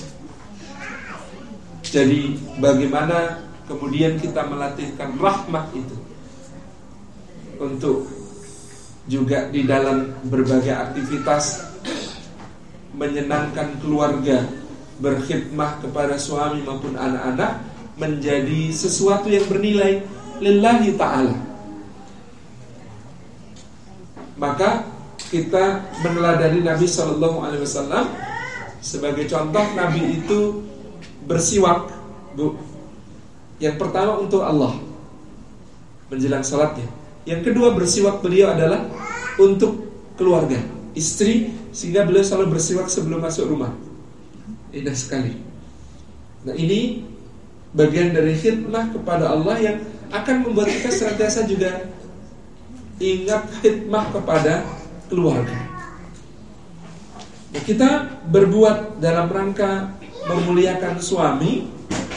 Jadi bagaimana kemudian kita melatihkan rahmat itu untuk juga di dalam berbagai aktivitas menyenangkan keluarga, berkhidmah kepada suami maupun anak-anak, menjadi sesuatu yang bernilai lillahi ta'ala. Maka kita meneladani Nabi SAW. Sebagai contoh, Nabi itu bersiwak, Bu. Yang pertama untuk Allah menjelang salatnya. Yang kedua, bersiwak beliau adalah untuk keluarga, istri, sehingga beliau selalu bersiwak sebelum masuk rumah. Indah sekali. Nah, ini bagian dari khidmah kepada Allah yang akan membuat kita senantiasa juga ingat khidmah kepada keluarga. Kita berbuat dalam rangka memuliakan suami,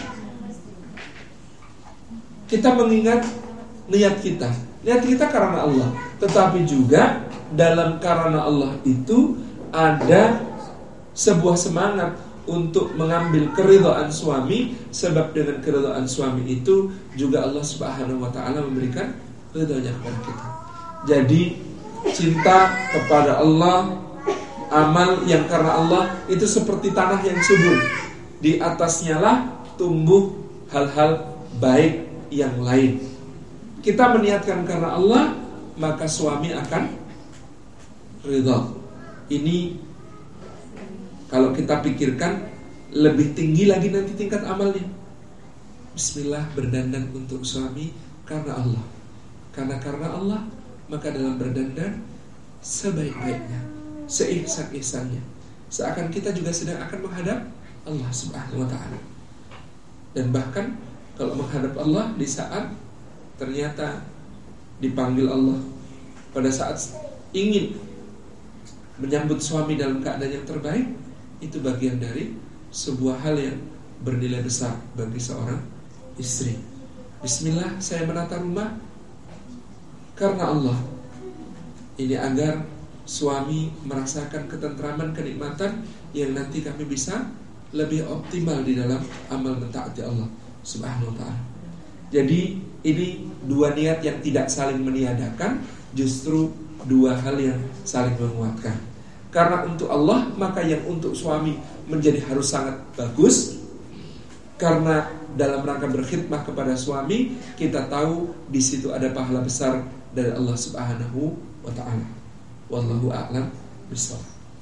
kita mengingat niat kita. Niat kita karena Allah. Tetapi juga dalam karena Allah itu ada sebuah semangat untuk mengambil keridhaan suami. Sebab dengan keridhaan suami itu juga Allah Subhanahu wa ta'ala memberikan ridhonya kepada kita. Jadi cinta kepada Allah, amal yang karena Allah itu seperti tanah yang subur. Di atasnya lah tumbuh hal-hal baik yang lain. Kita meniatkan karena Allah, maka suami akan ridha. Ini kalau kita pikirkan lebih tinggi lagi nanti tingkat amalnya. Bismillah, berdandan untuk suami karena Allah. Karena Allah, maka dalam berdandan sebaik-baiknya, seihsan-ihsannya, seakan kita juga sedang akan menghadap Allah Subhanahu wa ta'ala. Dan bahkan kalau menghadap Allah di saat ternyata dipanggil Allah, pada saat ingin menyambut suami dalam keadaan yang terbaik, itu bagian dari sebuah hal yang bernilai besar bagi seorang istri. Bismillah, saya menata rumah karena Allah. Ini agar suami merasakan ketentraman, kenikmatan yang nanti kami bisa lebih optimal di dalam amal mentaati Allah Subhanahu wa ta'ala. Jadi ini dua niat yang tidak saling meniadakan, justru dua hal yang saling menguatkan. Karena untuk Allah, maka yang untuk suami menjadi harus sangat bagus. Karena dalam rangka berkhidmah kepada suami, kita tahu di situ ada pahala besar dari Allah Subhanahu wa ta'ala. Wallahu a'lam bishawab.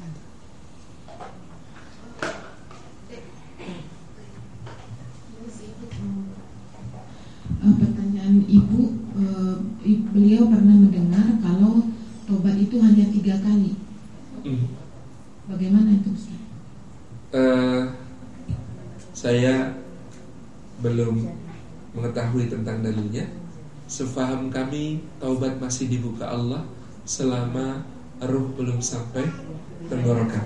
Pertanyaan Ibu, beliau pernah mendengar kalau tobat itu hanya 3 kali. Bagaimana itu Ustaz? Saya belum mengetahui tentang dalilnya. Sefaham kami, taubat masih dibuka Allah selama ruh belum sampai tenggorokan.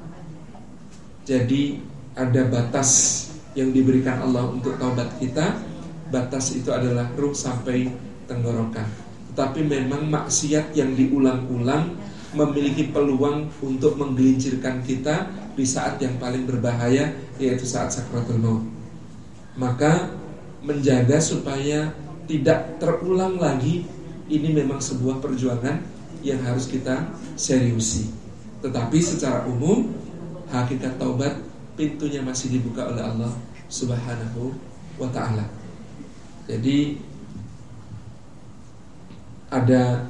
Jadi ada batas yang diberikan Allah untuk taubat kita. Batas itu adalah ruh sampai tenggorokan. Tetapi memang maksiat yang diulang-ulang memiliki peluang untuk menggelincirkan kita di saat yang paling berbahaya, yaitu saat sakratul maut. Maka menjaga supaya tidak terulang lagi, ini memang sebuah perjuangan yang harus kita seriusi. Tetapi secara umum, hakikat taubat pintunya masih dibuka oleh Allah Subhanahu wa ta'ala. Jadi ada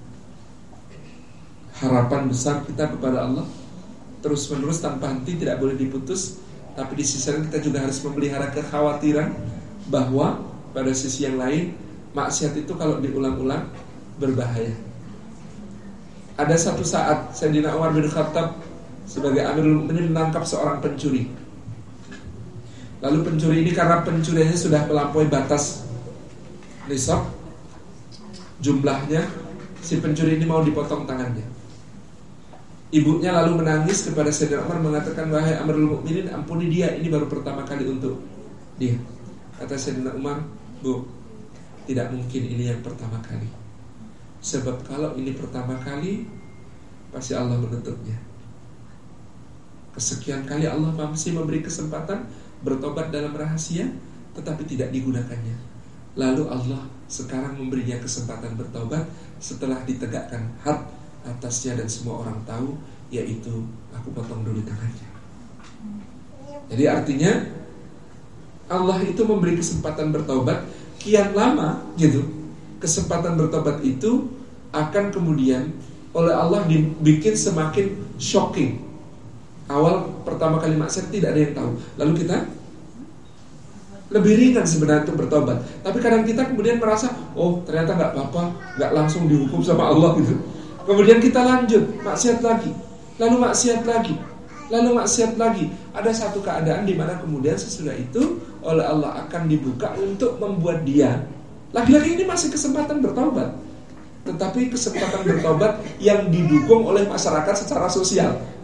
harapan besar kita kepada Allah terus menerus tanpa henti, tidak boleh diputus. Tapi di sisi lain kita juga harus memelihara kekhawatiran bahwa pada sisi yang lain, maksiat itu kalau diulang-ulang berbahaya. Ada satu saat Sayyidina Umar bin Khattab sebagai Amirul Mukminin menangkap seorang pencuri. Lalu pencuri ini karena pencuriannya sudah melampaui batas nisab jumlahnya, si pencuri ini mau dipotong tangannya. Ibunya lalu menangis kepada Sayyidina Umar mengatakan, wahai Amirul Mukminin, ampuni dia, ini baru pertama kali untuk dia. Kata Sayyidina Umar, Bu, tidak mungkin ini yang pertama kali. Sebab kalau ini pertama kali, pasti Allah menutupnya. Kesekian kali Allah masih memberi kesempatan bertobat dalam rahasia, tetapi tidak digunakannya. Lalu Allah sekarang memberinya kesempatan bertobat setelah ditegakkan had atasnya dan semua orang tahu, yaitu aku potong dulu tangannya. Jadi artinya Allah itu memberi kesempatan bertobat kian lama gitu. Kesempatan bertobat itu akan kemudian oleh Allah dibikin semakin shocking. Awal pertama kali maksiat tidak ada yang tahu, lalu kita lebih ringan sebenarnya untuk bertobat. Tapi kadang kita kemudian merasa, oh ternyata nggak apa-apa, nggak langsung dihukum sama Allah gitu. Kemudian kita lanjut maksiat lagi, lalu maksiat lagi, lalu maksiat lagi. Ada satu keadaan di mana kemudian sesudah itu oleh Allah akan dibuka untuk membuat dia lagi-lagi ini masih kesempatan bertobat, tetapi kesempatan bertobat yang didukung oleh masyarakat secara sosial.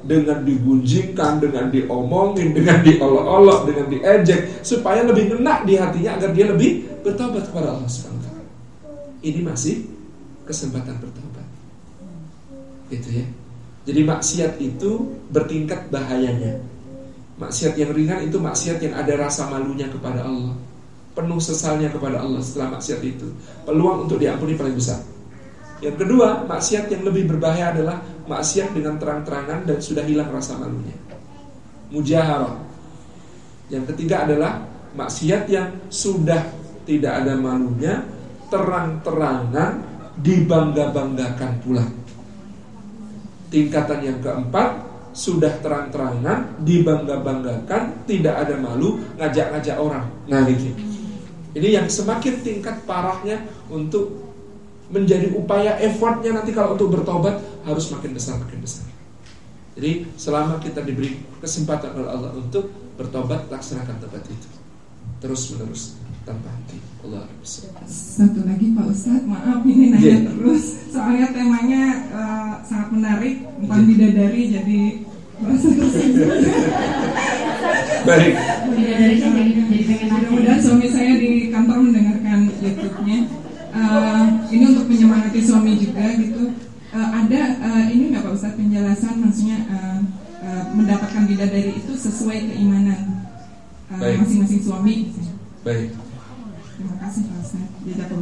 dengan digunjingkan, dengan diomongin, dengan diolok-olok, dengan diejek, supaya lebih ngena di hatinya agar dia lebih bertobat kepada Allah SWT. Ini masih kesempatan bertobat, gitu ya. Jadi maksiat itu bertingkat bahayanya. Maksiat yang ringan itu maksiat yang ada rasa malunya kepada Allah, penuh sesalnya kepada Allah setelah maksiat itu, peluang untuk diampuni paling besar. Yang kedua, maksiat yang lebih berbahaya adalah maksiat dengan terang-terangan dan sudah hilang rasa malunya, mujaharah. Yang ketiga adalah maksiat yang sudah tidak ada malunya, terang-terangan, dibangga-banggakan pula. Tingkatan yang keempat, sudah terang-terangan, dibangga-banggakan, tidak ada malu, ngajak-ngajak orang. Nah gitu. Ini yang semakin tingkat parahnya untuk menjadi upaya effortnya nanti kalau untuk bertobat harus makin besar. Jadi selama kita diberi kesempatan oleh Allah untuk bertobat, laksanakan tobat itu terus menerus tanpa henti. Allah bisa. Satu lagi Pak Ustadz, maaf ini nanya terus, soalnya temanya sangat menarik tentang bidadari, jadi merasa tersinggung. Baik. Mudah-mudahan suami saya di kantor mendengarkan YouTube-nya. Ini untuk menyemangati suami juga gitu. Ada ini nggak Pak Ustadz penjelasan, maksudnya mendapatkan bidadari itu sesuai keimanan masing-masing suami. Baik. Terima kasih Pak Ustadz.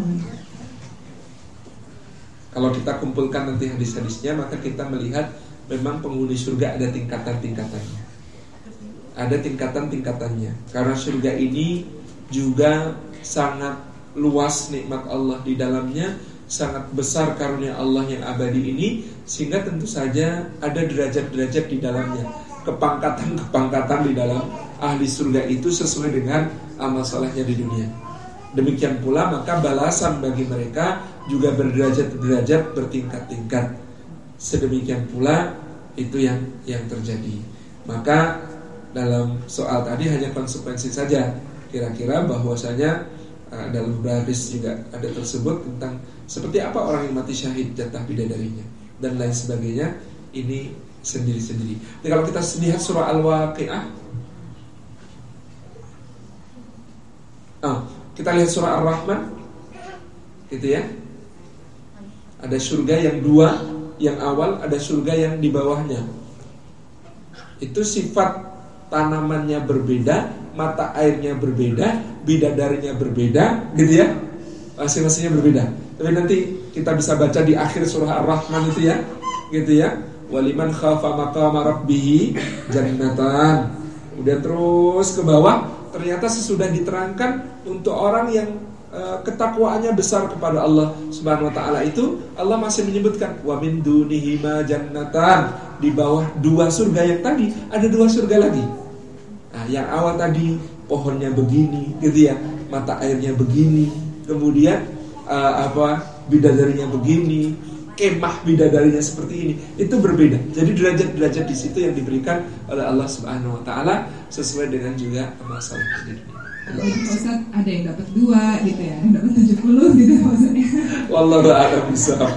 Kalau kita kumpulkan nanti hadis-hadisnya, maka kita melihat memang penghuni surga ada tingkatan-tingkatannya. Ada tingkatan-tingkatannya. Karena surga ini juga sangat luas nikmat Allah di dalamnya, sangat besar karunia Allah yang abadi ini, sehingga tentu saja ada derajat-derajat di dalamnya, kepangkatan-kepangkatan di dalam ahli surga itu sesuai dengan amal salehnya di dunia. Demikian pula maka balasan bagi mereka juga berderajat-derajat, bertingkat-tingkat. Sedemikian pula itu yang terjadi. Maka dalam soal tadi hanya konsekuensi saja, kira-kira bahwasanya dalam hadis juga ada tersebut tentang seperti apa orang yang mati syahid, jatah bidadarinya dan lain sebagainya. Ini sendiri-sendiri. Jadi kalau kita lihat surah Al-Waqi'ah, kita lihat surah Ar-Rahman, gitu ya. Ada surga yang dua, yang awal, ada surga yang di bawahnya. Itu sifat tanamannya berbeda, mata airnya berbeda, bidadarinya berbeda, gitu ya. Masing-masingnya berbeda. Tapi nanti kita bisa baca di akhir surah Ar-Rahman itu ya, gitu ya. Waliman khafa maqama rabbih jannatan. Kemudian terus ke bawah, ternyata sesudah diterangkan untuk orang yang ketakwaannya besar kepada Allah Subhanahu wa taala itu, Allah masih menyebutkan wa min dunihima jannatan. Di bawah dua surga yang tadi ada dua surga lagi. Nah, yang awal tadi pohonnya begini, gitu ya, mata airnya begini, kemudian bidadarinya begini, kemah bidadarinya seperti ini. Itu berbeda. Jadi derajat-derajat di situ yang diberikan oleh Allah Subhanahu wa taala sesuai dengan juga masalah di dunia. Jadi Ustaz ada yang dapat 2 gitu ya, yang dapat 70 gitu maksudnya. Wallahu a'lam bishawab.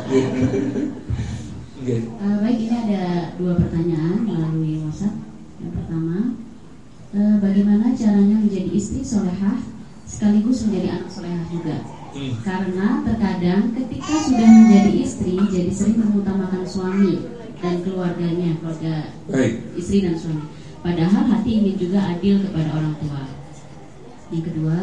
Baik, ini ada 2 pertanyaan melalui WhatsApp. Yang pertama, bagaimana caranya menjadi istri solehah sekaligus menjadi anak solehah juga? Karena terkadang ketika sudah menjadi istri, jadi sering mengutamakan suami dan keluarganya, keluarga istri dan suami. Padahal hati ingin juga adil kepada orang tua. Yang kedua,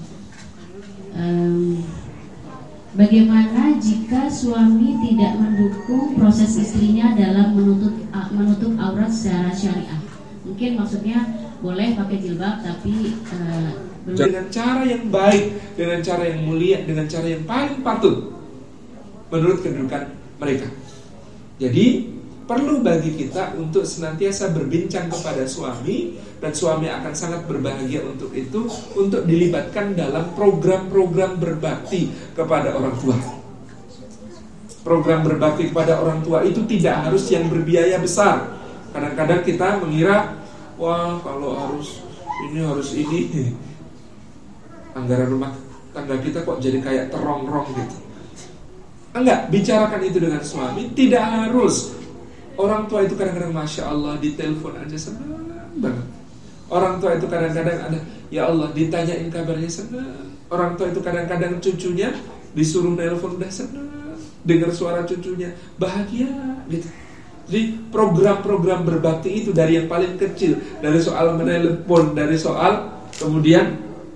bagaimana jika suami tidak mendukung proses istrinya dalam menutup aurat secara syariah? Mungkin maksudnya boleh pakai jilbab tapi dengan cara yang baik, dengan cara yang mulia, dengan cara yang paling patut menurut kedudukan mereka. Jadi perlu bagi kita untuk senantiasa berbincang kepada suami, dan suami akan sangat berbahagia untuk itu, untuk dilibatkan dalam program-program berbakti kepada orang tua. Program berbakti kepada orang tua itu tidak harus yang berbiaya besar. Kadang-kadang kita mengira, wah kalau harus ini anggaran rumah tangga kita kok jadi kayak terongrong gitu. Enggak, bicarakan itu dengan suami. Tidak harus Orang tua itu kadang-kadang Masya Allah ditelepon aja senang banget. Orang tua itu kadang-kadang ada, ya Allah ditanyain kabarnya senang. Orang tua itu kadang-kadang cucunya disuruh telepon udah senang, dengar suara cucunya bahagia gitu. Jadi program-program berbakti itu dari yang paling kecil, dari soal menelepon, dari soal kemudian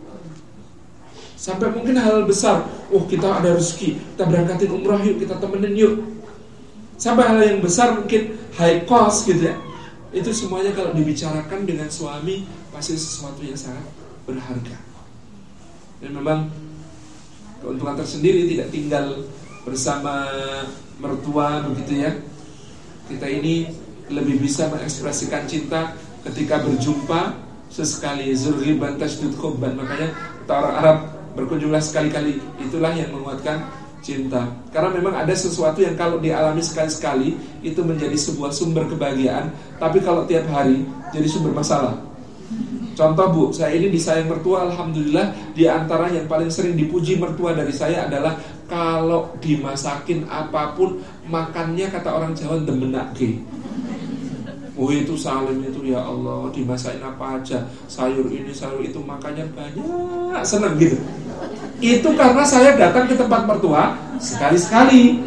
sampai mungkin hal besar. Oh kita ada rezeki, kita berangkatin umrah yuk, kita temenin yuk. Sampai hal yang besar mungkin high cost gitu ya. Itu semuanya kalau dibicarakan dengan suami pasti sesuatu yang sangat berharga. Dan memang keuntungan tersendiri tidak tinggal bersama mertua begitu ya. Kita ini lebih bisa mengekspresikan cinta ketika berjumpa sesekali. Zurghiban tashdud khubban. Makanya kata orang Arab, berkunjunglah sekali-kali. Itulah yang menguatkan cinta. Karena memang ada sesuatu yang kalau dialami sekali-sekali itu menjadi sebuah sumber kebahagiaan. Tapi kalau tiap hari jadi sumber masalah. Contoh Bu, saya ini disayang mertua, alhamdulillah. Di antara yang paling sering dipuji mertua dari saya adalah kalau dimasakin apapun, makannya kata orang Jawa demenake. Oh itu Salim itu ya Allah, dimasakin apa aja, sayur ini sayur itu, makannya banyak, senang gitu. Itu karena saya datang ke tempat mertua sekali-sekali.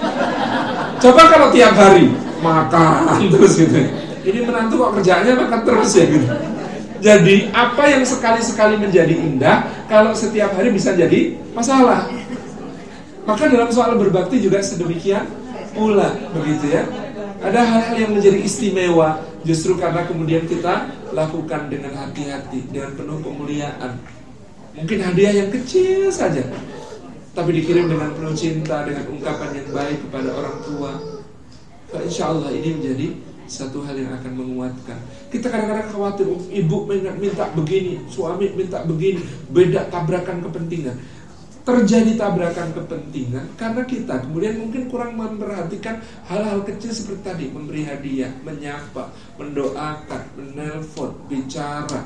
Coba kalau tiap hari makan terus gitu. Ini menantu kok kerjaannya makan terus ya gitu. Jadi apa yang sekali-sekali menjadi indah, kalau setiap hari bisa jadi masalah. Maka dalam soal berbakti juga sedemikian pula, begitu ya. Ada hal-hal yang menjadi istimewa justru karena kemudian kita lakukan dengan hati-hati, dengan penuh kemuliaan. Mungkin hadiah yang kecil saja, tapi dikirim dengan penuh cinta, dengan ungkapan yang baik kepada orang tua. Insya Allah ini menjadi satu hal yang akan menguatkan. Kita kadang-kadang khawatir, ibu minta begini, suami minta begini, beda tabrakan kepentingan. Terjadi tabrakan kepentingan karena kita kemudian mungkin kurang memperhatikan hal-hal kecil seperti tadi, memberi hadiah, menyapa, mendoakan, menelpon, bicara.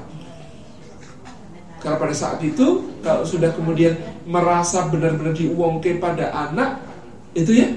Karena pada saat itu kalau sudah kemudian merasa benar-benar diuangke pada anak, itu ya,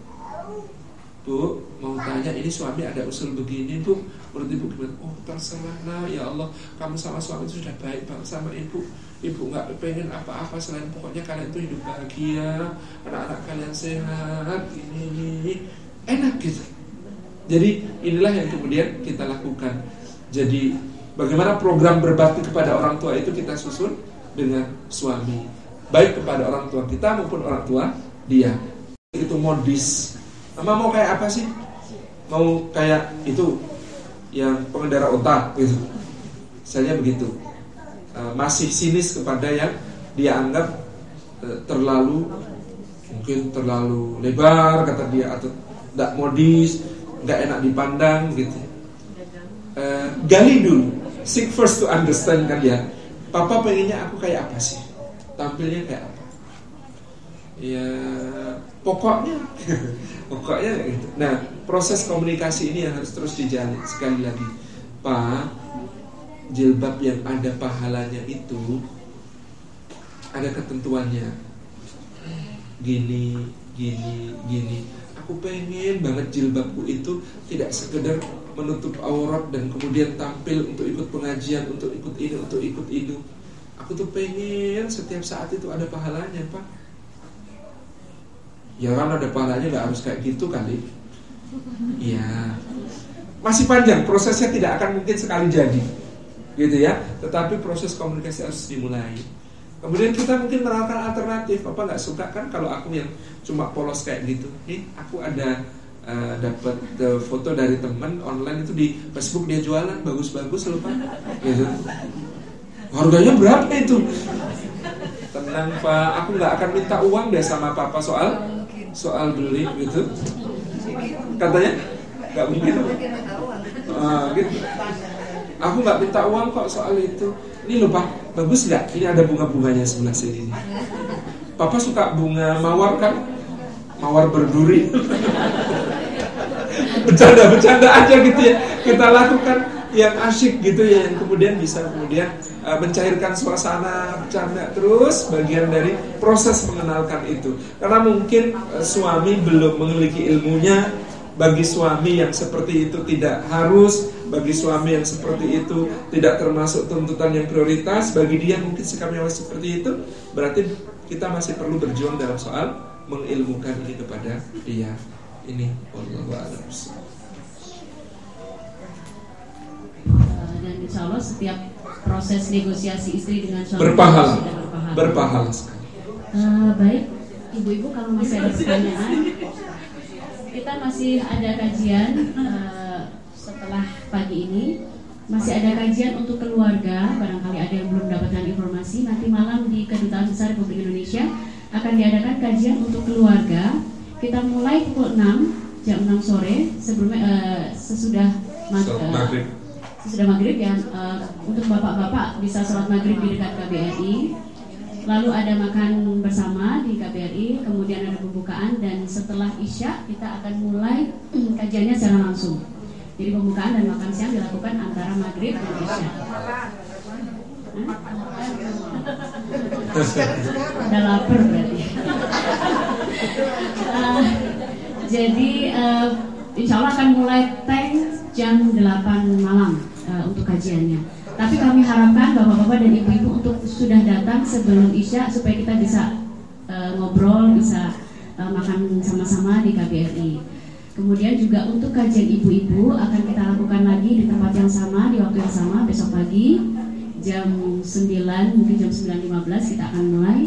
Bu, mau tanya ini suami ada usul begini Bu, menurut ibu gimana? Oh terserah nah, ya Allah, kamu sama suami itu sudah baik banget sama ibu. Ibu gak pengen apa-apa selain pokoknya kalian itu hidup bahagia, anak-anak kalian sehat, ini enak gitu. Jadi inilah yang kemudian kita lakukan. Jadi bagaimana program berbakti kepada orang tua itu kita susun dengan suami, baik kepada orang tua kita maupun orang tua dia. Itu modis. Mama mau kayak apa sih? Mau kayak itu yang pengendara otak gitu. Misalnya begitu. Masih sinis kepada yang dia anggap terlalu, mungkin terlalu lebar kata dia, atau tidak modis, tidak enak dipandang gitu. Gali dulu, seek first to understand kan ya. Papa pengennya aku kayak apa sih? Tampilnya kayak apa? Ya pokoknya pokoknya gitu. Nah proses komunikasi ini yang harus terus dijalin. Sekali lagi Pak, jilbab yang ada pahalanya itu ada ketentuannya. Gini. Aku pengen banget jilbabku itu tidak sekedar menutup aurat dan kemudian tampil untuk ikut pengajian, untuk ikut ini, untuk ikut itu. Aku tuh pengen setiap saat itu ada pahalanya, Pak. Ya kan ada pahalanya, gak harus kayak gitu kali. Ya masih panjang, prosesnya tidak akan mungkin sekali jadi gitu ya, tetapi proses komunikasi harus dimulai. Kemudian kita mungkin menawarkan alternatif. Papa nggak suka kan kalau aku yang cuma polos kayak gitu. Nih aku ada dapat foto dari teman online itu di Facebook, dia jualan bagus-bagus loh Pak gitu. Harganya berapa itu? Tenang Pak, aku nggak akan minta uang deh sama Papa soal beli gitu. Katanya nggak mungkin. Gitu. Aku nggak minta uang kok soal itu. Ini loh Pak, bagus nggak? Ini ada bunga-bunganya sebelah sini. Papa suka bunga mawar kan? Mawar berduri. Bercanda-bercanda aja gitu ya. Kita lakukan yang asyik gitu ya, yang kemudian bisa mencairkan suasana, bercanda terus, bagian dari proses mengenalkan itu. Karena mungkin suami belum memiliki ilmunya, Bagi suami yang seperti itu tidak harus, bagi suami yang seperti itu tidak termasuk tuntutan yang prioritas, bagi dia mungkin sikapnya masih seperti itu, berarti kita masih perlu berjuang dalam soal mengilmukan ini kepada dia. Ini wallahu a'lam. Dan insya Allah setiap proses negosiasi istri dengan suami berpahala sekali. Baik, ibu-ibu kalau masih ada pertanyaan, kita masih ada kajian setelah pagi ini. Masih ada kajian untuk keluarga. Barangkali ada yang belum mendapatkan informasi, nanti malam di Kedutaan Besar Republik Indonesia akan diadakan kajian untuk keluarga. Kita mulai pukul 6, jam 6 sore sesudah maghrib. Sesudah maghrib ya, untuk bapak-bapak bisa sholat maghrib di dekat KBRI. Lalu ada makan bersama di KBRI, kemudian ada pembukaan, dan setelah Isya kita akan mulai kajiannya secara langsung. Jadi pembukaan dan makan siang dilakukan antara maghrib dan Isya. Udah lapar berarti. Jadi insya Allah akan mulai tank jam 8 malam untuk kajiannya. Tapi kami harapkan bapak-bapak dan ibu-ibu untuk sudah datang sebelum Isya supaya kita bisa ngobrol, bisa makan sama-sama di KBRI. Kemudian juga untuk kajian ibu-ibu akan kita lakukan lagi di tempat yang sama, di waktu yang sama besok pagi jam 9, mungkin jam 9.15 kita akan mulai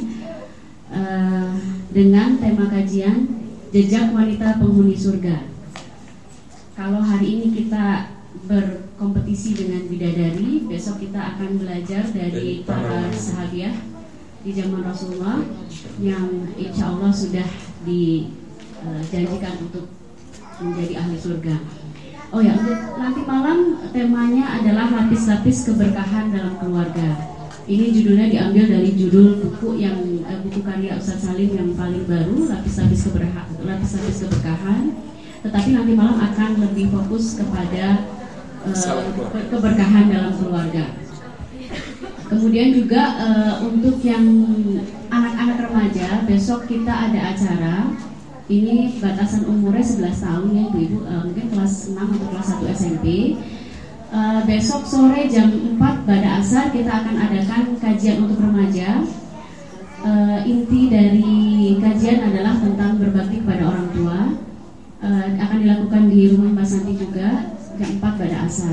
dengan tema kajian Jejak Wanita Penghuni Surga. Kalau hari ini kita berkompetisi dengan bidadari, besok kita akan belajar dari para sahabiah di zaman Rasulullah yang insya Allah sudah dijanjikan untuk menjadi ahli surga. Oh ya, untuk nanti malam temanya adalah lapis-lapis keberkahan dalam keluarga. Ini judulnya diambil dari judul buku buku karya Ustaz Salim yang paling baru, lapis-lapis keberkahan. Tetapi nanti malam akan lebih fokus kepada keberkahan dalam keluarga. Kemudian juga untuk yang anak-anak remaja, besok kita ada acara. Ini batasan umurnya 11 tahun ya ibu-ibu, mungkin kelas 6 atau kelas 1 SMP. Besok sore jam 4 pada asar kita akan adakan kajian untuk remaja. Inti dari kajian adalah tentang berbakti kepada orang tua. Akan dilakukan di rumah Mbak Santi juga jam 4 pada asar.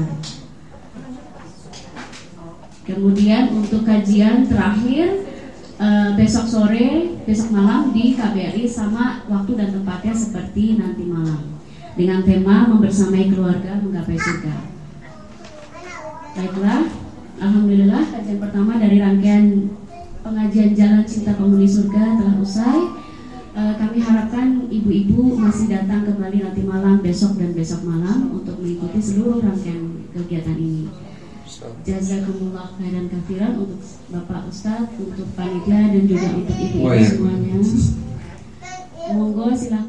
Kemudian untuk kajian terakhir besok sore, besok malam di KBRI sama waktu dan tempatnya seperti nanti malam dengan tema membersamai keluarga menggapai surga. Baiklah, alhamdulillah kajian pertama dari rangkaian pengajian Jalan Cinta Penghuni Surga telah usai. Kami harapkan ibu-ibu masih datang kembali nanti malam, besok dan besok malam untuk mengikuti seluruh rangkaian kegiatan ini. Jazakumullah khairan katsiran untuk Bapak Ustadz, untuk panitia dan juga untuk ibu-ibu semuanya. Monggo silakan.